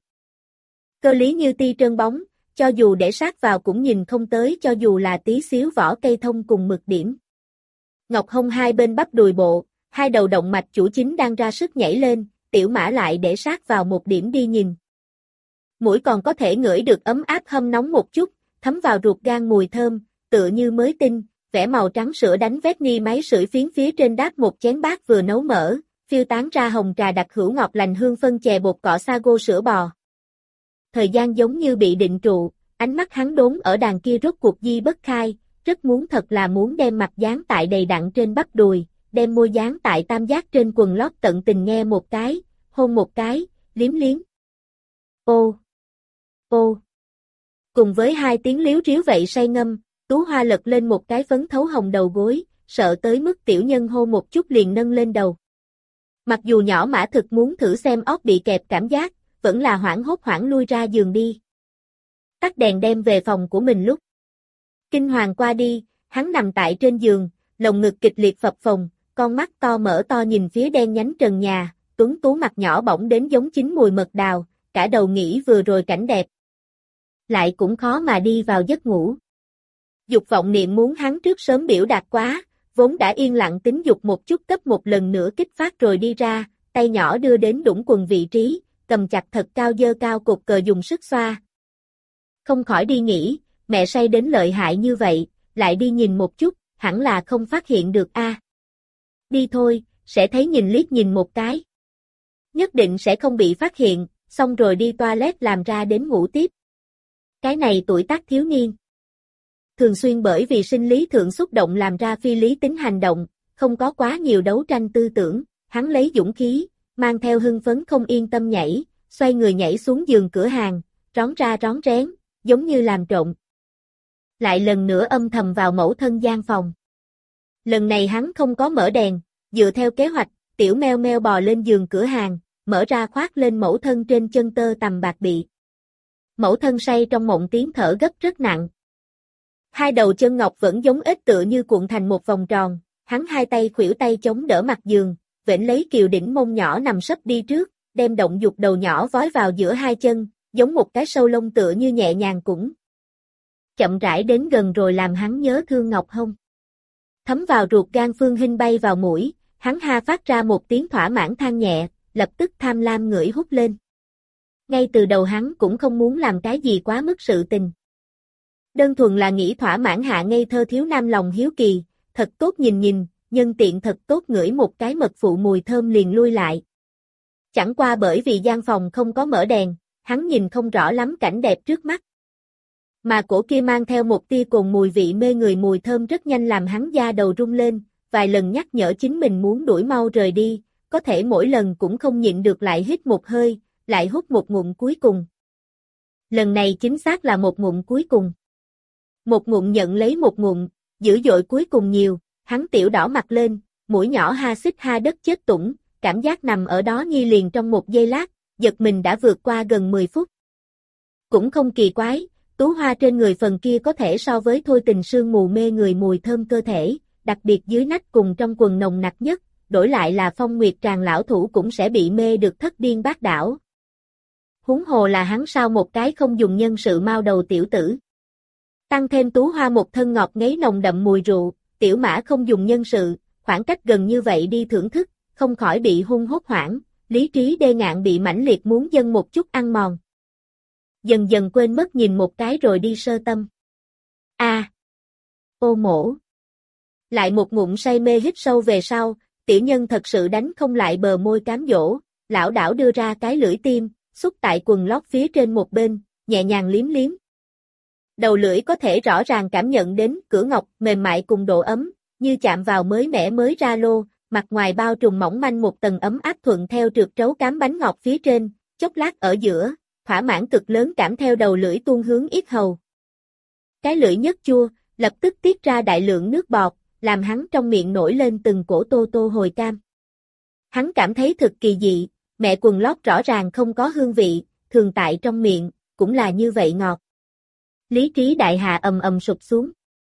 Cơ lý như ti trơn bóng, cho dù để sát vào cũng nhìn không tới cho dù là tí xíu vỏ cây thông cùng mực điểm. Ngọc hông hai bên bắp đùi bộ, hai đầu động mạch chủ chính đang ra sức nhảy lên, Tiểu Mã lại để sát vào một điểm đi nhìn. Mũi còn có thể ngửi được ấm áp hâm nóng một chút, thấm vào ruột gan mùi thơm, tựa như mới tinh, vẽ màu trắng sữa đánh vét ni máy sưởi phiến phía trên đáp một chén bát vừa nấu mỡ, phiêu tán ra hồng trà đặc hữu ngọt lành hương phân chè bột cọ sago sữa bò. Thời gian giống như bị định trụ, ánh mắt hắn đốn ở đàn kia rốt cuộc di bất khai, rất muốn thật là muốn đem mặt dán tại đầy đặn trên bắp đùi, đem môi dán tại tam giác trên quần lót tận tình nghe một cái, hôn một cái, liếm liếm. Ô! Ô! Cùng với hai tiếng liếu ríu vậy say ngâm, Tú Hoa lật lên một cái phấn thấu hồng đầu gối, sợ tới mức tiểu nhân hô một chút liền nâng lên đầu. Mặc dù nhỏ Mã thực muốn thử xem óc bị kẹp cảm giác, vẫn là hoảng hốt hoảng lui ra giường đi. Tắt đèn đem về phòng của mình lúc. Kinh hoàng qua đi, hắn nằm tại trên giường, lồng ngực kịch liệt phập phồng, con mắt to mở to nhìn phía đen nhánh trần nhà, tuấn tú mặt nhỏ bỗng đến giống chín mùi mật đào, cả đầu nghĩ vừa rồi cảnh đẹp. Lại cũng khó mà đi vào giấc ngủ. Dục vọng niệm muốn hắn trước sớm biểu đạt quá, vốn đã yên lặng tính dục một chút cấp một lần nữa kích phát rồi đi ra, tay nhỏ đưa đến đũng quần vị trí, cầm chặt thật cao dơ cao cột cờ dùng sức xoa. Không khỏi đi nghĩ, mẹ say đến lợi hại như vậy, lại đi nhìn một chút, hẳn là không phát hiện được a. Đi thôi, sẽ thấy nhìn liếc nhìn một cái. Nhất định sẽ không bị phát hiện, xong rồi đi toilet làm ra đến ngủ tiếp. Cái này tuổi tác thiếu niên. Thường xuyên bởi vì sinh lý thượng xúc động làm ra phi lý tính hành động, không có quá nhiều đấu tranh tư tưởng, hắn lấy dũng khí, mang theo hưng phấn không yên tâm nhảy, xoay người nhảy xuống giường cửa hàng, rón ra rón rén, giống như làm trộm. Lại lần nữa âm thầm vào mẫu thân gian phòng. Lần này hắn không có mở đèn, dựa theo kế hoạch, tiểu meo meo bò lên giường cửa hàng, mở ra khoác lên mẫu thân trên chân tơ tằm bạc bị. Mẫu thân say trong mộng tiếng thở gấp rất nặng. Hai đầu chân ngọc vẫn giống ếch tựa như cuộn thành một vòng tròn, hắn hai tay khuỷu tay chống đỡ mặt giường, vểnh lấy kiều đỉnh mông nhỏ nằm sấp đi trước, đem động dục đầu nhỏ vói vào giữa hai chân, giống một cái sâu lông tựa như nhẹ nhàng cũng chậm rãi đến gần rồi làm hắn nhớ thương Ngọc Hông. Thấm vào ruột gan Phương Hinh bay vào mũi, hắn ha phát ra một tiếng thỏa mãn than nhẹ, lập tức tham lam ngửi hút lên. Ngay từ đầu hắn cũng không muốn làm cái gì quá mức sự tình. Đơn thuần là nghĩ thỏa mãn hạ ngây thơ thiếu nam lòng hiếu kỳ, thật tốt nhìn nhìn, nhân tiện thật tốt ngửi một cái mật phụ mùi thơm liền lui lại. Chẳng qua bởi vì gian phòng không có mở đèn, hắn nhìn không rõ lắm cảnh đẹp trước mắt. Mà cổ kia mang theo một tia cồn mùi vị mê người mùi thơm rất nhanh làm hắn da đầu rung lên, vài lần nhắc nhở chính mình muốn đuổi mau rời đi, có thể mỗi lần cũng không nhịn được lại hít một hơi, lại hút một ngụm cuối cùng. Lần này chính xác là một ngụm cuối cùng. Một ngụm nhận lấy một ngụm, dữ dội cuối cùng nhiều, hắn tiểu đỏ mặt lên, mũi nhỏ ha xích ha đất chết tủng, cảm giác nằm ở đó nhi liền trong một giây lát, giật mình đã vượt qua gần 10 phút. Cũng không kỳ quái, Tú Hoa trên người phần kia có thể so với thôi tình sương mù mê người mùi thơm cơ thể, đặc biệt dưới nách cùng trong quần nồng nặc nhất, đổi lại là Phong Nguyệt Tràng lão thủ cũng sẽ bị mê được thất điên bát đảo. Huống hồ là hắn sao một cái không dùng nhân sự mau đầu tiểu tử. Tăng thêm Tú Hoa một thân ngọt ngấy nồng đậm mùi rượu, tiểu mã không dùng nhân sự, khoảng cách gần như vậy đi thưởng thức, không khỏi bị hung hốt hoảng, lý trí đê ngạn bị mãnh liệt muốn dâng một chút ăn mòn. Dần dần quên mất nhìn một cái rồi đi sơ tâm. Ô mổ. Lại một ngụm say mê hít sâu về sau, tiểu nhân thật sự đánh không lại bờ môi cám dỗ, lão đảo đưa ra cái lưỡi tim, xúc tại quần lót phía trên một bên, nhẹ nhàng liếm liếm. Đầu lưỡi có thể rõ ràng cảm nhận đến cửa ngọc mềm mại cùng độ ấm, như chạm vào mới mẻ mới ra lô, mặt ngoài bao trùm mỏng manh một tầng ấm áp thuận theo trượt trấu cám bánh ngọt phía trên, chốc lát ở giữa, thỏa mãn cực lớn cảm theo đầu lưỡi tuôn hướng yết hầu. Cái lưỡi nhất chua, lập tức tiết ra đại lượng nước bọt, làm hắn trong miệng nổi lên từng cổ tô tô hồi cam. Hắn cảm thấy thực kỳ dị, mẹ quần lót rõ ràng không có hương vị, thường tại trong miệng, cũng là như vậy ngọt. Lý trí đại hạ ầm ầm sụp xuống.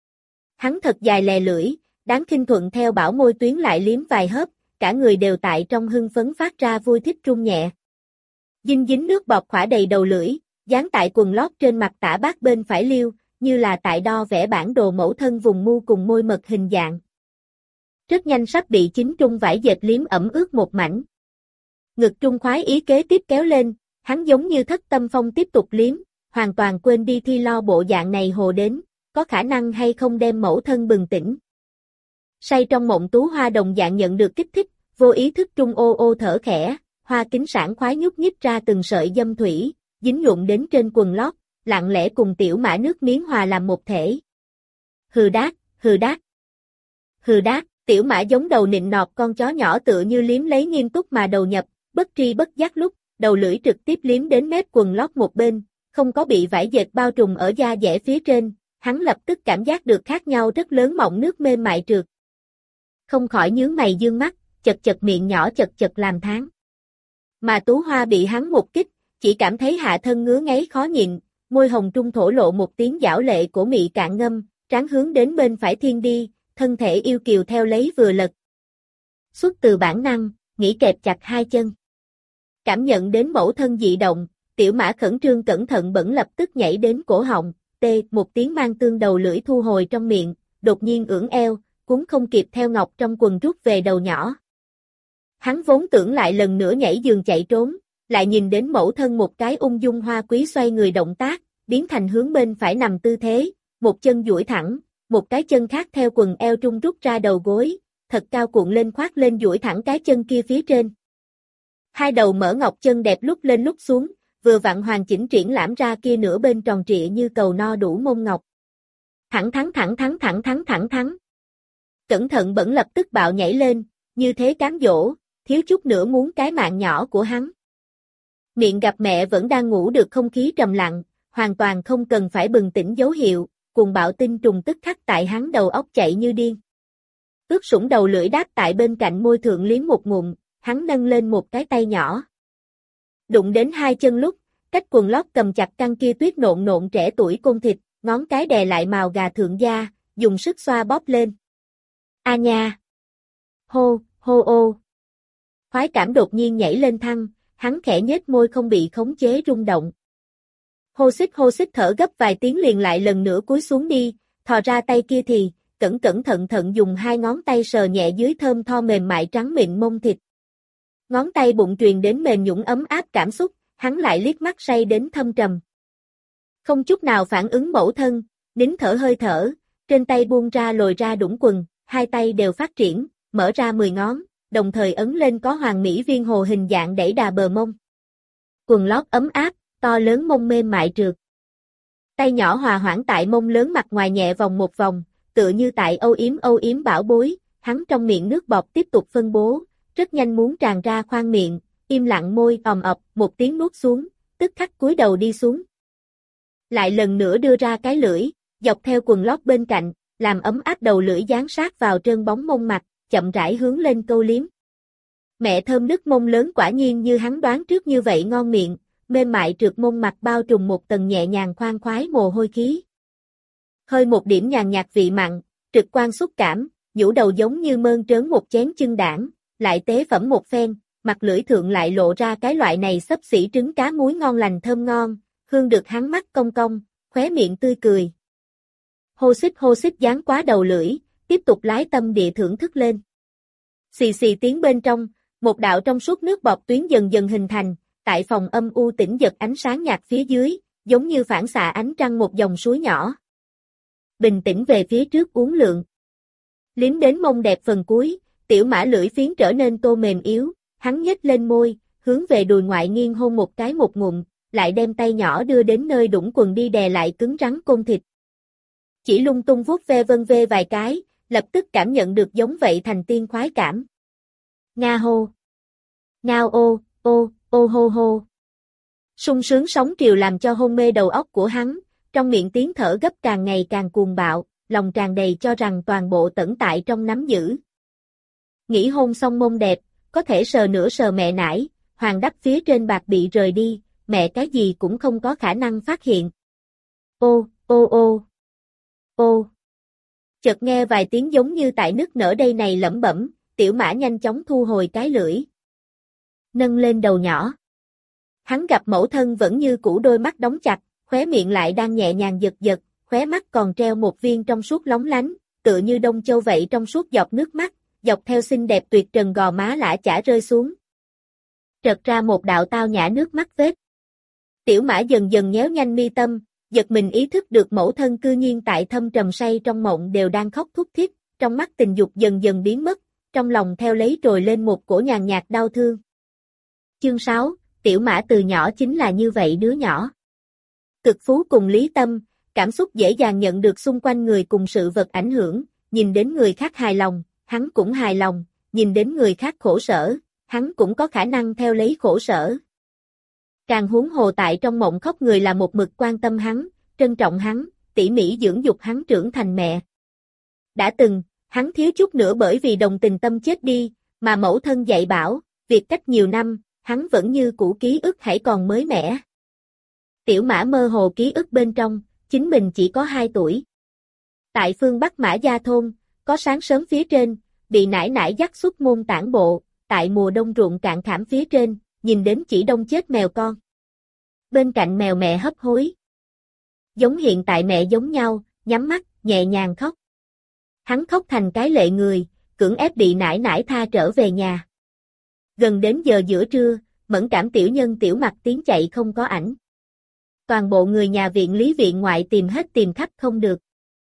Hắn thật dài lè lưỡi, đáng khinh thuận theo bảo môi tuyến lại liếm vài hớp, cả người đều tại trong hưng phấn phát ra vui thích rung nhẹ. Dinh dính nước bọt khỏa đầy đầu lưỡi, dán tại quần lót trên mặt tả bát bên phải liêu, như là tại đo vẽ bản đồ mẫu thân vùng mu cùng môi mật hình dạng. Rất nhanh sắp bị chính trung vải dệt liếm ẩm ướt một mảnh. Ngực trung khoái ý kế tiếp kéo lên, hắn giống như thất tâm phong tiếp tục liếm, hoàn toàn quên đi thi lo bộ dạng này hồ đến, có khả năng hay không đem mẫu thân bừng tỉnh. Say trong mộng Tú Hoa đồng dạng nhận được kích thích, vô ý thức trung ô ô thở khẽ, hoa kính sảng khoái nhúc nhích ra từng sợi dâm thủy, dính nhuộm đến trên quần lót, lặng lẽ cùng tiểu mã nước miếng hòa làm một thể. Hừ đát, hừ đát. Hừ đát, tiểu mã giống đầu nịnh nọt con chó nhỏ tựa như liếm lấy nghiêm túc mà đầu nhập, bất tri bất giác lúc, đầu lưỡi trực tiếp liếm đến mép quần lót một bên, không có bị vải dệt bao trùm ở da dẻ phía trên, hắn lập tức cảm giác được khác nhau rất lớn mọng nước mê mại trượt. Không khỏi nhướng mày dương mắt, chật chật miệng nhỏ chật chật làm thán. Mà Tú Hoa bị hắn một kích, chỉ cảm thấy hạ thân ngứa ngáy khó nhịn, môi hồng trung thổ lộ một tiếng giảo lệ của mị cạn ngâm, trán hướng đến bên phải thiên đi, thân thể yêu kiều theo lấy vừa lật. Xuất từ bản năng, nghĩ kẹp chặt hai chân. Cảm nhận đến mẫu thân dị động, tiểu mã khẩn trương cẩn thận bẩn lập tức nhảy đến cổ họng, tê một tiếng mang tương đầu lưỡi thu hồi trong miệng, đột nhiên ưỡn eo, cuốn không kịp theo ngọc trong quần rút về đầu nhỏ. Hắn vốn tưởng lại lần nữa nhảy giường chạy trốn, lại nhìn đến mẫu thân một cái ung dung hoa quý xoay người động tác, biến thành hướng bên phải nằm tư thế, một chân duỗi thẳng, một cái chân khác theo quần eo trung rút ra đầu gối, thật cao cuộn lên khoác lên duỗi thẳng cái chân kia phía trên. Hai đầu mở ngọc chân đẹp lúc lên lúc xuống, vừa vặn hoàn chỉnh triển lãm ra kia nửa bên tròn trịa như cầu no đủ mông ngọc. Thẳng thắn thẳng thắn thẳng thắn thẳng thắn. Cẩn thận bẩn lập tức bạo nhảy lên, như thế cám dỗ, thiếu chút nữa muốn cái mạng nhỏ của hắn. Miệng gặp mẹ vẫn đang ngủ được không khí trầm lặng, hoàn toàn không cần phải bừng tỉnh dấu hiệu, cùng bạo tinh trùng tức khắc tại hắn đầu óc chạy như điên. Ướt sũng đầu lưỡi đáp tại bên cạnh môi thượng liếm một ngụm, hắn nâng lên một cái tay nhỏ. Đụng đến hai chân lúc, cách quần lót cầm chặt căng kia tuyết nộn nộn trẻ tuổi côn thịt, ngón cái đè lại màu gà thượng da, dùng sức xoa bóp lên. A nha! Hô, hô ô! Khoái cảm đột nhiên nhảy lên thăng, hắn khẽ nhếch môi không bị khống chế rung động. hô xích thở gấp vài tiếng liền lại lần nữa cúi xuống đi, thò ra tay kia thì, cẩn thận dùng hai ngón tay sờ nhẹ dưới thơm tho mềm mại trắng mịn mông thịt. Ngón tay bụng truyền đến mềm nhũn ấm áp cảm xúc, hắn lại liếc mắt say đến thâm trầm. Không chút nào phản ứng mẫu thân, nín thở hơi thở, trên tay buông ra lồi ra đũng quần, hai tay đều phát triển, mở ra 10 ngón, đồng thời ấn lên có hoàng mỹ viên hồ hình dạng đẩy đà bờ mông. Quần lót ấm áp, to lớn mông mềm mại trượt. Tay nhỏ hòa hoãn tại mông lớn mặt ngoài nhẹ vòng một vòng, tựa như tại âu yếm bảo bối, hắn trong miệng nước bọt tiếp tục phân bố, rất nhanh muốn tràn ra khoang miệng, im lặng môi ầm ập, một tiếng nuốt xuống, tức khắc cúi đầu đi xuống. Lại lần nữa đưa ra cái lưỡi, dọc theo quần lót bên cạnh, làm ấm áp đầu lưỡi dán sát vào trơn bóng mông mặt, chậm rãi hướng lên câu liếm. Mẹ thơm nức mông lớn quả nhiên như hắn đoán trước như vậy ngon miệng, mềm mại trượt mông mặt bao trùm một tầng nhẹ nhàng khoan khoái mồ hôi khí. Hơi một điểm nhàn nhạt vị mặn, trực quan xúc cảm, nhũ đầu giống như mơn trớn một chén chân đảng, lại tế phẩm một phen, mặt lưỡi thượng lại lộ ra cái loại này xấp xỉ trứng cá muối ngon lành thơm ngon, hương được hắn mắt cong cong, khóe miệng tươi cười. Hô xích dán quá đầu lưỡi, tiếp tục lái tâm địa thưởng thức lên. Xì xì tiếng bên trong, một đạo trong suốt nước bọt tuyến dần dần hình thành, tại phòng âm u tĩnh giật ánh sáng nhạt phía dưới, giống như phản xạ ánh trăng một dòng suối nhỏ. Bình tĩnh về phía trước uốn lượn. Liếm đến mông đẹp phần cuối, tiểu mã lưỡi phiến trở nên tô mềm yếu, hắn nhếch lên môi, hướng về đùi ngoại nghiêng hôn một cái một ngụm, lại đem tay nhỏ đưa đến nơi đũng quần đi đè lại cứng rắn côn thịt. Chỉ lung tung vuốt ve vân vê vài cái, lập tức cảm nhận được giống vậy thành tiên khoái cảm. Nga hô. Ngao ô, ô hô hô. Sung sướng sóng triều làm cho hôn mê đầu óc của hắn, trong miệng tiếng thở gấp càng ngày càng cuồng bạo, lòng tràn đầy cho rằng toàn bộ tẩn tại trong nắm giữ. Nghĩ hôn xong mông đẹp, có thể sờ nửa sờ mẹ nải, hoàng đắp phía trên bạc bị rời đi, mẹ cái gì cũng không có khả năng phát hiện. Ô. Chợt nghe vài tiếng giống như tại nức nở đây này lẩm bẩm, tiểu mã nhanh chóng thu hồi cái lưỡi. Nâng lên đầu nhỏ. Hắn gặp mẫu thân vẫn như cũ đôi mắt đóng chặt, khóe miệng lại đang nhẹ nhàng giật, khóe mắt còn treo một viên trong suốt lóng lánh, tựa như đông châu vậy trong suốt giọt nước mắt, dọc theo xinh đẹp tuyệt trần gò má lã chả rơi xuống. Trật ra một đạo tao nhã nước mắt vết. Tiểu mã dần dần nhéo nhanh mi tâm, giật mình ý thức được mẫu thân cư nhiên tại thâm trầm say trong mộng đều đang khóc thút thít, trong mắt tình dục dần dần biến mất, trong lòng theo lấy trồi lên một cổ nhàn nhạt đau thương. Chương 6, tiểu mã từ nhỏ chính là như vậy đứa nhỏ. Cực phú cùng lý tâm, cảm xúc dễ dàng nhận được xung quanh người cùng sự vật ảnh hưởng, nhìn đến người khác hài lòng, hắn cũng hài lòng, nhìn đến người khác khổ sở, hắn cũng có khả năng theo lấy khổ sở. Càng huống hồ tại trong mộng khóc người là một mực quan tâm hắn, trân trọng hắn, tỉ mỉ dưỡng dục hắn trưởng thành mẹ. Đã từng, hắn thiếu chút nữa bởi vì đồng tình tâm chết đi, mà mẫu thân dạy bảo, việc cách nhiều năm, hắn vẫn như cũ ký ức hãy còn mới mẻ. Tiểu mã mơ hồ ký ức bên trong, chính mình chỉ có 2 tuổi. Tại phương Bắc Mã Gia thôn, có sáng sớm phía trên, bị nải nải dắt xuất môn tản bộ, tại mùa đông ruộng cạn khảm phía trên, nhìn đến chỉ đông chết mèo con. Bên cạnh mèo mẹ hấp hối. Giống hiện tại mẹ giống nhau, nhắm mắt, nhẹ nhàng khóc. Hắn khóc thành cái lệ người, cưỡng ép bị nải nải tha trở về nhà. Gần đến giờ giữa trưa, mẫn cảm tiểu nhân tiểu mặt tiếng chạy không có ảnh. Toàn bộ người nhà viện lý viện ngoại tìm hết tìm khắp không được.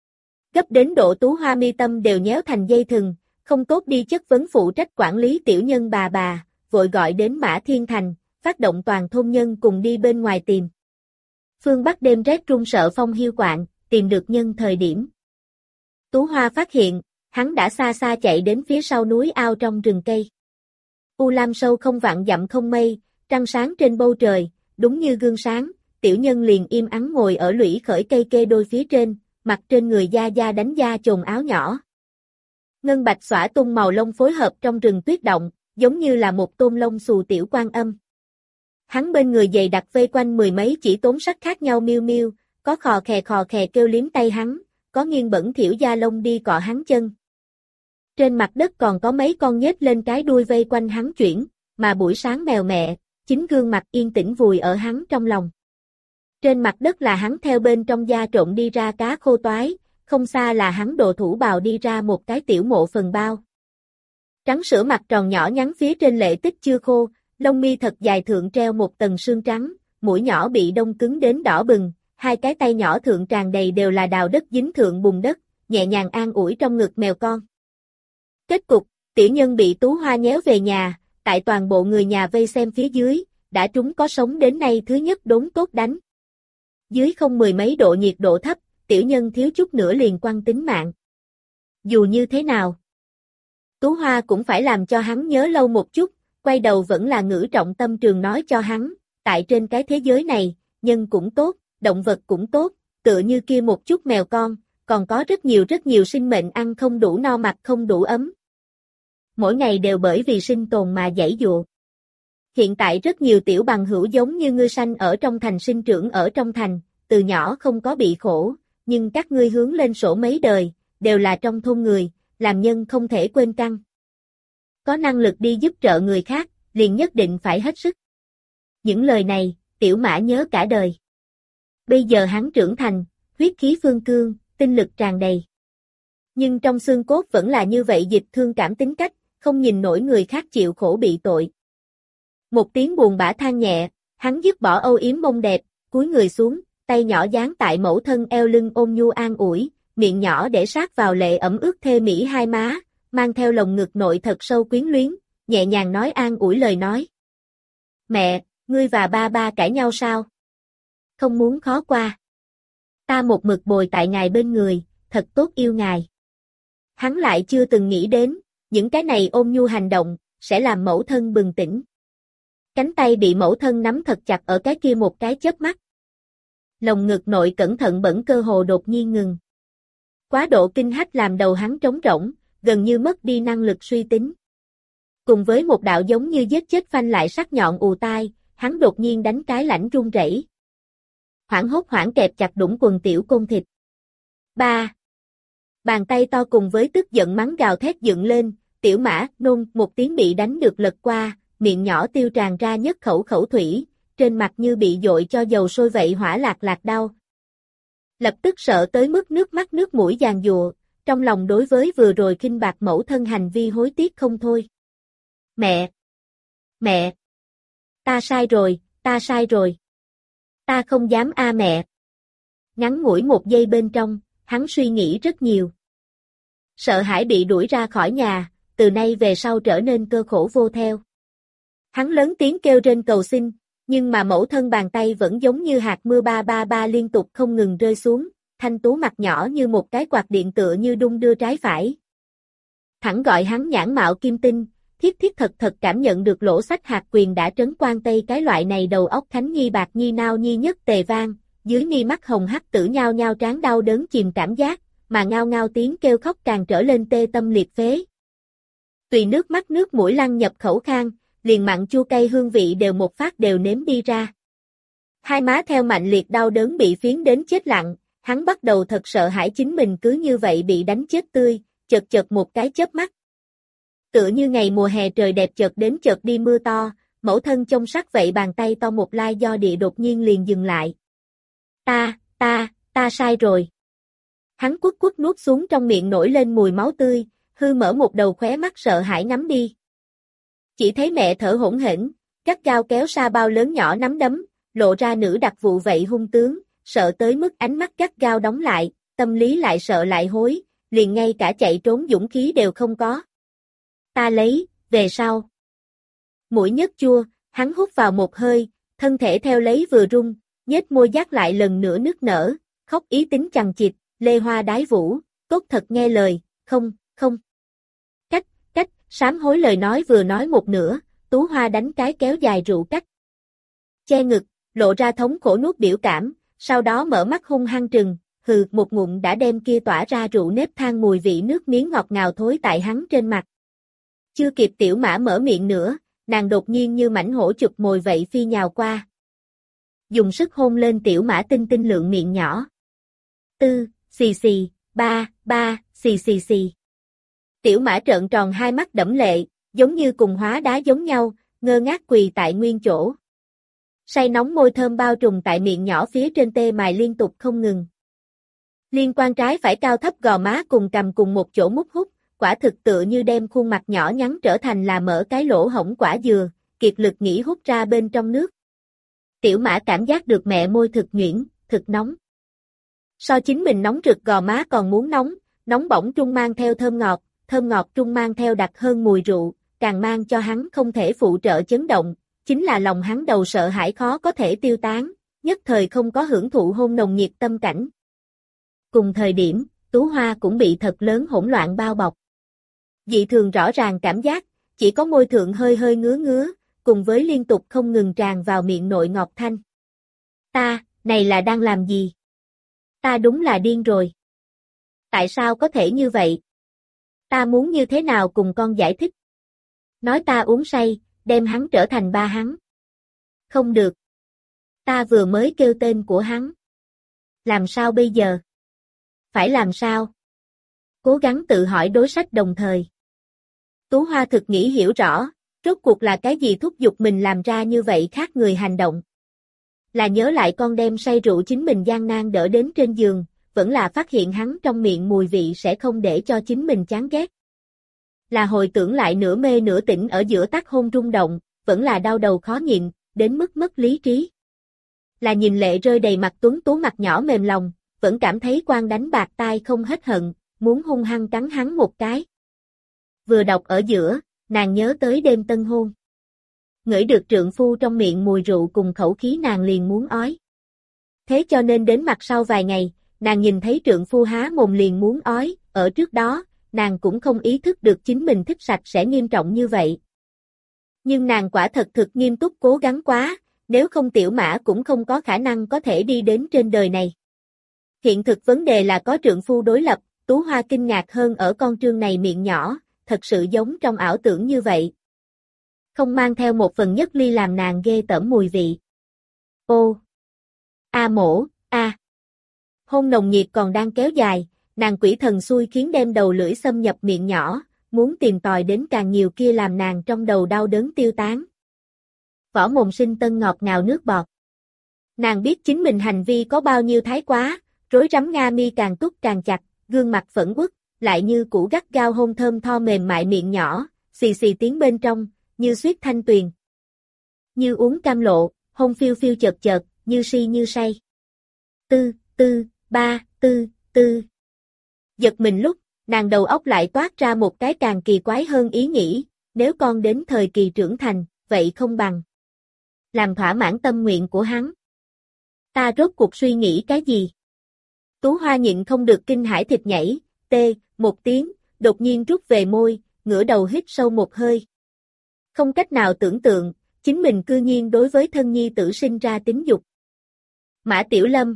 Gấp đến độ Tú Hoa mi tâm đều nhéo thành dây thừng, không tốt đi chất vấn phụ trách quản lý tiểu nhân bà, vội gọi đến Mã Thiên Thành, phát động toàn thôn nhân cùng đi bên ngoài tìm. Phương Bắc đêm rét run sợ phong hiu quạng, tìm được nhân thời điểm. Tú Hoa phát hiện, hắn đã xa xa chạy đến phía sau núi ao trong rừng cây. U lam sâu không vạn dặm không mây, trăng sáng trên bầu trời, đúng như gương sáng, tiểu nhân liền im ắng ngồi ở lũy khởi cây kê đôi phía trên, mặt trên người da da đánh da chồn áo nhỏ. Ngân bạch xõa tung màu lông phối hợp trong rừng tuyết động, giống như là một tôn lông xù tiểu quan âm. Hắn bên người dày đặc vây quanh 10 mấy chỉ tốn sắc khác nhau miêu miêu, có khò khè kêu liếm tay hắn, có nghiêng bẩn thỉu da lông đi cọ hắn chân. Trên mặt đất còn có mấy con nhếch lên cái đuôi vây quanh hắn chuyển, mà buổi sáng mèo mẹ, chính gương mặt yên tĩnh vùi ở hắn trong lòng. Trên mặt đất là hắn theo bên trong da trộn đi ra cá khô toái, không xa là hắn đồ thủ bào đi ra một cái tiểu mộ phần bao. Trắng sữa mặt tròn nhỏ nhắn phía trên lệ tích chưa khô, lông mi thật dài thượng treo một tầng sương trắng, mũi nhỏ bị đông cứng đến đỏ bừng, hai cái tay nhỏ thượng tràn đầy đều là đào đất dính thượng bùn đất, nhẹ nhàng an ủi trong ngực mèo con. Kết cục, tiểu nhân bị Tú Hoa nhéo về nhà, tại toàn bộ người nhà vây xem phía dưới, đã trúng có sống đến nay thứ nhất đốn tốt đánh. Dưới không mười mấy độ nhiệt độ thấp, tiểu nhân thiếu chút nữa liền quăng tính mạng. Dù như thế nào, Tú Hoa cũng phải làm cho hắn nhớ lâu một chút, quay đầu vẫn là ngữ trọng tâm trường nói cho hắn, tại trên cái thế giới này, nhân cũng tốt, động vật cũng tốt, tựa như kia một chút mèo con, còn có rất nhiều sinh mệnh ăn không đủ no mặc không đủ ấm. Mỗi ngày đều bởi vì sinh tồn mà giãy giụa. Hiện tại rất nhiều tiểu bằng hữu giống như ngươi sanh ở trong thành sinh trưởng ở trong thành, từ nhỏ không có bị khổ, nhưng các ngươi hướng lên sổ mấy đời, đều là trong thôn người, làm nhân không thể quên căn. Có năng lực đi giúp trợ người khác, liền nhất định phải hết sức. Những lời này, tiểu mã nhớ cả đời. Bây giờ hắn trưởng thành, huyết khí phương cương, tinh lực tràn đầy. Nhưng trong xương cốt vẫn là như vậy dịch thương cảm tính cách, không nhìn nổi người khác chịu khổ bị tội. Một tiếng buồn bã than nhẹ, hắn dứt bỏ âu yếm mông đẹp, cúi người xuống, tay nhỏ dán tại mẫu thân eo lưng ôm nhu an ủi, miệng nhỏ để sát vào lệ ẩm ướt thê mỹ hai má, mang theo lồng ngực nội thật sâu quyến luyến, nhẹ nhàng nói an ủi lời nói. Mẹ, ngươi và ba ba cãi nhau sao? Không muốn khó qua. Ta một mực bồi tại ngài bên người, thật tốt yêu ngài. Hắn lại chưa từng nghĩ đến, những cái này ôm nhu hành động, sẽ làm mẫu thân bừng tỉnh. Cánh tay bị mẫu thân nắm thật chặt ở cái kia một cái chớp mắt. Lồng ngực nội cẩn thận bẩn cơ hồ đột nhiên ngừng. Quá độ kinh hách làm đầu hắn trống rỗng, gần như mất đi năng lực suy tính. Cùng với một đạo giống như giết chết phanh lại sắc nhọn ù tai, hắn đột nhiên đánh cái lãnh run rẩy. Hoảng hốt hoảng kẹp chặt đũng quần tiểu côn thịt. Ba. Bàn tay to cùng với tức giận mắng gào thét dựng lên, tiểu mã nôn một tiếng bị đánh được lật qua, miệng nhỏ tiêu tràn ra nhất khẩu khẩu thủy, trên mặt như bị dội cho dầu sôi vậy hỏa lạc lạc đau. Lập tức sợ tới mức nước mắt nước mũi giàn giụa, trong lòng đối với vừa rồi khinh bạc mẫu thân hành vi hối tiếc không thôi. Mẹ! Mẹ! Ta sai rồi, ta sai rồi. Ta không dám a mẹ. Ngắn ngủi một giây bên trong, hắn suy nghĩ rất nhiều. Sợ hãi bị đuổi ra khỏi nhà, từ nay về sau trở nên cơ khổ vô theo. Hắn lớn tiếng kêu trên cầu xin, nhưng mà mẫu thân bàn tay vẫn giống như hạt mưa ba ba ba liên tục không ngừng rơi xuống, thanh tú mặt nhỏ như một cái quạt điện tựa như đung đưa trái phải. Thẳng gọi hắn nhãn mạo kim tinh, thiết thiết thật thật cảm nhận được lỗ sách hạt quyền đã trấn quan tây cái loại này đầu óc khánh nhi bạc nhi nao nhi nhất tề vang, dưới mi mắt hồng hắc tử nhao nhao tráng đau đớn chìm cảm giác, mà ngao ngao tiếng kêu khóc càng trở lên tê tâm liệt phế. Tùy nước mắt nước mũi lăn nhập khẩu khang, liền mặn chua cay hương vị đều một phát đều nếm đi ra. Hai má theo mạnh liệt đau đớn bị phiến đến chết lặng, hắn bắt đầu thật sợ hãi chính mình cứ như vậy bị đánh chết tươi, chợt chợt một cái chớp mắt. Tựa như ngày mùa hè trời đẹp chợt đến chợt đi mưa to, mẫu thân trông sắc vậy bàn tay to một lai do địa đột nhiên liền dừng lại. Ta sai rồi. Hắn quất quất nuốt xuống trong miệng nổi lên mùi máu tươi, hư mở một đầu khóe mắt sợ hãi ngắm đi. Chỉ thấy mẹ thở hổn hển, gắt gao kéo sa bao lớn nhỏ nắm đấm, lộ ra nữ đặc vụ vậy hung tướng, sợ tới mức ánh mắt gắt gao đóng lại, tâm lý lại sợ lại hối, liền ngay cả chạy trốn dũng khí đều không có. Ta lấy, về sau. Mũi nhếch chua, hắn hút vào một hơi, thân thể theo lấy vừa rung, nhếch môi dắt lại lần nữa nức nở, khóc ý tính chằng chịt, lê hoa đái vũ, cốt thật nghe lời, không. Cách, sám hối lời nói vừa nói một nửa, Tú Hoa đánh cái kéo dài rượu cách. Che ngực, lộ ra thống khổ nuốt biểu cảm, sau đó mở mắt hung hăng trừng, hừ một ngụm đã đem kia tỏa ra rượu nếp than mùi vị nước miếng ngọt ngào thối tại hắn trên mặt. Chưa kịp tiểu mã mở miệng nữa, nàng đột nhiên như mảnh hổ chụp mồi vậy phi nhào qua. Dùng sức hôn lên tiểu mã tinh tinh lượng miệng nhỏ. Xì xì, ba, xì. Tiểu mã trợn tròn hai mắt đẫm lệ, giống như cùng hóa đá giống nhau, ngơ ngác quỳ tại nguyên chỗ. Say nóng môi thơm bao trùm tại miệng nhỏ phía trên tê mài liên tục không ngừng. Liên quan trái phải cao thấp gò má cùng cằm cùng một chỗ mút hút, quả thực tựa như đem khuôn mặt nhỏ nhắn trở thành là mở cái lỗ hổng quả dừa, kiệt lực nghĩ hút ra bên trong nước. Tiểu Mã cảm giác được mẹ môi thực nhuyễn, thực nóng. So chính mình nóng rực gò má còn muốn nóng bỏng trung mang theo thơm ngọt trung mang theo đặc hơn mùi rượu, càng mang cho hắn không thể phụ trợ chấn động, chính là lòng hắn đầu sợ hãi khó có thể tiêu tán, nhất thời không có hưởng thụ hôn nồng nhiệt tâm cảnh. Cùng thời điểm, Tú Hoa cũng bị thật lớn hỗn loạn bao bọc. Dị thường rõ ràng cảm giác, chỉ có môi thượng hơi hơi ngứa, cùng với liên tục không ngừng tràn vào miệng nội ngọt thanh. Ta, này là đang làm gì? Ta đúng là điên rồi. Tại sao có thể như vậy? Ta muốn như thế nào cùng con giải thích? Nói ta uống say, đem hắn trở thành ba hắn. Không được. Ta vừa mới kêu tên của hắn. Làm sao bây giờ? Phải làm sao? Cố gắng tự hỏi đối sách đồng thời. Tú Hoa thực nghĩ hiểu rõ, rốt cuộc là cái gì thúc giục mình làm ra như vậy khác người hành động. Là nhớ lại con đem say rượu chính mình gian nan đỡ đến trên giường, vẫn là phát hiện hắn trong miệng mùi vị sẽ không để cho chính mình chán ghét. Là hồi tưởng lại nửa mê nửa tỉnh ở giữa tác hôn rung động, vẫn là đau đầu khó nhịn, đến mức mất lý trí. Là nhìn lệ rơi đầy mặt tuấn tú mặt nhỏ mềm lòng, vẫn cảm thấy quan đánh bạc tai không hết hận, muốn hung hăng cắn hắn một cái. Vừa đọc ở giữa, nàng nhớ tới đêm tân hôn. Ngửi được trượng phu trong miệng mùi rượu cùng khẩu khí nàng liền muốn ói. Thế cho nên đến mặt sau vài ngày, nàng nhìn thấy trượng phu há mồm liền muốn ói, ở trước đó, nàng cũng không ý thức được chính mình thích sạch sẽ nghiêm trọng như vậy. Nhưng nàng quả thật thực nghiêm túc cố gắng quá, nếu không Tiểu Mã cũng không có khả năng có thể đi đến trên đời này. Hiện thực vấn đề là có trượng phu đối lập, Tú Hoa kinh ngạc hơn ở con trương này miệng nhỏ, thật sự giống trong ảo tưởng như vậy. Không mang theo một phần nhất ly làm nàng ghê tởm mùi vị. Ô! A mổ, a! Hôn nồng nhiệt còn đang kéo dài, nàng quỷ thần xui khiến đem đầu lưỡi xâm nhập miệng nhỏ, muốn tìm tòi đến càng nhiều kia làm nàng trong đầu đau đớn tiêu tán. Võ Mộng Sinh tân ngọt ngào nước bọt. Nàng biết chính mình hành vi có bao nhiêu thái quá, rối rắm nga mi càng túc càng chặt, gương mặt phẫn uất, lại như củ gắt gao hôn thơm tho mềm mại miệng nhỏ, xì xì tiếng bên trong, như suýt thanh tuyền. Như uống cam lộ, hôn phiêu phiêu chợt chợt, như si như say. Tư. Giật mình lúc, nàng đầu óc lại toát ra một cái càng kỳ quái hơn ý nghĩ, nếu con đến thời kỳ trưởng thành, vậy không bằng làm thỏa mãn tâm nguyện của hắn. Ta rốt cuộc suy nghĩ cái gì? Tú Hoa nhịn không được kinh hãi thịt nhảy, một tiếng, đột nhiên rút về môi, ngửa đầu hít sâu một hơi. Không cách nào tưởng tượng, chính mình cư nhiên đối với thân nhi tử sinh ra tính dục. Mã Tiểu Lâm.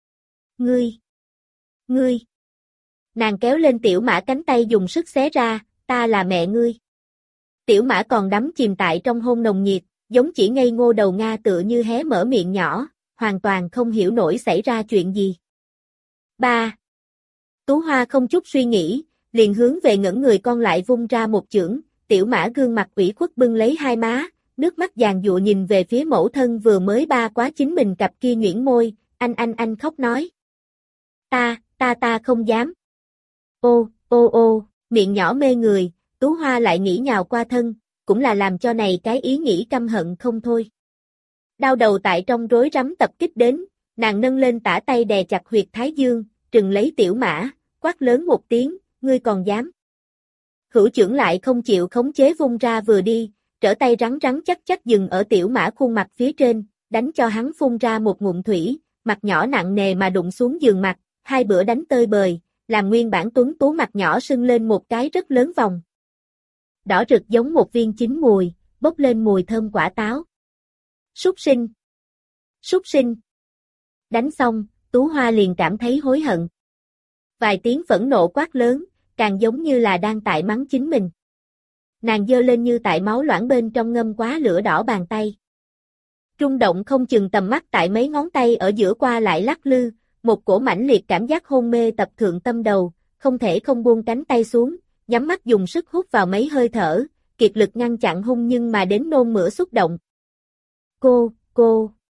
Ngươi. Nàng kéo lên Tiểu Mã cánh tay dùng sức xé ra, ta là mẹ ngươi. Tiểu Mã còn đắm chìm tại trong hôn nồng nhiệt, giống chỉ ngây ngô đầu Nga tựa như hé mở miệng nhỏ, hoàn toàn không hiểu nổi xảy ra chuyện gì. Ba. Tú Hoa không chút suy nghĩ, liền hướng về ngẩng người con lại vung ra một chưởng, Tiểu Mã gương mặt ủy khuất bưng lấy hai má, nước mắt giàn giụa nhìn về phía mẫu thân vừa mới ba quá chính mình cặp kia nhuyễn môi, anh khóc nói. Ta không dám. Ô, miệng nhỏ mê người, Tú Hoa lại nghĩ nhào qua thân, cũng là làm cho này cái ý nghĩ căm hận không thôi. Đau đầu tại trong rối rắm tập kích đến, nàng nâng lên tả tay đè chặt huyệt thái dương, trừng lấy Tiểu Mã, quát lớn một tiếng, ngươi còn dám. Hữu chưởng lại không chịu khống chế vung ra vừa đi, trở tay rắn chắc dừng ở Tiểu Mã khuôn mặt phía trên, đánh cho hắn phun ra một ngụm thủy, mặt nhỏ nặng nề mà đụng xuống giường mặt, hai bữa đánh tơi bời, làm nguyên bản tuấn tú mặt nhỏ sưng lên một cái rất lớn vòng. Đỏ rực giống một viên chín mùi, bốc lên mùi thơm quả táo. Súc sinh. Đánh xong, Tú Hoa liền cảm thấy hối hận. Vài tiếng phẫn nộ quát lớn, càng giống như là đang tại mắng chính mình. Nàng giơ lên như tại máu loãng bên trong ngâm quá lửa đỏ bàn tay. Rung động không chừng tầm mắt tại mấy ngón tay ở giữa qua lại lắc lư, một cổ mãnh liệt cảm giác hôn mê tập thượng tâm đầu, không thể không buông cánh tay xuống, nhắm mắt dùng sức hút vào mấy hơi thở, kiệt lực ngăn chặn hung nhưng mà đến nôn mửa xúc động. Cô,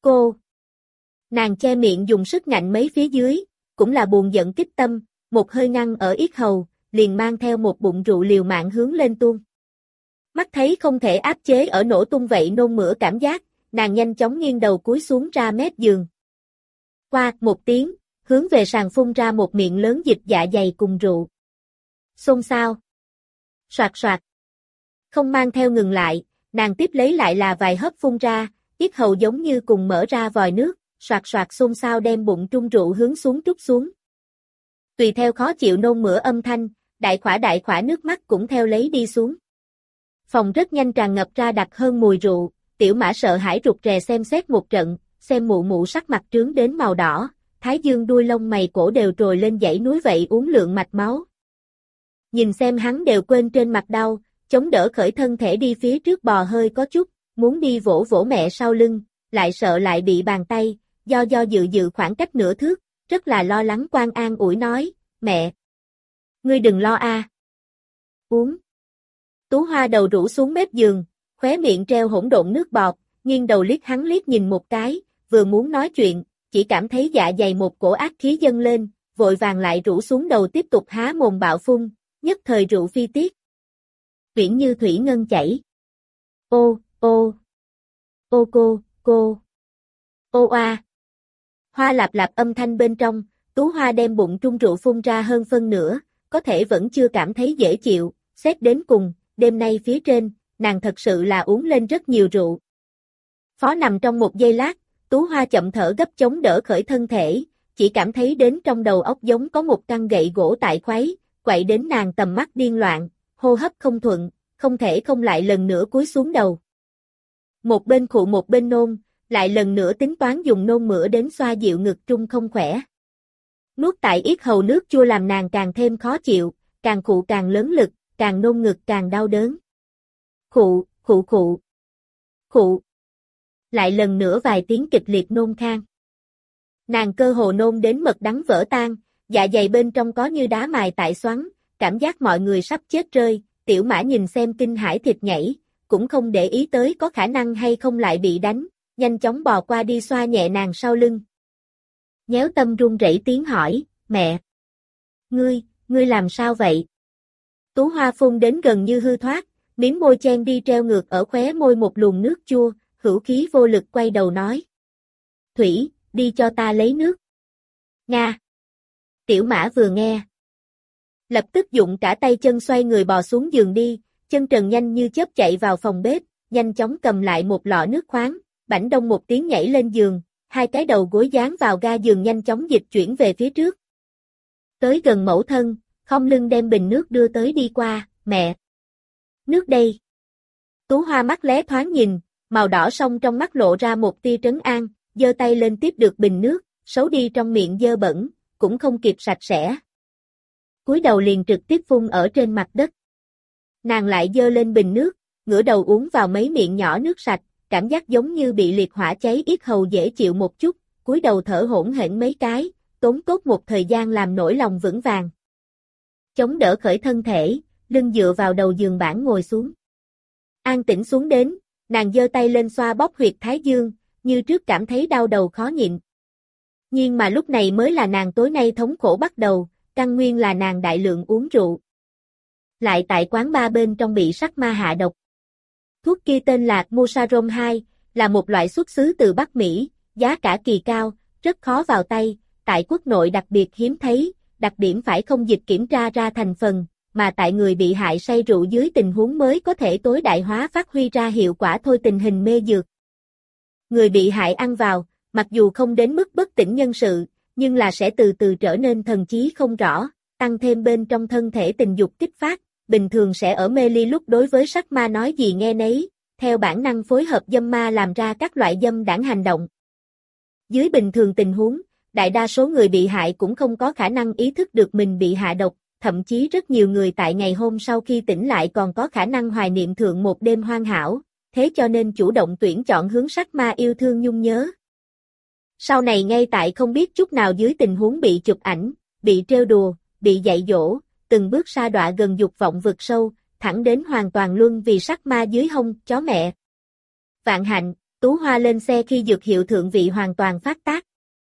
Cô. Nàng che miệng dùng sức ngạnh mấy phía dưới, cũng là buồn giận kích tâm, một hơi ngăn ở yết hầu, liền mang theo một bụng rượu liều mạng hướng lên tuôn. Mắt thấy không thể áp chế ở nổ tung vậy nôn mửa cảm giác, nàng nhanh chóng nghiêng đầu cúi xuống ra mép giường. Qua một tiếng, hướng về sàn phun ra một miệng lớn dịch dạ dày cùng rượu. Xôn xao. Soạt soạt. Không mang theo ngừng lại, nàng tiếp lấy lại là vài hớp phun ra, yết hầu giống như cùng mở ra vòi nước, soạt soạt xôn xao đem bụng trung rượu hướng xuống trút xuống. Tùy theo khó chịu nôn mửa âm thanh, đại khỏa nước mắt cũng theo lấy đi xuống. Phòng rất nhanh tràn ngập ra đặc hơn mùi rượu, tiểu mã sợ hãi rụt rè xem xét một trận, xem mụ mụ sắc mặt trướng đến màu đỏ, thái dương đuôi lông mày cổ đều trồi lên dãy núi vậy uốn lượn mạch máu. Nhìn xem hắn đều quên trên mặt đau, chống đỡ khởi thân thể đi phía trước bò hơi có chút, muốn đi vỗ vỗ mẹ sau lưng, lại sợ lại bị bàn tay, do dự khoảng cách nửa thước, rất là lo lắng quan an ủi nói, mẹ. Ngươi đừng lo a. Uống. Tú Hoa đầu rũ xuống mép giường, khóe miệng treo hỗn độn nước bọt, nghiêng đầu liếc hắn liếc nhìn một cái, vừa muốn nói chuyện, chỉ cảm thấy dạ dày một cổ ác khí dâng lên, vội vàng lại rũ xuống đầu tiếp tục há mồm bạo phun, nhất thời rượu phi tiết. Viễn như thủy ngân chảy. Ô, ô. Ô cô. Ô oa. Hoa lạp lạp âm thanh bên trong, Tú Hoa đem bụng trung rượu phun ra hơn phân nửa, có thể vẫn chưa cảm thấy dễ chịu, xét đến cùng, đêm nay phía trên, nàng thật sự là uống lên rất nhiều rượu. Phó nằm trong một giây lát, Tú Hoa chậm thở gấp chống đỡ khởi thân thể, chỉ cảm thấy đến trong đầu óc giống có một căn gậy gỗ tại khuấy, quậy đến nàng tầm mắt điên loạn, hô hấp không thuận, không thể không lại lần nữa cúi xuống đầu. Một bên khụ một bên nôn, lại lần nữa tính toán dùng nôn mửa đến xoa dịu ngực trung không khỏe. Nuốt tại yết hầu nước chua làm nàng càng thêm khó chịu, càng khụ càng lớn lực, càng nôn ngực càng đau đớn. Khụ. Lại lần nữa vài tiếng kịch liệt nôn khan. Nàng cơ hồ nôn đến mật đắng vỡ tan, dạ dày bên trong có như đá mài tại xoắn, cảm giác mọi người sắp chết rơi, tiểu mã nhìn xem kinh hãi thịt nhảy, cũng không để ý tới có khả năng hay không lại bị đánh, nhanh chóng bò qua đi xoa nhẹ nàng sau lưng. Nhéo tâm run rẩy tiếng hỏi, mẹ. Ngươi làm sao vậy? Tú Hoa phun đến gần như hư thoát, miếng môi chen đi treo ngược ở khóe môi một luồng nước chua, hữu khí vô lực quay đầu nói. Thủy, đi cho ta lấy nước. Nga. Tiểu mã vừa nghe. Lập tức dụng cả tay chân xoay người bò xuống giường đi, chân trần nhanh như chớp chạy vào phòng bếp, nhanh chóng cầm lại một lọ nước khoáng, bảnh đông một tiếng nhảy lên giường, hai cái đầu gối dán vào ga giường nhanh chóng dịch chuyển về phía trước. Tới gần mẫu thân, khom lưng đem bình nước đưa tới đi qua, mẹ. Nước đây. Tú Hoa mắt lé thoáng nhìn, màu đỏ song trong mắt lộ ra một tia trấn an, giơ tay lên tiếp được bình nước, xấu đi trong miệng dơ bẩn, cũng không kịp sạch sẽ. Cúi đầu liền trực tiếp phun ở trên mặt đất. Nàng lại giơ lên bình nước, ngửa đầu uống vào mấy miệng nhỏ nước sạch, cảm giác giống như bị liệt hỏa cháy yết hầu dễ chịu một chút, cúi đầu thở hổn hển mấy cái, tốn tốt một thời gian làm nổi lòng vững vàng. Chống đỡ khởi thân thể, lưng dựa vào đầu giường bản ngồi xuống. An tĩnh xuống đến, nàng giơ tay lên xoa bóp huyệt thái dương, như trước cảm thấy đau đầu khó nhịn. Nhưng mà lúc này mới là nàng tối nay thống khổ bắt đầu, căn nguyên là nàng đại lượng uống rượu. Lại tại quán bar bên trong bị sắc ma hạ độc. Thuốc kia tên là Musarom 2, là một loại xuất xứ từ Bắc Mỹ, giá cả kỳ cao, rất khó vào tay, tại quốc nội đặc biệt hiếm thấy, đặc điểm phải không dịch kiểm tra ra thành phần, mà tại người bị hại say rượu dưới tình huống mới có thể tối đại hóa phát huy ra hiệu quả thôi tình hình mê dược. Người bị hại ăn vào, mặc dù không đến mức bất tỉnh nhân sự, nhưng là sẽ từ từ trở nên thần trí không rõ, tăng thêm bên trong thân thể tình dục kích phát, bình thường sẽ ở mê ly lúc đối với sắc ma nói gì nghe nấy, theo bản năng phối hợp dâm ma làm ra các loại dâm đãng hành động. Dưới bình thường tình huống, đại đa số người bị hại cũng không có khả năng ý thức được mình bị hạ độc, thậm chí rất nhiều người tại ngày hôm sau khi tỉnh lại còn có khả năng hoài niệm thượng một đêm hoàn hảo, thế cho nên chủ động tuyển chọn hướng sắc ma yêu thương nhung nhớ. Sau này ngay tại không biết chút nào dưới tình huống bị chụp ảnh, bị trêu đùa, bị dạy dỗ, từng bước sa đọa gần dục vọng vực sâu, thẳng đến hoàn toàn luân vì sắc ma dưới hông chó mẹ. Vạn hạnh, Tú Hoa lên xe khi dược hiệu thượng vị hoàn toàn phát tác.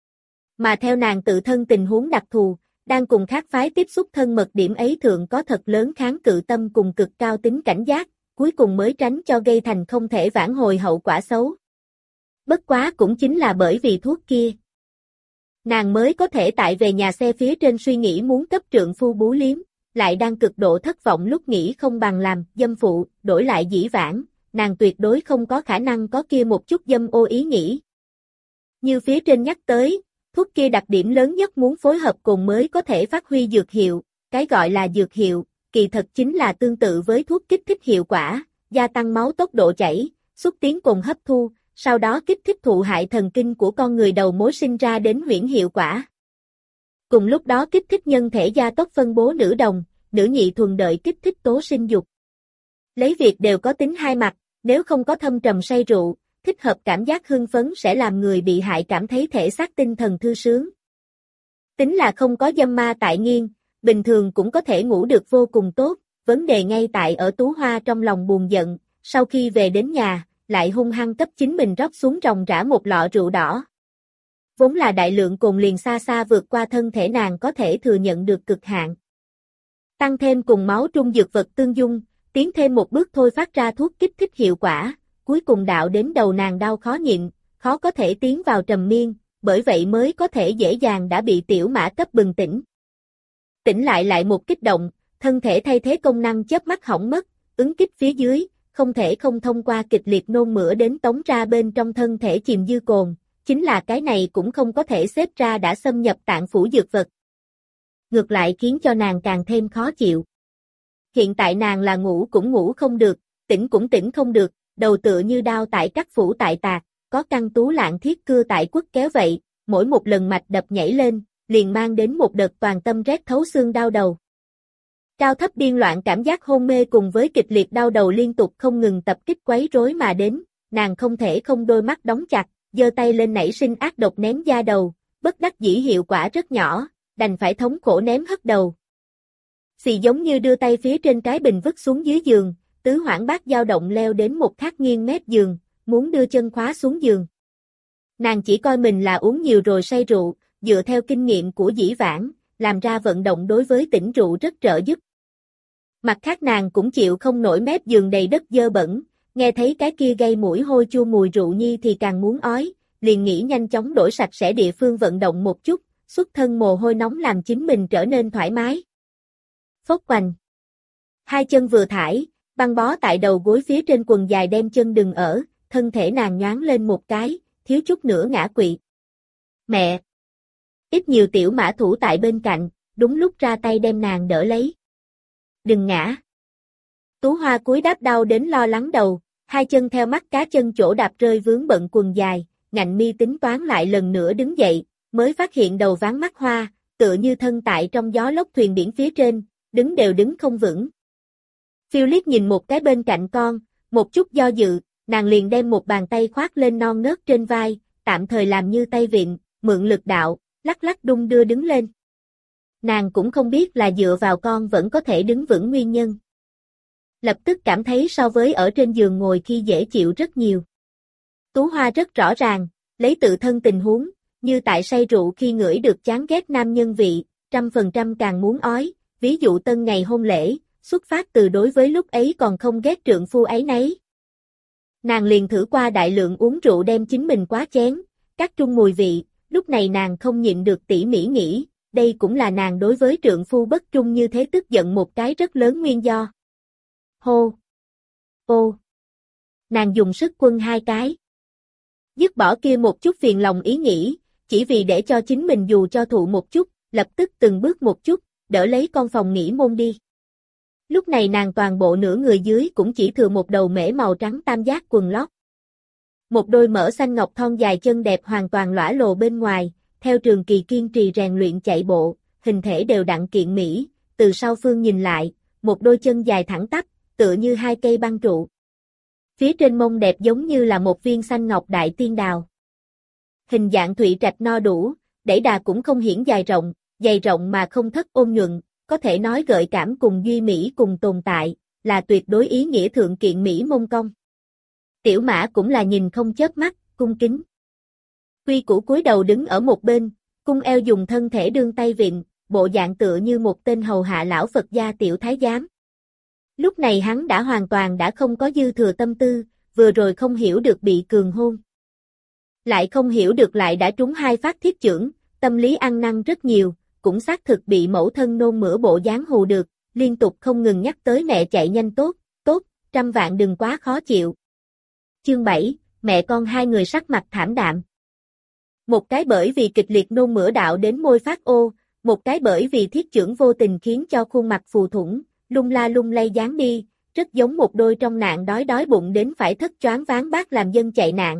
Mà theo nàng tự thân tình huống đặc thù, đang cùng khác phái tiếp xúc thân mật điểm ấy thượng có thật lớn kháng cự tâm cùng cực cao tính cảnh giác, cuối cùng mới tránh cho gây thành không thể vãn hồi hậu quả xấu. Bất quá cũng chính là bởi vì thuốc kia. Nàng mới có thể tại về nhà xe phía trên suy nghĩ muốn cấp trượng phu bú liếm, lại đang cực độ thất vọng lúc nghĩ không bằng làm dâm phụ, đổi lại dĩ vãng, nàng tuyệt đối không có khả năng có kia một chút dâm ô ý nghĩ. Như phía trên nhắc tới, thuốc kia đặc điểm lớn nhất muốn phối hợp cùng mới có thể phát huy dược hiệu, cái gọi là dược hiệu, kỳ thật chính là tương tự với thuốc kích thích hiệu quả, gia tăng máu tốc độ chảy, xúc tiến cùng hấp thu, sau đó kích thích thụ hại thần kinh của con người đầu mối sinh ra đến huyễn hiệu quả. Cùng lúc đó kích thích nhân thể gia tốc phân bố nữ đồng, nữ nhị thuần đợi kích thích tố sinh dục. Lấy việc đều có tính hai mặt, nếu không có thâm trầm say rượu, thích hợp cảm giác hưng phấn sẽ làm người bị hại cảm thấy thể xác tinh thần thư sướng. Tính là không có dâm ma tại nghiêng, bình thường cũng có thể ngủ được vô cùng tốt, vấn đề ngay tại ở Tú Hoa trong lòng buồn giận, sau khi về đến nhà, lại hung hăng cấp chính mình rót xuống ròng rã một lọ rượu đỏ. Vốn là đại lượng cồn liền xa xa vượt qua thân thể nàng có thể thừa nhận được cực hạn. Tăng thêm cùng máu trung dược vật tương dung, tiến thêm một bước thôi phát ra thuốc kích thích hiệu quả, cuối cùng đạo đến đầu nàng đau khó nhịn, khó có thể tiến vào trầm miên, bởi vậy mới có thể dễ dàng đã bị tiểu mã cấp bừng tỉnh. Tỉnh lại một kích động, thân thể thay thế công năng chớp mắt hỏng mất, ứng kích phía dưới, không thể không thông qua kịch liệt nôn mửa đến tống ra bên trong thân thể chìm dư cồn, chính là cái này cũng không có thể xếp ra đã xâm nhập tạng phủ dược vật. Ngược lại khiến cho nàng càng thêm khó chịu. Hiện tại nàng là ngủ cũng ngủ không được, tỉnh cũng tỉnh không được, đầu tựa như đao tại các phủ tại tạc, có căn tú lạng thiết cưa tại quất kéo vậy, mỗi một lần mạch đập nhảy lên, liền mang đến một đợt toàn tâm rét thấu xương đau đầu. Cao thấp điên loạn cảm giác hôn mê cùng với kịch liệt đau đầu liên tục không ngừng tập kích quấy rối mà đến, nàng không thể không đôi mắt đóng chặt, giơ tay lên nảy sinh ác độc ném da đầu, bất đắc dĩ hiệu quả rất nhỏ, đành phải thống khổ ném hất đầu. Xì giống như đưa tay phía trên cái bình vứt xuống dưới giường, tứ hoảng bát dao động leo đến một thác nghiêng mép giường, muốn đưa chân khóa xuống giường. Nàng chỉ coi mình là uống nhiều rồi say rượu, dựa theo kinh nghiệm của dĩ vãng, làm ra vận động đối với tỉnh rượu rất trợ giúp. Mặt khác nàng cũng chịu không nổi mép giường đầy đất dơ bẩn, nghe thấy cái kia gây mũi hôi chua mùi rượu nhi thì càng muốn ói, liền nghĩ nhanh chóng đổi sạch sẽ địa phương vận động một chút, xuất thân mồ hôi nóng làm chính mình trở nên thoải mái. Phốc quành. Hai chân vừa thải, băng bó tại đầu gối phía trên quần dài đem chân đừng ở, thân thể nàng nhoáng lên một cái, thiếu chút nữa ngã quỵ. Mẹ! Ít nhiều tiểu mã thủ tại bên cạnh, đúng lúc ra tay đem nàng đỡ lấy. Đừng ngã! Tú Hoa cúi đáp đau đến lo lắng đầu, hai chân theo mắt cá chân chỗ đạp rơi vướng bận quần dài, ngạnh mi tính toán lại lần nữa đứng dậy, mới phát hiện đầu ván mắt hoa, tựa như thân tại trong gió lốc thuyền biển phía trên, đứng đều đứng không vững. Phiêu liếc nhìn một cái bên cạnh con, một chút do dự, nàng liền đem một bàn tay khoác lên non nớt trên vai, tạm thời làm như tay vịn, mượn lực đạo, lắc lắc đung đưa đứng lên. Nàng cũng không biết là dựa vào con vẫn có thể đứng vững nguyên nhân. Lập tức cảm thấy so với ở trên giường ngồi khi dễ chịu rất nhiều. Tú Hoa rất rõ ràng, lấy tự thân tình huống, như tại say rượu khi ngửi được chán ghét nam nhân vị, 100% càng muốn ói, ví dụ tân ngày hôn lễ, xuất phát từ đối với lúc ấy còn không ghét trượng phu ấy nấy. Nàng liền thử qua đại lượng uống rượu đem chính mình quá chén, cắt trung mùi vị, lúc này nàng không nhịn được tỉ mỉ nghĩ, đây cũng là nàng đối với trượng phu bất trung như thế tức giận một cái rất lớn nguyên do. Hô! Ô! Nàng dùng sức quân hai cái. Dứt bỏ kia một chút phiền lòng ý nghĩ, chỉ vì để cho chính mình dù cho thụ một chút, lập tức từng bước một chút, đỡ lấy con phòng nghỉ môn đi. Lúc này nàng toàn bộ nửa người dưới cũng chỉ thừa một đầu mễ màu trắng tam giác quần lót. Một đôi mỡ xanh ngọc thon dài chân đẹp hoàn toàn lõa lồ bên ngoài, theo Trường Kỳ kiên trì rèn luyện chạy bộ, hình thể đều đặn kiện mỹ, từ sau phương nhìn lại, một đôi chân dài thẳng tắp, tựa như hai cây băng trụ. Phía trên mông đẹp giống như là một viên xanh ngọc đại tiên đào. Hình dạng thụy trạch no đủ, đẩy đà cũng không hiển dày rộng mà không thất ôn nhuận, có thể nói gợi cảm cùng duy mỹ cùng tồn tại, là tuyệt đối ý nghĩa thượng kiện mỹ mông cong. Tiểu Mã cũng là nhìn không chớp mắt, cung kính. Quy Củ cúi đầu đứng ở một bên, cung eo dùng thân thể đương tay vịn, bộ dạng tựa như một tên hầu hạ lão Phật gia tiểu thái giám. Lúc này hắn đã hoàn toàn đã không có dư thừa tâm tư, vừa rồi không hiểu được bị cường hôn. Lại không hiểu được lại đã trúng 2 phát thiết chưởng, tâm lý ăn năn rất nhiều, cũng xác thực bị mẫu thân nôn mửa bộ dáng hù được, liên tục không ngừng nhắc tới mẹ chạy nhanh tốt, tốt, trăm vạn đừng quá khó chịu. Chương 7, mẹ con hai người sắc mặt thảm đạm. Một cái bởi vì kịch liệt nôn mửa đạo đến môi phát ô, một cái bởi vì thiết chưởng vô tình khiến cho khuôn mặt phù thủng, lung la lung lay dáng đi, rất giống một đôi trong nạn đói bụng đến phải thất choáng váng bác làm dân chạy nạn.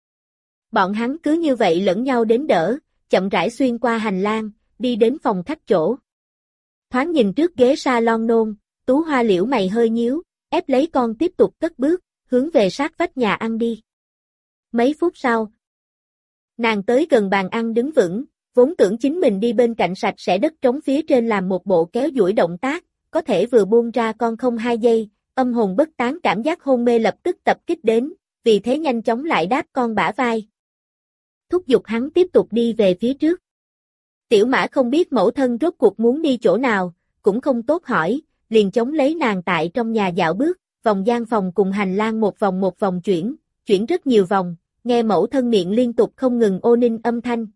Bọn hắn cứ như vậy lẫn nhau đến đỡ, chậm rãi xuyên qua hành lang, đi đến phòng khách chỗ. Thoáng nhìn trước ghế salon nôn, Tú Hoa liễu mày hơi nhíu, ép lấy con tiếp tục cất bước, hướng về sát vách nhà ăn đi. Mấy phút sau, nàng tới gần bàn ăn đứng vững, vốn tưởng chính mình đi bên cạnh sạch sẽ đất trống phía trên làm một bộ kéo duỗi động tác, có thể vừa buông ra con không 2 giây, âm hồn bất tán cảm giác hôn mê lập tức tập kích đến, vì thế nhanh chóng lại đáp con bả vai. Thúc giục hắn tiếp tục đi về phía trước. Tiểu Mã không biết mẫu thân rốt cuộc muốn đi chỗ nào, cũng không tốt hỏi, liền chống lấy nàng tại trong nhà dạo bước, vòng gian phòng cùng hành lang một vòng chuyển rất nhiều vòng, nghe mẫu thân miệng liên tục không ngừng ô ninh âm thanh.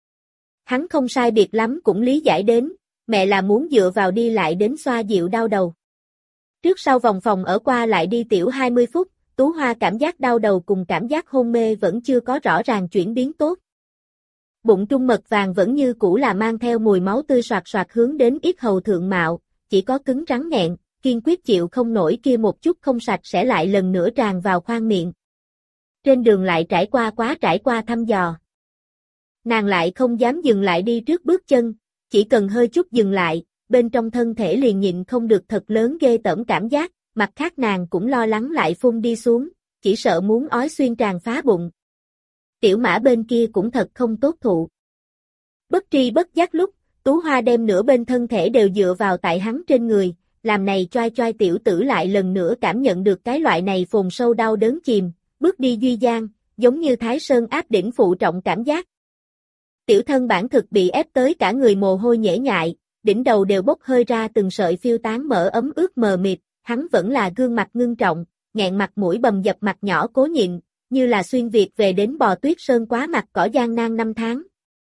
Hắn không sai biệt lắm cũng lý giải đến, mẹ là muốn dựa vào đi lại đến xoa dịu đau đầu. Trước sau vòng phòng ở qua lại đi tiểu 20 phút, Tú Hoa cảm giác đau đầu cùng cảm giác hôn mê vẫn chưa có rõ ràng chuyển biến tốt. Bụng trung mật vàng vẫn như cũ là mang theo mùi máu tươi soạt soạt hướng đến yết hầu thượng mạo, chỉ có cứng rắn nghẹn, kiên quyết chịu không nổi kia một chút không sạch sẽ lại lần nữa tràn vào khoang miệng. Trên đường lại trải qua thăm dò. Nàng lại không dám dừng lại đi trước bước chân, chỉ cần hơi chút dừng lại, bên trong thân thể liền nhịn không được thật lớn ghê tởm cảm giác, mặt khác nàng cũng lo lắng lại phun đi xuống, chỉ sợ muốn ói xuyên tràn phá bụng. Tiểu Mã bên kia cũng thật không tốt thụ. Bất tri bất giác lúc, Tú Hoa đem nửa bên thân thể đều dựa vào tại hắn trên người, làm này choai choai tiểu tử lại lần nữa cảm nhận được cái loại này phồn sâu đau đớn chìm, bước đi duy gian, giống như Thái Sơn áp đỉnh phụ trọng cảm giác. Tiểu thân bản thực bị ép tới cả người mồ hôi nhễ nhại, đỉnh đầu đều bốc hơi ra từng sợi phiêu tán mỡ ấm ướt mờ mịt, hắn vẫn là gương mặt ngưng trọng, nghẹn mặt mũi bầm dập mặt nhỏ cố nhịn, như là xuyên Việt về đến bò tuyết sơn quá mặt cỏ gian nan 5 tháng.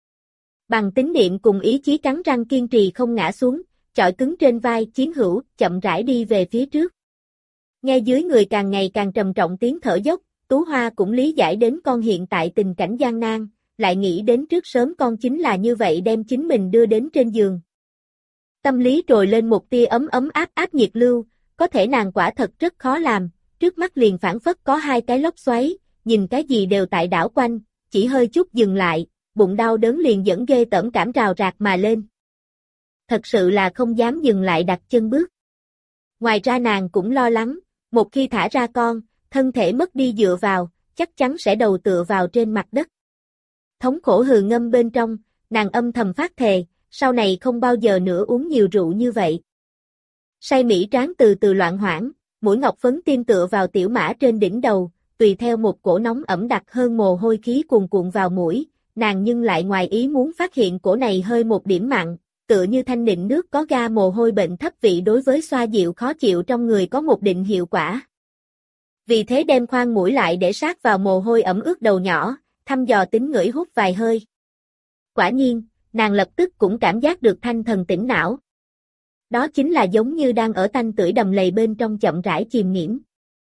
Bằng tín niệm cùng ý chí cắn răng kiên trì không ngã xuống, chọi cứng trên vai chiến hữu, chậm rãi đi về phía trước. Nghe dưới người càng ngày càng trầm trọng tiếng thở dốc, Tú Hoa cũng lý giải đến con hiện tại tình cảnh gian nan, lại nghĩ đến trước sớm con chính là như vậy đem chính mình đưa đến trên giường. Tâm lý trồi lên một tia ấm áp nhiệt lưu, có thể nàng quả thật rất khó làm, trước mắt liền phảng phất có 2 cái lốc xoáy, nhìn cái gì đều tại đảo quanh, chỉ hơi chút dừng lại, bụng đau đớn liền dẫn ghê tởm cảm rào rạc mà lên. Thật sự là không dám dừng lại đặt chân bước. Ngoài ra nàng cũng lo lắng, một khi thả ra con, thân thể mất đi dựa vào, chắc chắn sẽ đầu tựa vào trên mặt đất. Thống khổ hừ ngâm bên trong, nàng âm thầm phát thề, sau này không bao giờ nữa uống nhiều rượu như vậy. Say mỹ tráng từ từ loạn hoảng, mũi ngọc phấn tiêm tựa vào Tiểu Mã trên đỉnh đầu, tùy theo một cổ nóng ẩm đặc hơn mồ hôi khí cuồn cuộn vào mũi, nàng nhưng lại ngoài ý muốn phát hiện cổ này hơi một điểm mặn, tựa như thanh nịnh nước có ga mồ hôi bệnh thấp vị đối với xoa dịu khó chịu trong người có một định hiệu quả. Vì thế đem khoan mũi lại để sát vào mồ hôi ẩm ướt đầu nhỏ, thăm dò tính ngửi hút vài hơi. Quả nhiên, nàng lập tức cũng cảm giác được thanh thần tỉnh não. Đó chính là giống như đang ở tanh tưởi đầm lầy bên trong chậm rãi chìm nghiễm.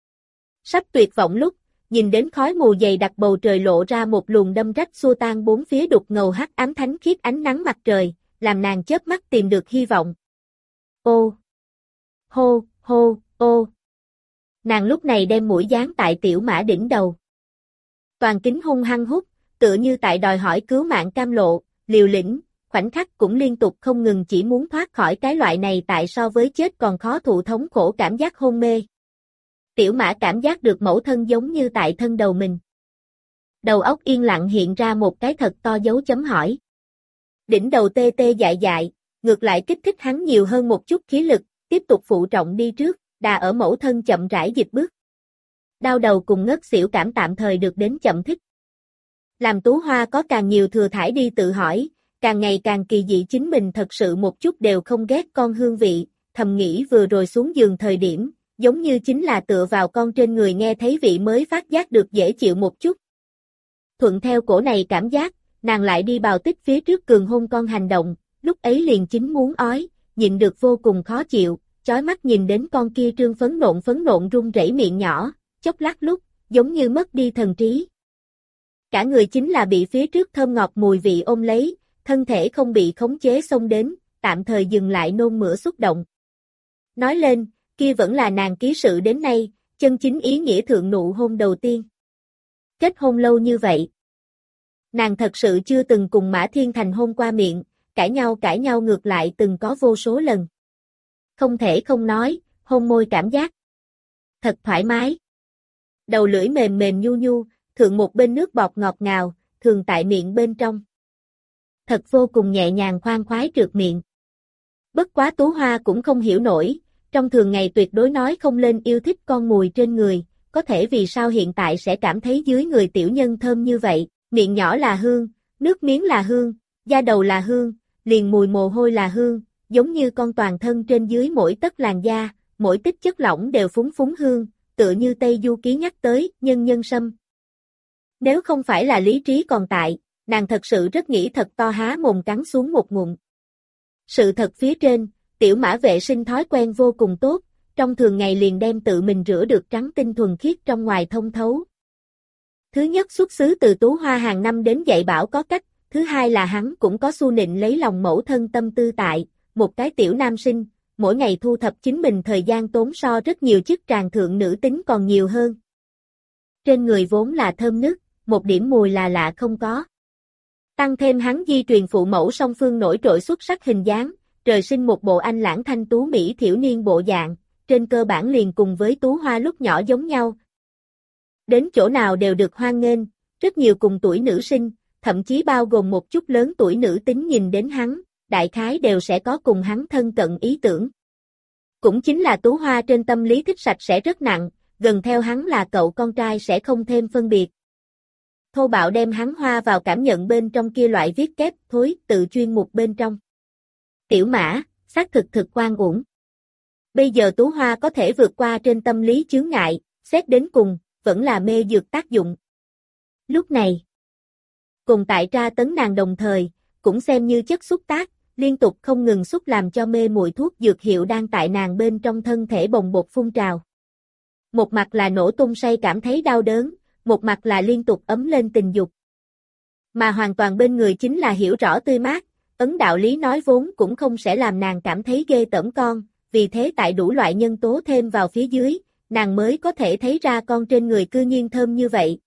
Sắp tuyệt vọng lúc, nhìn đến khói mù dày đặc bầu trời lộ ra một luồng đâm rách xua tan bốn phía đục ngầu hắc ám thánh khiết ánh nắng mặt trời, làm nàng chớp mắt tìm được hy vọng. Ô! Hô! Hô! Ô! Nàng lúc này đem mũi dán tại Tiểu Mã đỉnh đầu. Toàn kính hung hăng hút, tựa như tại đòi hỏi cứu mạng cam lộ, liều lĩnh, khoảnh khắc cũng liên tục không ngừng chỉ muốn thoát khỏi cái loại này tại so với chết còn khó thụ thống khổ cảm giác hôn mê. Tiểu Mã cảm giác được mẫu thân giống như tại thân đầu mình. Đầu óc yên lặng hiện ra một cái thật to dấu chấm hỏi. Đỉnh đầu tê tê dại dại, ngược lại kích thích hắn nhiều hơn một chút khí lực, tiếp tục phụ trọng đi trước, đà ở mẫu thân chậm rãi dịch bước. Đau đầu cùng ngất xỉu cảm tạm thời được đến chậm thích. Làm Tú Hoa có càng nhiều thừa thải đi tự hỏi, càng ngày càng kỳ dị chính mình thật sự một chút đều không ghét con hương vị, thầm nghĩ vừa rồi xuống giường thời điểm, giống như chính là tựa vào con trên người nghe thấy vị mới phát giác được dễ chịu một chút. Thuận theo cổ này cảm giác, nàng lại đi bào tích phía trước cường hôn con hành động, lúc ấy liền chính muốn ói, nhịn được vô cùng khó chịu, chói mắt nhìn đến con kia trương phấn nộn run rẩy miệng nhỏ, chốc lát lúc, giống như mất đi thần trí. Cả người chính là bị phía trước thơm ngọt mùi vị ôm lấy, thân thể không bị khống chế xông đến, tạm thời dừng lại nôn mửa xúc động. Nói lên, kia vẫn là nàng ký sự đến nay, chân chính ý nghĩa thượng nụ hôn đầu tiên. Kết hôn lâu như vậy. Nàng thật sự chưa từng cùng Mã Thiên Thành hôn qua miệng, cãi nhau ngược lại từng có vô số lần. Không thể không nói, hôn môi cảm giác. Thật thoải mái. Đầu lưỡi mềm mềm nhu nhu, thượng một bên nước bọt ngọt ngào, thường tại miệng bên trong. Thật vô cùng nhẹ nhàng khoan khoái trượt miệng. Bất quá Tú Hoa cũng không hiểu nổi, trong thường ngày tuyệt đối nói không lên yêu thích con mùi trên người, có thể vì sao hiện tại sẽ cảm thấy dưới người tiểu nhân thơm như vậy, miệng nhỏ là hương, nước miếng là hương, da đầu là hương, liền mùi mồ hôi là hương, giống như con toàn thân trên dưới mỗi tấc làn da, mỗi tích chất lỏng đều phúng phúng hương, tựa như Tây Du Ký nhắc tới, nhân sâm. Nếu không phải là lý trí còn tại, nàng thật sự rất nghĩ thật to há mồm cắn xuống một ngụm. Sự thật phía trên, tiểu Mã vệ sinh thói quen vô cùng tốt, trong thường ngày liền đem tự mình rửa được trắng tinh thuần khiết trong ngoài thông thấu. Thứ nhất xuất xứ từ Tú Hoa hàng năm đến dạy bảo có cách, thứ hai là hắn cũng có xu nịnh lấy lòng mẫu thân tâm tư tại, một cái tiểu nam sinh, mỗi ngày thu thập chính mình thời gian tốn so rất nhiều chức tràng thượng nữ tính còn nhiều hơn. Trên người vốn là thơm nức, một điểm mùi là lạ không có. Tăng thêm hắn di truyền phụ mẫu song phương nổi trội xuất sắc hình dáng, trời sinh một bộ anh lãng thanh tú mỹ thiểu niên bộ dạng, trên cơ bản liền cùng với Tú Hoa lúc nhỏ giống nhau. Đến chỗ nào đều được hoan nghênh, rất nhiều cùng tuổi nữ sinh, thậm chí bao gồm một chút lớn tuổi nữ tính nhìn đến hắn, đại khái đều sẽ có cùng hắn thân cận ý tưởng. Cũng chính là Tú Hoa trên tâm lý thích sạch sẽ rất nặng, gần theo hắn là cậu con trai sẽ không thêm phân biệt. Thô bạo đem hắn hoa vào cảm nhận bên trong kia loại viết kép thối tự chuyên mục bên trong. Tiểu Mã, xác thực oan uổng. Bây giờ Tú Hoa có thể vượt qua trên tâm lý chướng ngại, xét đến cùng, vẫn là mê dược tác dụng. Lúc này, cùng tại tra tấn nàng đồng thời, cũng xem như chất xúc tác, liên tục không ngừng xúc làm cho mê muội thuốc dược hiệu đang tại nàng bên trong thân thể bồng bột phun trào. Một mặt là nổ tung say cảm thấy đau đớn, một mặt là liên tục ấm lên tình dục. Mà hoàn toàn bên người chính là hiểu rõ tươi mát, ấn đạo lý nói vốn cũng không sẽ làm nàng cảm thấy ghê tởm con, vì thế tại đủ loại nhân tố thêm vào phía dưới, nàng mới có thể thấy ra con trên người cư nhiên thơm như vậy.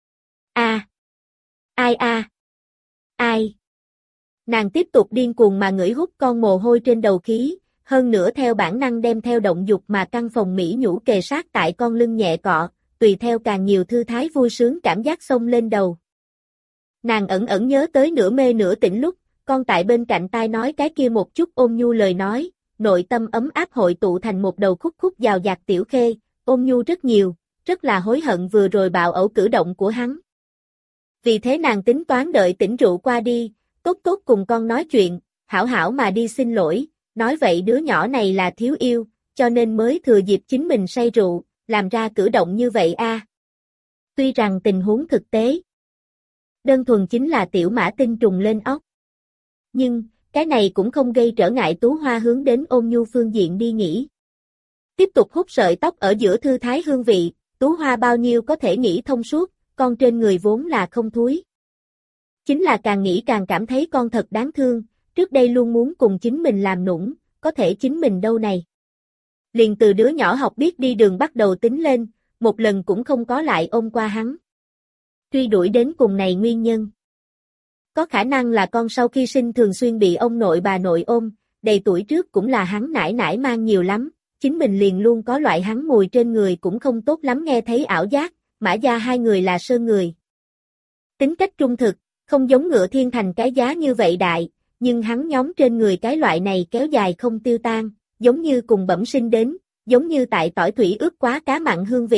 Ai. Nàng tiếp tục điên cuồng mà ngửi hút con mồ hôi trên đầu khí, hơn nữa theo bản năng đem theo động dục mà căn phòng mỹ nhũ kề sát tại con lưng nhẹ cọ, tùy theo càng nhiều thư thái vui sướng cảm giác xông lên đầu. Nàng ẩn nhớ tới nửa mê nửa tỉnh lúc, con tại bên cạnh tai nói cái kia một chút ôn nhu lời nói, nội tâm ấm áp hội tụ thành một đầu khúc giàu dạt tiểu khê, ôn nhu rất nhiều, rất là hối hận vừa rồi bạo ẩu cử động của hắn. Vì thế nàng tính toán đợi tỉnh rượu qua đi, tốt cùng con nói chuyện, hảo mà đi xin lỗi, nói vậy đứa nhỏ này là thiếu yêu, cho nên mới thừa dịp chính mình say rượu, làm ra cử động như vậy Tuy rằng tình huống thực tế, đơn thuần chính là tiểu Mã tinh trùng lên óc. Nhưng, cái này cũng không gây trở ngại Tú Hoa hướng đến ôn nhu phương diện đi nghĩ. Tiếp tục hút sợi tóc ở giữa thư thái hương vị, Tú Hoa bao nhiêu có thể nghĩ thông suốt, con trên người vốn là không thúi. Chính là càng nghĩ càng cảm thấy con thật đáng thương, trước đây luôn muốn cùng chính mình làm nũng, có thể chính mình đâu này. Liền từ đứa nhỏ học biết đi đường bắt đầu tính lên, một lần cũng không có lại ôm qua hắn. Truy đuổi đến cùng này nguyên nhân. Có khả năng là con sau khi sinh thường xuyên bị ông nội bà nội ôm, đầy tuổi trước cũng là hắn nải nải mang nhiều lắm, chính mình liền luôn có loại hắn mùi trên người cũng không tốt lắm nghe thấy ảo giác, Mã gia hai người là sơn người. Tính cách trung thực, không giống Ngựa Thiên Thành cái giá như vậy đại, nhưng hắn nhóm trên người cái loại này kéo dài không tiêu tan, giống như cùng bẩm sinh đến, giống như tại tỏi thủy ướp quá cá mặn hương vị,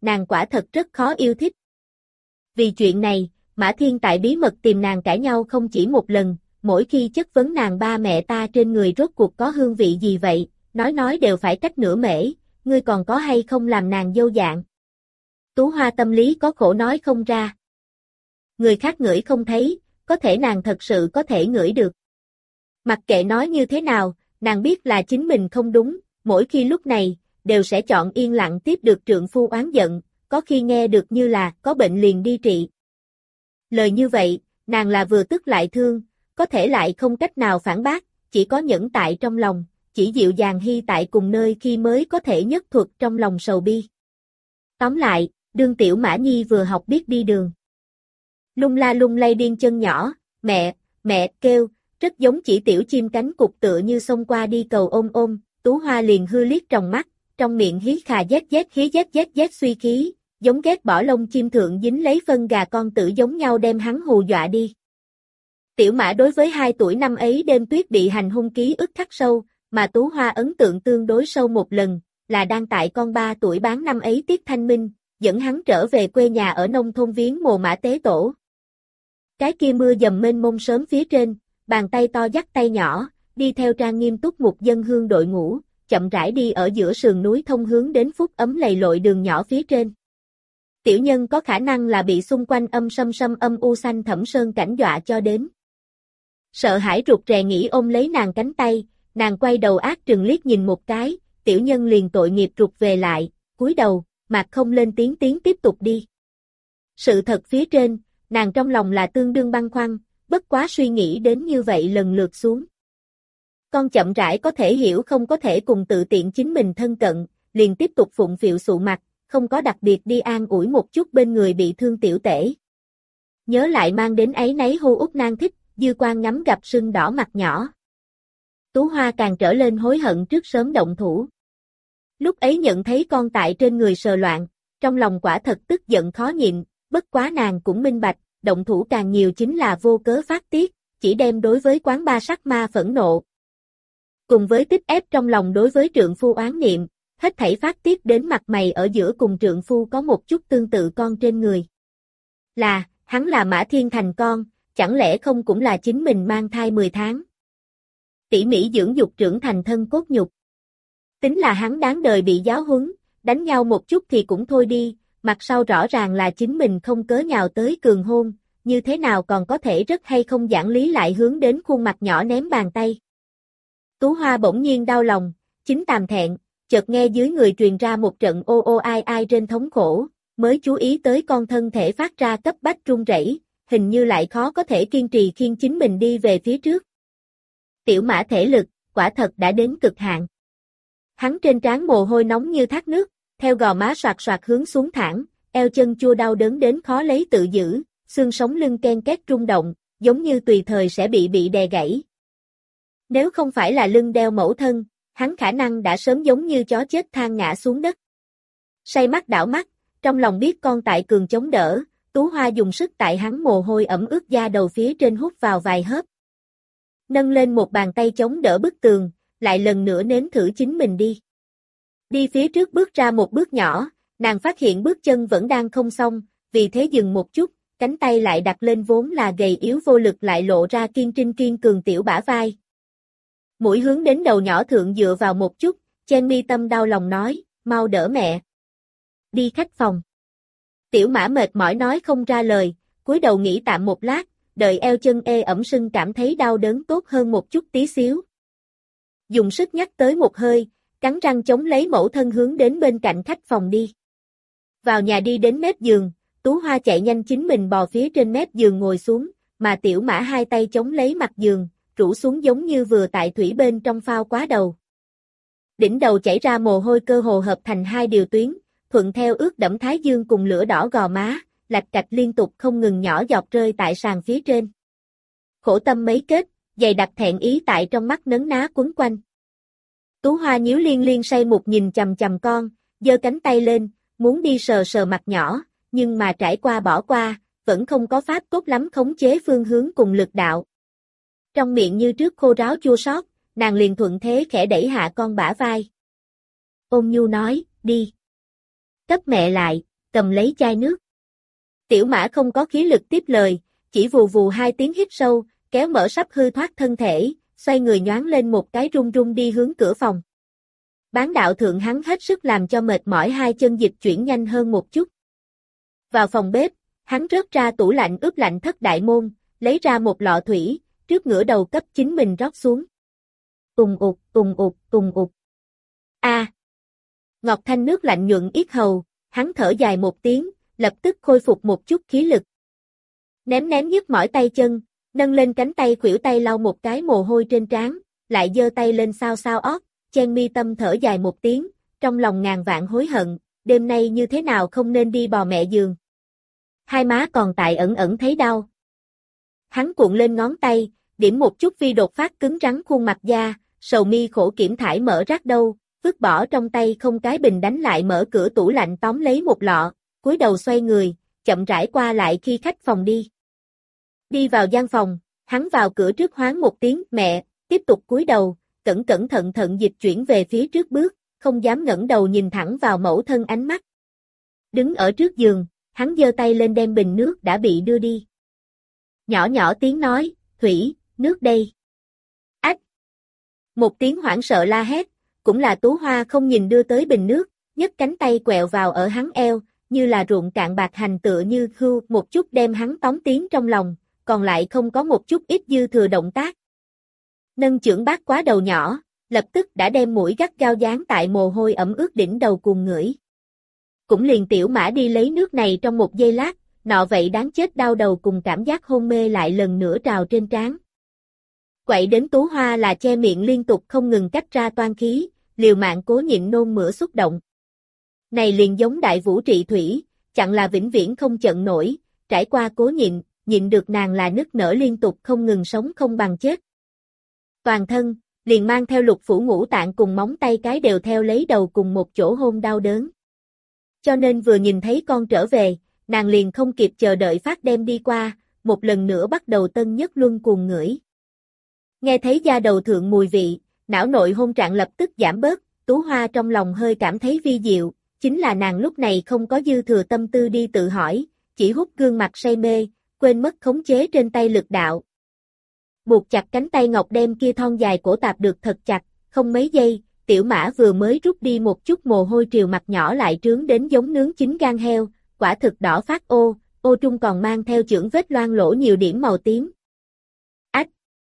nàng quả thật rất khó yêu thích. Vì chuyện này, Mã Thiên tại bí mật tìm nàng cãi nhau không chỉ một lần, mỗi khi chất vấn nàng ba mẹ ta trên người rốt cuộc có hương vị gì vậy, nói đều phải cách nửa mễ, ngươi còn có hay không làm nàng dâu dạng. Tú Hoa tâm lý có khổ nói không ra. Người khác ngửi không thấy, có thể nàng thật sự có thể ngửi được. Mặc kệ nói như thế nào, nàng biết là chính mình không đúng, mỗi khi lúc này, đều sẽ chọn yên lặng tiếp được trượng phu oán giận, có khi nghe được như là có bệnh liền đi trị. Lời như vậy, nàng là vừa tức lại thương, có thể lại không cách nào phản bác, chỉ có nhẫn tại trong lòng, chỉ dịu dàng hy tại cùng nơi khi mới có thể nhất thuật trong lòng sầu bi. Tóm lại, đương tiểu Mã Nhi vừa học biết đi đường. Lung la lung lay điên chân nhỏ, mẹ, kêu, rất giống chỉ tiểu chim cánh cụt tựa như xông qua đi cầu ôm, Tú Hoa liền hư liếc trong mắt, trong miệng hí khà rét suy khí, giống ghét bỏ lông chim thượng dính lấy phân gà con tử giống nhau đem hắn hù dọa đi. Tiểu Mã đối với 2 tuổi năm ấy đêm tuyết bị hành hung ký ức khắc sâu, mà Tú Hoa ấn tượng tương đối sâu một lần, là đang tại con 3 tuổi bán năm ấy tiết thanh minh, dẫn hắn trở về quê nhà ở nông thôn viếng mồ Mã Tế Tổ. Cái kia mưa dầm mênh mông sớm phía trên, bàn tay to dắt tay nhỏ, đi theo trang nghiêm túc mục dân hương đội ngũ, chậm rãi đi ở giữa sườn núi thông hướng đến phúc ấm lầy lội đường nhỏ phía trên. Tiểu nhân có khả năng là bị xung quanh âm u xanh thẫm sơn cảnh dọa cho đến. Sợ hãi rụt rè nghĩ ôm lấy nàng cánh tay, nàng quay đầu ác trừng liếc nhìn một cái, tiểu nhân liền tội nghiệp rụt về lại, cúi đầu, mặt không lên tiếng tiếp tục đi. Sự thật phía trên, nàng trong lòng là tương đương băn khoăn, bất quá suy nghĩ đến như vậy lần lượt xuống. Con chậm rãi có thể hiểu không có thể cùng tự tiện chính mình thân cận, liền tiếp tục phụng phịu sụ mặt, không có đặc biệt đi an ủi một chút bên người bị thương tiểu tể. Nhớ lại mang đến áy náy hô út nang thích, dư quan ngắm gặp sưng đỏ mặt nhỏ. Tú Hoa càng trở lên hối hận trước sớm động thủ. Lúc ấy nhận thấy con tại trên người sờ loạn, trong lòng quả thật tức giận khó nhịn, bất quá nàng cũng minh bạch, động thủ càng nhiều chính là vô cớ phát tiết, chỉ đem đối với quán ba sắc ma phẫn nộ. Cùng với tích ép trong lòng đối với trượng phu oán niệm, hết thảy phát tiết đến mặt mày ở giữa cùng trượng phu có một chút tương tự con trên người. Hắn là Mã Thiên Thành con, chẳng lẽ không cũng là chính mình mang thai 10 tháng. Tỉ mỉ dưỡng dục trưởng thành thân cốt nhục. Tính là hắn đáng đời bị giáo huấn, đánh nhau một chút thì cũng thôi đi, mặt sau rõ ràng là chính mình không cớ nhào tới cường hôn, như thế nào còn có thể rất hay không giảng lý lại hướng đến khuôn mặt nhỏ ném bàn tay. Tú Hoa bỗng nhiên đau lòng, chính tàm thẹn, chợt nghe dưới người truyền ra một trận ô ô ai trên thống khổ, mới chú ý tới con thân thể phát ra cấp bách run rẩy, hình như lại khó có thể kiên trì khiêng chính mình đi về phía trước. Tiểu Mã thể lực, quả thật đã đến cực hạn. Hắn trên trán mồ hôi nóng như thác nước, theo gò má soạt soạt hướng xuống thẳng, eo chân chua đau đớn đến khó lấy tự giữ, xương sống lưng ken két rung động, giống như tùy thời sẽ bị đè gãy. Nếu không phải là lưng đeo mẫu thân, hắn khả năng đã sớm giống như chó chết than ngã xuống đất. Say mắt đảo mắt, trong lòng biết con tại cường chống đỡ, Tú Hoa dùng sức tại hắn mồ hôi ẩm ướt da đầu phía trên hút vào vài hớp. Nâng lên một bàn tay chống đỡ bức tường, lại lần nữa nếm thử chính mình đi. Đi phía trước bước ra một bước nhỏ, nàng phát hiện bước chân vẫn đang không xong, vì thế dừng một chút, cánh tay lại đặt lên vốn là gầy yếu vô lực lại lộ ra kiên cường tiểu bả vai. Mũi hướng đến đầu nhỏ thượng dựa vào một chút, Chen Mi Tâm đau lòng nói, mau đỡ mẹ. Đi khách phòng. Tiểu Mã mệt mỏi nói không ra lời, cúi đầu nghỉ tạm một lát, đợi eo chân ê ẩm sưng cảm thấy đau đớn tốt hơn một chút tí xíu. Dùng sức nhắc tới một hơi, cắn răng chống lấy mẫu thân hướng đến bên cạnh khách phòng đi. Vào nhà đi đến mép giường, Tú Hoa chạy nhanh chính mình bò phía trên mép giường ngồi xuống, mà Tiểu Mã hai tay chống lấy mặt giường, rũ xuống giống như vừa tại thủy bên trong phao quá đầu. Đỉnh đầu chảy ra mồ hôi cơ hồ hợp thành hai điều tuyến, thuận theo ướt đẫm thái dương cùng lửa đỏ gò má, lạch cạch liên tục không ngừng nhỏ giọt rơi tại sàn phía trên. Khổ tâm mấy kết, dày đặc thẹn ý tại trong mắt nấn ná quấn quanh. Tú Hoa nhíu liên say một nhìn chằm chằm con, giơ cánh tay lên, muốn đi sờ sờ mặt nhỏ, nhưng mà trải qua bỏ qua, vẫn không có pháp tốt lắm khống chế phương hướng cùng lực đạo. Trong miệng như trước khô ráo chua xót, nàng liền thuận thế khẽ đẩy hạ con bả vai. Ôn nhu nói, đi. Cấp mẹ lại, cầm lấy chai nước. Tiểu Mã không có khí lực tiếp lời, chỉ vù vù hai tiếng hít sâu, kéo mở sắp hư thoát thân thể, xoay người nhoáng lên một cái run run đi hướng cửa phòng. Bán đạo thượng hắn hết sức làm cho mệt mỏi hai chân dịch chuyển nhanh hơn một chút. Vào phòng bếp, hắn rớt ra tủ lạnh ướp lạnh thất đại môn, lấy ra một lọ thủy, trước ngửa đầu cấp chính mình rót xuống. Ùng ụt, ùng ụt, ùng ụt. A. Ngọt thanh nước lạnh nhuận yết hầu, hắn thở dài một tiếng, lập tức khôi phục một chút khí lực. Ném nhức mỏi tay chân, nâng lên cánh tay khuỷu tay lau một cái mồ hôi trên trán, lại giơ tay lên sao sao ót, chen mi tâm thở dài một tiếng, trong lòng ngàn vạn hối hận, đêm nay như thế nào không nên đi bò mẹ giường. Hai má còn tại ẩn ẩn thấy đau. Hắn cuộn lên ngón tay, điểm một chút vi đột phát cứng rắn khuôn mặt da, sầu mi khổ kiểm thải mở rác đâu, vứt bỏ trong tay không cái bình đánh lại mở cửa tủ lạnh tóm lấy một lọ, cúi đầu xoay người, chậm rãi qua lại khi khách phòng đi. Đi vào gian phòng, hắn vào cửa trước hoáng một tiếng mẹ, tiếp tục cúi đầu, cẩn thận dịch chuyển về phía trước bước, không dám ngẩng đầu nhìn thẳng vào mẫu thân ánh mắt. Đứng ở trước giường, hắn giơ tay lên đem bình nước đã bị đưa đi. Nhỏ tiếng nói, Thủy, nước đây. Ách! Một tiếng hoảng sợ la hét, cũng là Tú Hoa không nhìn đưa tới bình nước, nhấc cánh tay quẹo vào ở hắn eo, như là ruộng cạn bạc hành tựa như khưu một chút đem hắn tóm tiến trong lòng, còn lại không có một chút ít dư thừa động tác. Nâng chưởng bát quá đầu nhỏ, lập tức đã đem mũi gắt gao dán tại mồ hôi ẩm ướt đỉnh đầu cùng ngửi. Cũng liền Tiểu Mã đi lấy nước này trong một giây lát, nọ vậy đáng chết đau đầu cùng cảm giác hôn mê lại lần nữa trào trên trán. Quậy đến Tú Hoa là che miệng liên tục không ngừng cách ra toan khí, liều mạng cố nhịn nôn mửa xúc động. Này liền giống đại vũ trị thủy, chặn là vĩnh viễn không chận nổi, trải qua cố nhịn được nàng là nức nở liên tục không ngừng sống không bằng chết. Toàn thân, liền mang theo lục phủ ngũ tạng cùng móng tay cái đều theo lấy đầu cùng một chỗ hôn đau đớn. Cho nên vừa nhìn thấy con trở về, nàng liền không kịp chờ đợi phát đem đi qua, một lần nữa bắt đầu tân nhất luân cuồng ngửi. Nghe thấy da đầu thượng mùi vị, não nội hôn trạng lập tức giảm bớt, Tú Hoa trong lòng hơi cảm thấy vi diệu, chính là nàng lúc này không có dư thừa tâm tư đi tự hỏi, chỉ hút gương mặt say mê, quên mất khống chế trên tay lực đạo. Buộc chặt cánh tay ngọc đem kia thon dài cổ tạp được thật chặt, không mấy giây, Tiểu Mã vừa mới rút đi một chút mồ hôi triều mặt nhỏ lại trướng đến giống nướng chín gan heo, quả thực đỏ phát ô trung còn mang theo chưởng vết loang lỗ nhiều điểm màu tím. Ách!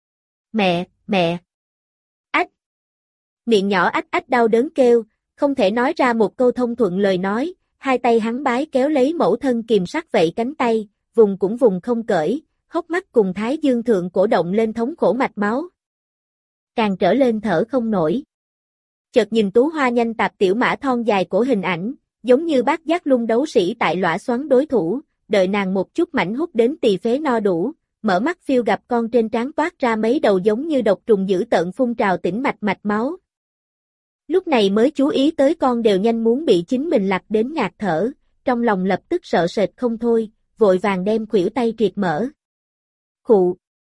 Mẹ! Ách! Miệng nhỏ ách đau đớn kêu, không thể nói ra một câu thông thuận lời nói, hai tay hắn bái kéo lấy mẫu thân kìm sát vậy cánh tay, vùng cũng vùng không cởi, hốc mắt cùng thái dương thượng cổ động lên thống khổ mạch máu. Càng trở lên thở không nổi. Chợt nhìn Tú Hoa nhanh tạp Tiểu Mã thon dài cổ hình ảnh, giống như bác giác lung đấu sĩ tại lõa xoắn đối thủ, đợi nàng một chút mảnh hút đến tỳ phế no đủ, mở mắt phiêu gặp con trên trán toát ra mấy đầu giống như độc trùng dữ tợn phun trào tĩnh mạch máu. Lúc này mới chú ý tới con đều nhanh muốn bị chính mình lặt đến ngạt thở, trong lòng lập tức sợ sệt không thôi, vội vàng đem khuỷu tay triệt mở. Khụ.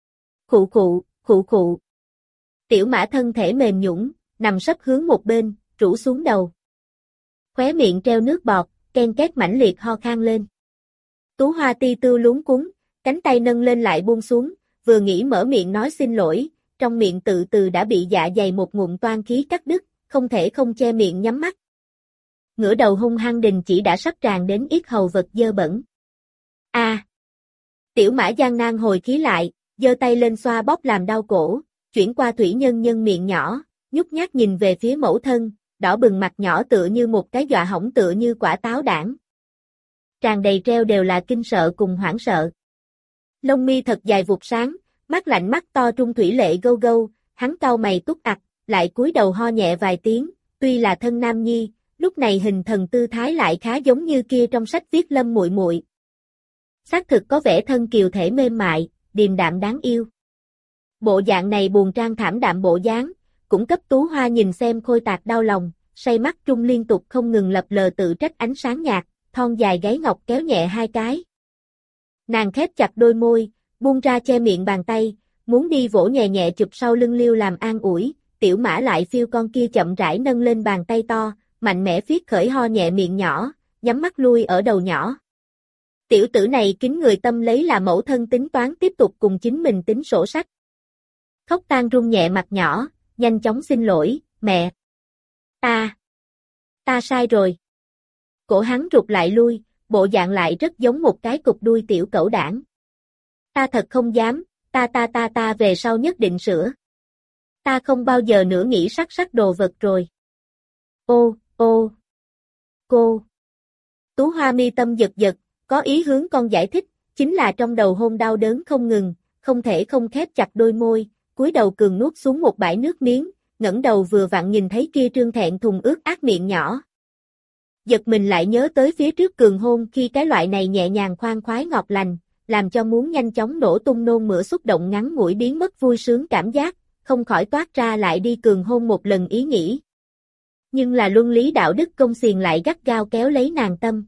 Tiểu Mã thân thể mềm nhũn, nằm sấp hướng một bên, rũ xuống đầu. Khóe miệng treo nước bọt, ken két mãnh liệt ho khan lên. Tú Hoa ti tư luống cuống, cánh tay nâng lên lại buông xuống, vừa nghĩ mở miệng nói xin lỗi, trong miệng tự từ đã bị dạ dày một ngụm toan khí cắt đứt, không thể không che miệng nhắm mắt. Ngửa đầu hung hăng đình chỉ đã sắp tràn đến yết hầu vật dơ bẩn. A! Tiểu Mã gian nan hồi khí lại, giơ tay lên xoa bóp làm đau cổ, chuyển qua thủy nhân miệng nhỏ, nhút nhát nhìn về phía mẫu thân, đỏ bừng mặt nhỏ tựa như một cái dọa hỏng tựa như quả táo đảng. Tràn đầy treo đều là kinh sợ cùng hoảng sợ. Lông mi thật dài vụt sáng, mắt lạnh mắt to trung thủy lệ gâu gâu, hắn cau mày túc ặc, lại cúi đầu ho nhẹ vài tiếng, tuy là thân nam nhi, lúc này hình thần tư thái lại khá giống như kia trong sách viết Lâm muội muội. Xác thực có vẻ thân kiều thể mềm mại, điềm đạm đáng yêu. Bộ dạng này buồn trang thảm đạm bộ dáng, cũng cấp Tú Hoa nhìn xem khôi tạc đau lòng, say mắt trung liên tục không ngừng lập lờ tự trách ánh sáng nhạt, thon dài gáy ngọc kéo nhẹ hai cái. Nàng khép chặt đôi môi, buông ra che miệng bàn tay, muốn đi vỗ nhẹ nhẹ chụp sau lưng Liêu làm an ủi, Tiểu Mã lại phiêu con kia chậm rãi nâng lên bàn tay to, mạnh mẽ phiết khởi ho nhẹ miệng nhỏ, nhắm mắt lui ở đầu nhỏ. Tiểu tử này kín người tâm lấy là mẫu thân tính toán tiếp tục cùng chính mình tính sổ sách. Khóc tang run nhẹ mặt nhỏ, nhanh chóng xin lỗi, mẹ. Ta sai rồi. Cổ hắn rụt lại lui, bộ dạng lại rất giống một cái cục đuôi tiểu cẩu đảng. Ta thật không dám, ta về sau nhất định sửa. Ta không bao giờ nữa nghĩ sắc đồ vật rồi. Ô, cô. Tú Hoa mi tâm giật giật, có ý hướng con giải thích, chính là trong đầu hôn đau đớn không ngừng, không thể không khép chặt đôi môi, cúi đầu cường nuốt xuống một bãi nước miếng, ngẩng đầu vừa vặn nhìn thấy kia trương thẹn thùng ướt át miệng nhỏ. Giật mình lại nhớ tới phía trước cường hôn khi cái loại này nhẹ nhàng khoan khoái ngọt lành, làm cho muốn nhanh chóng nổ tung nôn mửa xúc động ngắn ngủi biến mất vui sướng cảm giác, không khỏi toát ra lại đi cường hôn một lần ý nghĩ. Nhưng là luân lý đạo đức công xiềng lại gắt gao kéo lấy nàng tâm.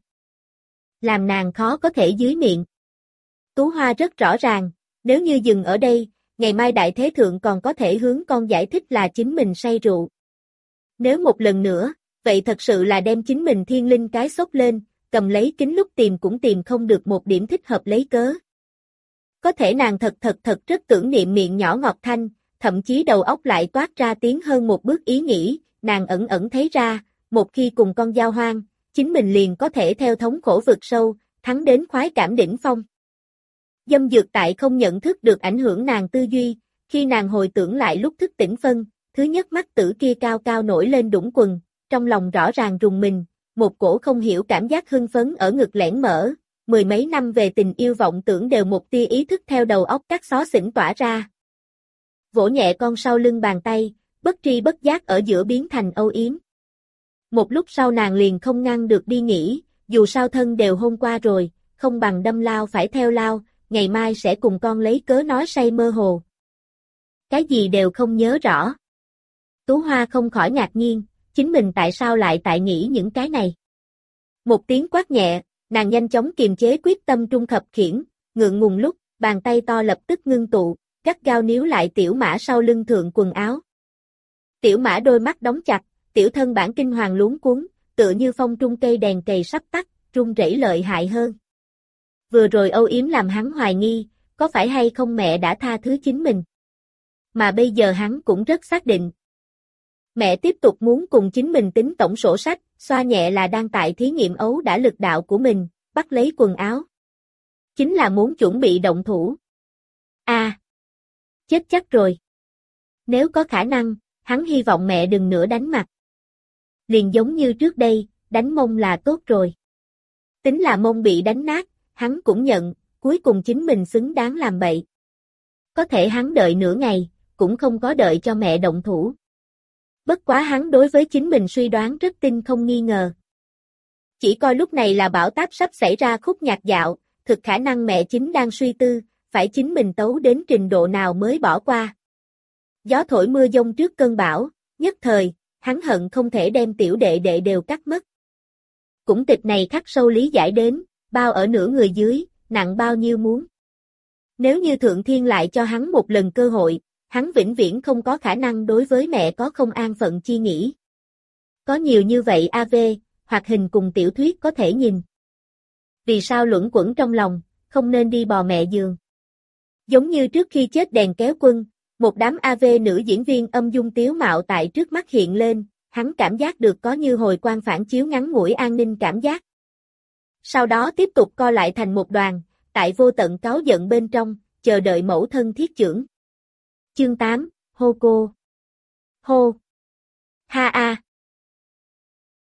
Làm nàng khó có thể dưới miệng. Tú Hoa rất rõ ràng, nếu như dừng ở đây, ngày mai đại thế thượng còn có thể hướng con giải thích là chính mình say rượu. Nếu một lần nữa, vậy thật sự là đem chính mình thiên linh cái xốc lên, cầm lấy kính lúc tìm cũng tìm không được một điểm thích hợp lấy cớ. Có thể nàng thật rất tưởng niệm miệng nhỏ ngọt thanh, thậm chí đầu óc lại toát ra tiến hơn một bước ý nghĩ, nàng ẩn thấy ra, một khi cùng con giao hoang, chính mình liền có thể theo thống khổ vực sâu, thắng đến khoái cảm đỉnh phong. Dâm dược tại không nhận thức được ảnh hưởng nàng tư duy, khi nàng hồi tưởng lại lúc thức tỉnh phân, thứ nhất mắt tử kia cao cao nổi lên đũng quần, trong lòng rõ ràng rùng mình, một cổ không hiểu cảm giác hưng phấn ở ngực lẻn mở, mười mấy năm về tình yêu vọng tưởng đều một tia ý thức theo đầu óc các xó xỉnh tỏa ra. Vỗ nhẹ con sau lưng bàn tay, bất tri bất giác ở giữa biến thành âu yếm. Một lúc sau nàng liền không ngăn được đi nghĩ, dù sao thân đều hôn qua rồi, không bằng đâm lao phải theo lao, ngày mai sẽ cùng con lấy cớ nói say mơ hồ. Cái gì đều không nhớ rõ. Tú Hoa không khỏi ngạc nhiên, chính mình tại sao lại tại nghĩ những cái này. Một tiếng quát nhẹ, nàng nhanh chóng kiềm chế quyết tâm trung khập khiễng, ngượng ngùng lúc, bàn tay to lập tức ngưng tụ, gắt gao níu lại tiểu mã sau lưng thượng quần áo. Tiểu mã đôi mắt đóng chặt, tiểu thân bản kinh hoàng luống cuống, tựa như phong trung cây đèn cầy sắp tắt, run rẩy lợi hại hơn. Vừa rồi âu yếm làm hắn hoài nghi, có phải hay không mẹ đã tha thứ chính mình. Mà bây giờ hắn cũng rất xác định. Mẹ tiếp tục muốn cùng chính mình tính tổng sổ sách, xoa nhẹ là đang tại thí nghiệm ấu đã lực đạo của mình, bắt lấy quần áo. Chính là muốn chuẩn bị động thủ. Chết chắc rồi. Nếu có khả năng, hắn hy vọng mẹ đừng nữa đánh mặt. Liền giống như trước đây, đánh mông là tốt rồi. Tính là mông bị đánh nát, hắn cũng nhận, cuối cùng chính mình xứng đáng làm bậy. Có thể hắn đợi nửa ngày, cũng không có đợi cho mẹ động thủ. Bất quá hắn đối với chính mình suy đoán rất tin không nghi ngờ. Chỉ coi lúc này là bão táp sắp xảy ra khúc nhạc dạo, thực khả năng mẹ chính đang suy tư, phải chính mình tấu đến trình độ nào mới bỏ qua. Gió thổi mưa giông trước cơn bão, nhất thời, hắn hận không thể đem tiểu đệ đệ đều cắt mất. Cũng tịch này khắc sâu lý giải đến, bao ở nửa người dưới, nặng bao nhiêu muốn. Nếu như Thượng Thiên lại cho hắn một lần cơ hội, hắn vĩnh viễn không có khả năng đối với mẹ có không an phận chi nghĩ. Có nhiều như vậy AV, hoạt hình cùng tiểu thuyết có thể nhìn. Vì sao luẩn quẩn trong lòng, không nên đi bò mẹ giường. Giống như trước khi chết đèn kéo quân, một đám AV nữ diễn viên âm dung tiếu mạo tại trước mắt hiện lên, hắn cảm giác được có như hồi quang phản chiếu ngắn ngủi an ninh cảm giác. Sau đó tiếp tục co lại thành một đoàn, tại vô tận cáu giận bên trong, chờ đợi mẫu thân thiết chưởng. Chương 8, hô cô. Hô. Ha a.